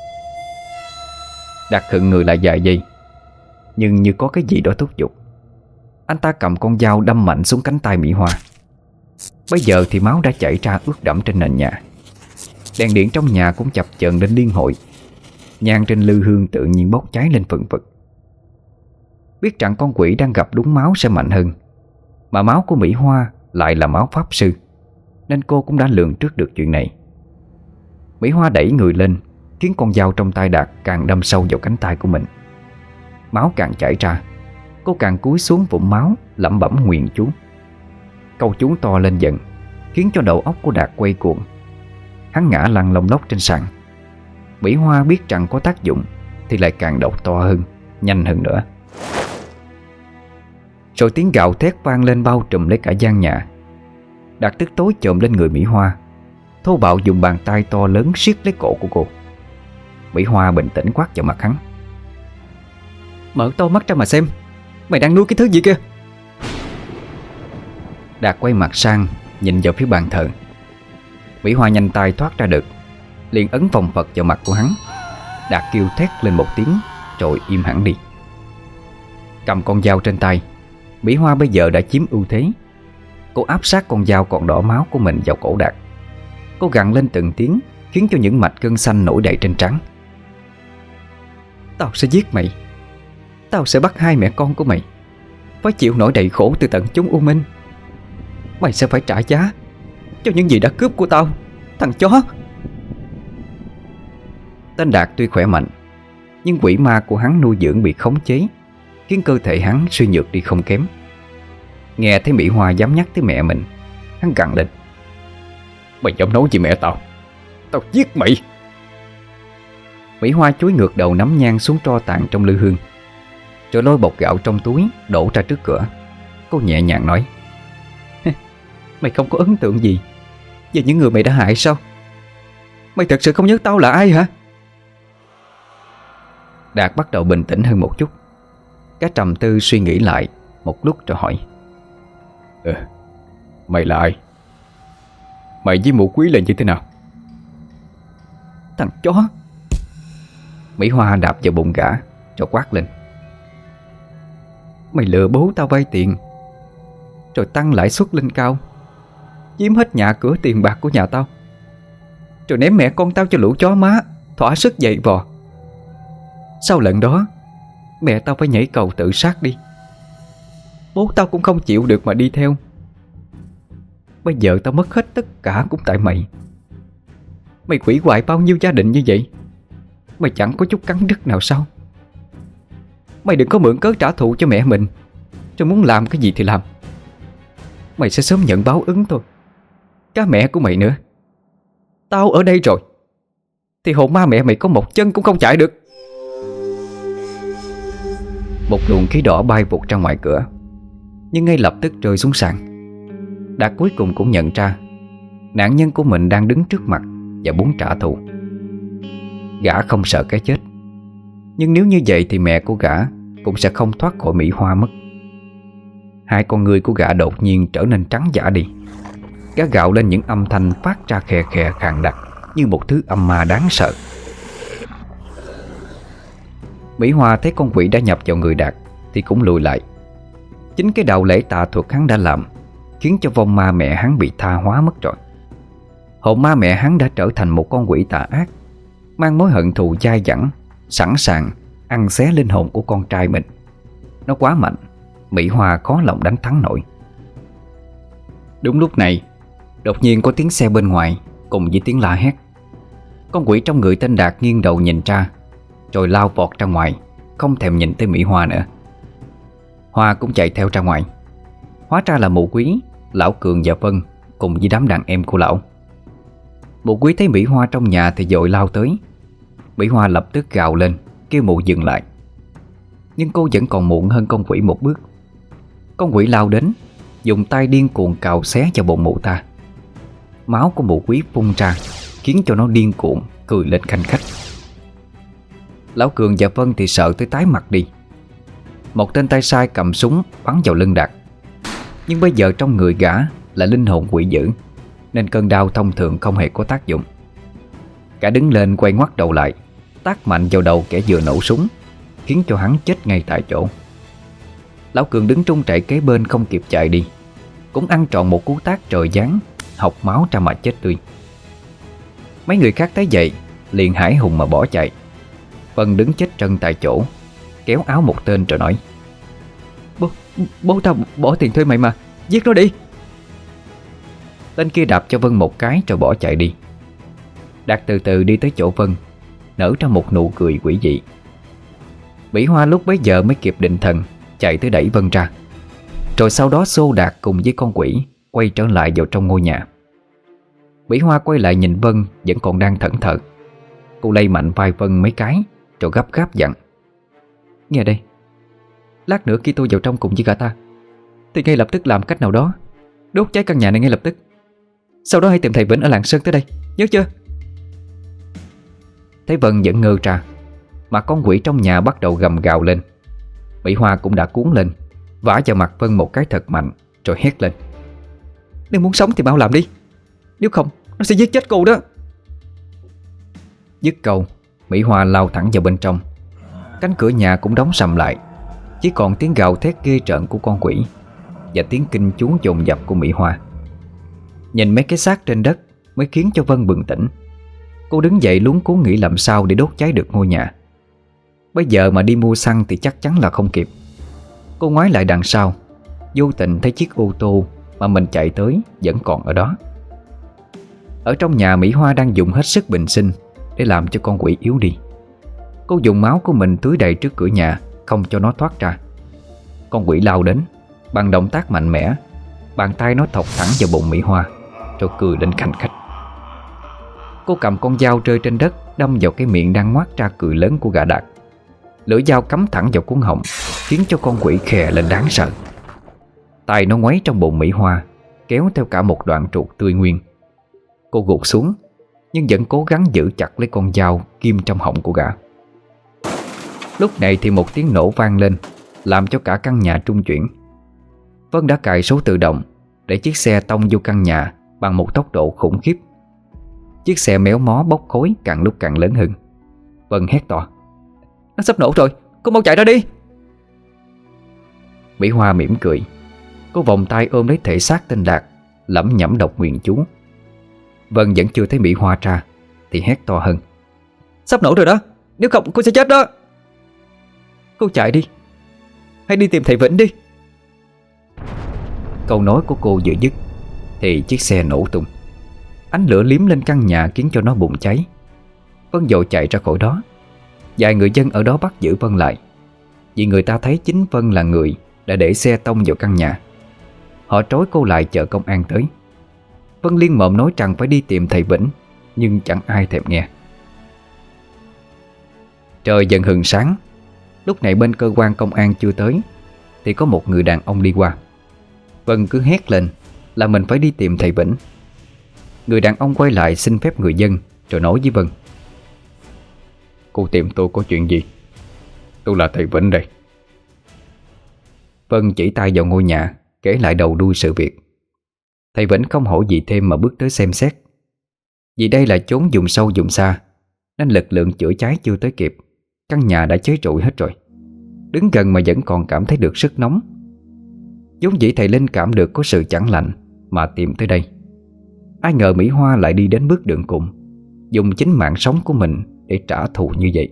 Đạt khựng người lại vài giây, nhưng như có cái gì đó thúc giục. Anh ta cầm con dao đâm mạnh xuống cánh tay Mỹ Hoa. Bây giờ thì máu đã chảy ra ướt đẫm trên nền nhà. Đèn điện trong nhà cũng chập chờn lên liên hồi. Nhang trên lư hương tự nhiên bốc cháy lên phừng phực. Biết rằng con quỷ đang gặp đúng máu sẽ mạnh hơn, mà máu của Mỹ Hoa lại là máu pháp sư, nên cô cũng đã lường trước được chuyện này. Mỹ Hoa đẩy người lên, khiến con dao trong tay Đạt càng đâm sâu vào cánh tay của mình. Máu càng chảy ra, cô càng cúi xuống vũng máu, lẩm bẩm nguyện chú. Câu chú to lên dần, khiến cho đầu óc của Đạt quay cuồng. Hắn ngã lăn lông lốc trên sàn. Mỹ Hoa biết rằng có tác dụng thì lại càng độc to hơn, nhanh hơn nữa. Rồi tiếng gào thét vang lên bao trùm lấy cả gian nhà. Đạt tức tối chồm lên người Mỹ Hoa, thô bạo dùng bàn tay to lớn siết lấy cổ của cô. Mỹ Hoa bình tĩnh quát vào mặt hắn: mở to mắt ra mà xem, mày đang nuôi cái thứ gì kia? Đạt quay mặt sang, nhìn vào phía bàn thờ. Mỹ Hoa nhanh tay thoát ra được, liền ấn vòng Phật vào mặt của hắn. Đạt kêu thét lên một tiếng, rồi im hẳn đi. Cầm con dao trên tay, Mỹ Hoa bây giờ đã chiếm ưu thế. Cô áp sát con dao còn đỏ máu của mình vào cổ Đạt. Cô gằn lên từng tiếng, khiến cho những mạch gân xanh nổi đầy trên trán. Tao sẽ giết mày. Tao sẽ bắt hai mẹ con của mày phải chịu nỗi đầy khổ từ tận chúng U Minh. Mày sẽ phải trả giá cho những gì đã cướp của tao, thằng chó. Tên Đạt tuy khỏe mạnh, nhưng quỷ ma của hắn nuôi dưỡng bị khống chế, khiến cơ thể hắn suy nhược đi không kém. Nghe thấy Mỹ Hoa dám nhắc tới mẹ mình, hắn gằn lên: mày dám nói gì mẹ tao? Tao giết mày. Mỹ Hoa chúi ngược đầu nắm nhang xuống tro tàn trong lư hương, rồi lôi bột gạo trong túi đổ ra trước cửa. Cô nhẹ nhàng nói: mày không có ấn tượng gì về những người mày đã hại sao? Mày thật sự không nhớ tao là ai hả? Đạt bắt đầu bình tĩnh hơn một chút. Cá trầm tư suy nghĩ lại một lúc rồi hỏi: Ừ, mày là ai? Mày với mụ quý là như thế nào? Thằng chó! Mỹ Hoa đạp vào bụng gã rồi quát lên: mày lừa bố tao vay tiền, rồi tăng lãi suất lên cao, chiếm hết nhà cửa tiền bạc của nhà tao, rồi ném mẹ con tao cho lũ chó má thỏa sức dày vò. Sau lần đó, mẹ tao phải nhảy cầu tự sát đi. Bố tao cũng không chịu được mà đi theo. Bây giờ tao mất hết tất cả cũng tại mày. Mày hủy hoại bao nhiêu gia đình như vậy, mày chẳng có chút cắn rứt nào sao? Mày đừng có mượn cớ trả thù cho mẹ mình, rồi muốn làm cái gì thì làm. Mày sẽ sớm nhận báo ứng thôi. Cả mẹ của mày nữa. Tao ở đây rồi thì hồn ma mẹ mày có một chân cũng không chạy được. Một luồng khí đỏ bay vụt ra ngoài cửa, nhưng ngay lập tức rơi xuống sàn. Đạt cuối cùng cũng nhận ra nạn nhân của mình đang đứng trước mặt và muốn trả thù. Gã không sợ cái chết, nhưng nếu như vậy thì mẹ của gã cũng sẽ không thoát khỏi Mỹ Hoa mất. Hai con ngươi của gã đột nhiên trở nên trắng dã đi. Gã gào lên những âm thanh phát ra khè khè khàn đặc, như một thứ âm ma đáng sợ. Mỹ Hoa thấy con quỷ đã nhập vào người Đạt thì cũng lùi lại. Chính cái đạo lễ tà thuật hắn đã làm khiến cho vong ma mẹ hắn bị tha hóa mất rồi. Hồn ma mẹ hắn đã trở thành một con quỷ tà ác, mang mối hận thù dai dẳng, sẵn sàng ăn xé linh hồn của con trai mình. Nó quá mạnh, Mỹ Hoa khó lòng đánh thắng nổi. Đúng lúc này, đột nhiên có tiếng xe bên ngoài cùng với tiếng la hét. Con quỷ trong người tên Đạt nghiêng đầu nhìn ra, rồi lao vọt ra ngoài, không thèm nhìn tới Mỹ Hoa nữa. Hoa cũng chạy theo ra ngoài. Hóa ra là Mụ Quý, Lão Cường và Vân cùng với đám đàn em của lão. Mụ Quý thấy Mỹ Hoa trong nhà thì vội lao tới. Mỹ Hoa lập tức gào lên kêu Mụ dừng lại, nhưng cô vẫn còn muộn hơn con quỷ một bước. Con quỷ lao đến, dùng tay điên cuồng cào xé vào bụng Mụ ta. Máu của Mụ Quý phun ra, khiến cho nó điên cuồng cười lên khanh khách. Lão Cường và Vân thì sợ tới tái mặt đi. Một tên tay sai cầm súng bắn vào lưng Đạt, nhưng bây giờ trong người gã là linh hồn quỷ dữ, nên cơn đau thông thường không hề có tác dụng. Gã đứng lên quay ngoắt đầu lại, tát mạnh vào đầu kẻ vừa nổ súng, khiến cho hắn chết ngay tại chỗ. Lão Cường đứng trung chạy kế bên không kịp chạy đi, cũng ăn trọn một cú tát trời giáng, học máu ra mà chết tươi. Mấy người khác thấy vậy liền hãi hùng mà bỏ chạy. Vân đứng chết chân tại chỗ, kéo áo một tên rồi nói: Bố, bố tao bỏ tiền thuê mày mà, giết nó đi. Tên kia đạp cho Vân một cái rồi bỏ chạy đi. Đạt từ từ đi tới chỗ Vân, nở ra một nụ cười quỷ dị. Mỹ Hoa lúc bấy giờ mới kịp định thần, chạy tới đẩy Vân ra, rồi sau đó xô Đạt cùng với con quỷ quay trở lại vào trong ngôi nhà. Mỹ Hoa quay lại nhìn Vân vẫn còn đang thẫn thờ. Cô lay mạnh vai Vân mấy cái rồi gấp gáp dặn: Nghe đây, lát nữa khi tôi vào trong cùng với gã ta thì ngay lập tức làm cách nào đó đốt cháy căn nhà này ngay lập tức. Sau đó hãy tìm thầy Vĩnh ở làng Sơn tới đây, nhớ chưa? Thấy Vân vẫn ngơ ra, mà con quỷ trong nhà bắt đầu gầm gào lên. Mỹ Hoa cũng đã cuốn lên, vả vào mặt Vân một cái thật mạnh, rồi hét lên: Nếu muốn sống thì mau làm đi, nếu không nó sẽ giết chết cô đó. Dứt câu, Mỹ Hoa lao thẳng vào bên trong. Cánh cửa nhà cũng đóng sầm lại, chỉ còn tiếng gào thét ghê rợn của con quỷ và tiếng kinh chú dồn dập của Mỹ Hoa. Nhìn mấy cái xác trên đất mới khiến cho Vân bừng tỉnh. Cô đứng dậy luống cuống nghĩ làm sao để đốt cháy được ngôi nhà. Bây giờ mà đi mua xăng thì chắc chắn là không kịp. Cô ngoái lại đằng sau, vô tình thấy chiếc ô tô mà mình chạy tới vẫn còn ở đó. Ở trong nhà, Mỹ Hoa đang dùng hết sức bình sinh để làm cho con quỷ yếu đi. Cô dùng máu của mình tưới đầy trước cửa nhà, không cho nó thoát ra. Con quỷ lao đến, bằng động tác mạnh mẽ, bàn tay nó thọc thẳng vào bụng Mỹ Hoa, rồi cười lên khanh khách. Cô cầm con dao rơi trên đất, đâm vào cái miệng đang ngoác ra cười lớn của gã Đạt. Lưỡi dao cắm thẳng vào cuống họng, khiến cho con quỷ khè lên đáng sợ. Tay nó ngoáy trong bụng Mỹ Hoa, kéo theo cả một đoạn ruột tươi nguyên. Cô gục xuống, nhưng vẫn cố gắng giữ chặt lấy con dao kim trong họng của gã. Lúc này thì một tiếng nổ vang lên, làm cho cả căn nhà trung chuyển. Vân đã cài số tự động để chiếc xe tông vô căn nhà bằng một tốc độ khủng khiếp. Chiếc xe méo mó bốc khói càng lúc càng lớn hơn. Vân hét to: Nó sắp nổ rồi, cô mau chạy ra đi. Mỹ Hoa mỉm cười. Cô vòng tay ôm lấy thể xác tên Đạt, lẩm nhẩm đọc nguyện chú. Vân vẫn chưa thấy Mỹ Hoa ra thì hét to hơn: Sắp nổ rồi đó, nếu không cô sẽ chết đó. Cô chạy đi, hãy đi tìm thầy Vĩnh đi. Câu nói của cô vừa dứt thì chiếc xe nổ tung. Ánh lửa liếm lên căn nhà khiến cho nó bùng cháy. Vân vội chạy ra khỏi đó. Vài người dân ở đó bắt giữ Vân lại, vì người ta thấy chính Vân là người đã để xe tông vào căn nhà. Họ trói cô lại chờ công an tới. Vân liên mộm nói rằng phải đi tìm thầy Vĩnh, nhưng chẳng ai thèm nghe. Trời dần hừng sáng. Lúc này bên cơ quan công an chưa tới thì có một người đàn ông đi qua. Vân cứ hét lên là mình phải đi tìm thầy Vĩnh. Người đàn ông quay lại xin phép người dân, rồi nói với Vân: Cô tìm tôi có chuyện gì? Tôi là thầy Vĩnh đây. Vân chỉ tay vào ngôi nhà, kể lại đầu đuôi sự việc. Thầy Vĩnh không hỏi gì thêm mà bước tới xem xét. Vì đây là chốn vùng sâu vùng xa, nên lực lượng chữa cháy chưa tới kịp. Căn nhà đã cháy trụi hết rồi. Đứng gần mà vẫn còn cảm thấy được sức nóng. vốn dĩ thầy linh cảm được có sự chẳng lành mà tìm tới đây. Ai ngờ Mỹ Hoa lại đi đến bước đường cùng, dùng chính mạng sống của mình để trả thù như vậy.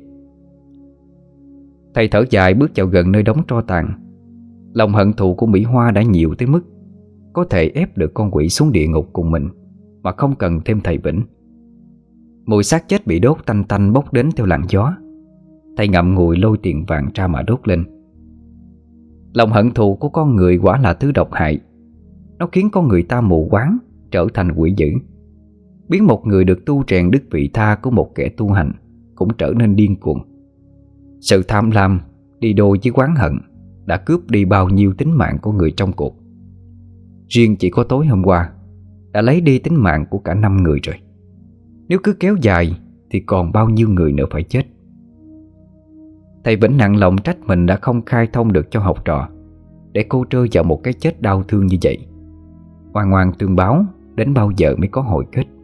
Thầy thở dài bước vào gần nơi đống tro tàn. Lòng hận thù của Mỹ Hoa đã nhiều tới mức có thể ép được con quỷ xuống địa ngục cùng mình mà không cần thêm thầy Vĩnh. Mùi xác chết bị đốt tanh tanh bốc đến theo làn gió. Thầy ngậm ngùi lôi tiền vàng ra mà đốt lên. Lòng hận thù của con người quả là thứ độc hại. Nó khiến con người ta mù quáng, trở thành quỷ dữ, biến một người được tu rèn đức vị tha của một kẻ tu hành cũng trở nên điên cuồng. Sự tham lam đi đôi với oán hận đã cướp đi bao nhiêu tính mạng của người trong cuộc. Riêng chỉ có tối hôm qua đã lấy đi tính mạng của cả năm người rồi. Nếu cứ kéo dài thì còn bao nhiêu người nữa phải chết. Thầy Vĩnh nặng lòng trách mình đã không khai thông được cho học trò, để cô rơi vào một cái chết đau thương như vậy. Ngoan ngoan tương báo, đến bao giờ mới có hồi kết.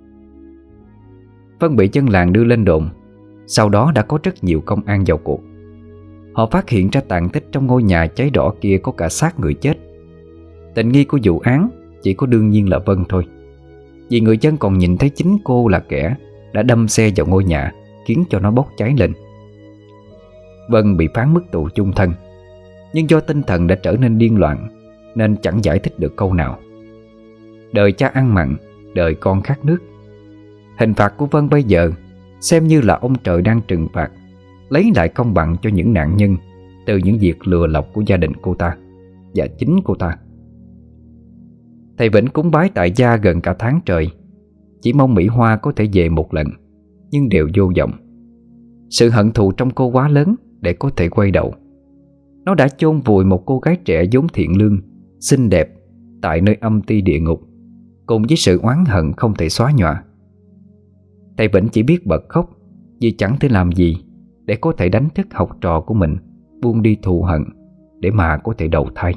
Vân bị dân làng đưa lên đồn. Sau đó đã có rất nhiều công an vào cuộc. Họ phát hiện ra tàn tích trong ngôi nhà cháy đỏ kia có cả xác người chết. Tình nghi của vụ án chỉ có đương nhiên là Vân thôi, vì người dân còn nhìn thấy chính cô là kẻ đã đâm xe vào ngôi nhà, khiến cho nó bốc cháy lên. Vân bị phán mức tù chung thân, nhưng do tinh thần đã trở nên điên loạn nên chẳng giải thích được câu nào. Đời cha ăn mặn, đời con khát nước. Hình phạt của Vân bây giờ xem như là ông trời đang trừng phạt, lấy lại công bằng cho những nạn nhân từ những việc lừa lọc của gia đình cô ta và chính cô ta. Thầy Vĩnh cúng bái tại gia gần cả tháng trời, chỉ mong Mỹ Hoa có thể về một lần, nhưng đều vô vọng. Sự hận thù trong cô quá lớn để có thể quay đầu. Nó đã chôn vùi một cô gái trẻ vốn thiện lương, xinh đẹp tại nơi âm ti địa ngục, cùng với sự oán hận không thể xóa nhòa. Thầy Vĩnh chỉ biết bật khóc, vì chẳng thể làm gì để có thể đánh thức học trò của mình buông đi thù hận để mà có thể đầu thai.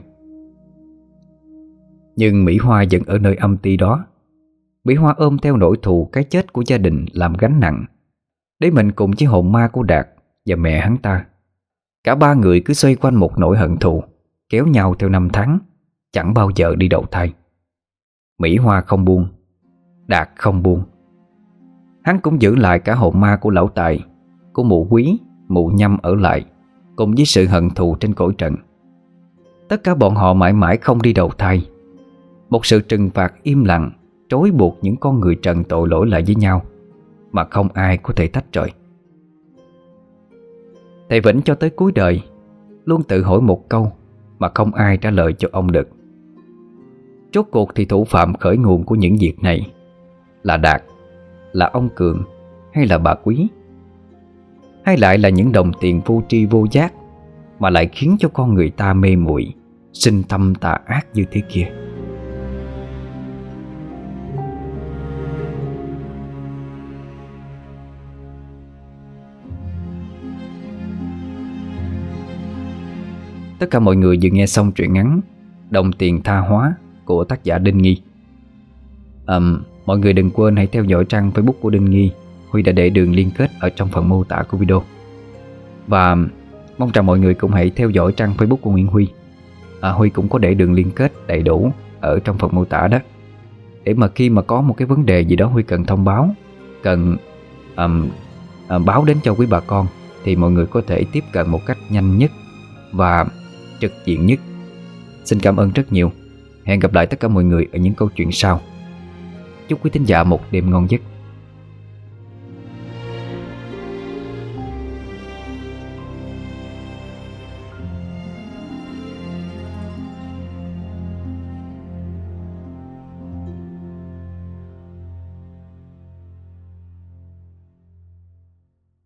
Nhưng Mỹ Hoa vẫn ở nơi âm ti đó. Mỹ Hoa ôm theo nỗi thù cái chết của gia đình làm gánh nặng, để mình cùng với hồn ma của Đạt và mẹ hắn ta. Cả ba người cứ xoay quanh một nỗi hận thù, kéo nhau theo năm tháng, chẳng bao giờ đi đầu thai. Mỹ Hoa không buông, Đạt không buông. Hắn cũng giữ lại cả hồn ma của lão Tài, của mụ Quý, mụ Nhâm ở lại, cùng với sự hận thù trên cõi trần. Tất cả bọn họ mãi mãi không đi đầu thai. Một sự trừng phạt im lặng trói buộc những con người trần tội lỗi lại với nhau, mà không ai có thể tách rời. Thầy Vĩnh cho tới cuối đời luôn tự hỏi một câu mà không ai trả lời cho ông được. Rốt cuộc thì thủ phạm khởi nguồn của những việc này là Đạt, là ông Cường, hay là bà Quý? Hay lại là những đồng tiền vô tri vô giác mà lại khiến cho con người ta mê muội, sinh tâm tà ác như thế kia? Tất cả mọi người vừa nghe xong truyện ngắn Đồng Tiền Tha Hóa của tác giả Đinh Nghi. à, Mọi người đừng quên hãy theo dõi trang Facebook của Đinh Nghi. Huy đã để đường liên kết ở trong phần mô tả của video. Và mong rằng mọi người cũng hãy theo dõi trang Facebook của Nguyễn Huy. à, Huy cũng có để đường liên kết đầy đủ ở trong phần mô tả đó, để mà khi mà có một cái vấn đề gì đó Huy cần thông báo, cần um, uh, báo đến cho quý bà con, thì mọi người có thể tiếp cận một cách nhanh nhất và trực diện nhất. Xin cảm ơn rất nhiều. Hẹn gặp lại tất cả mọi người ở những câu chuyện sau. Chúc quý thính giả một đêm ngon giấc.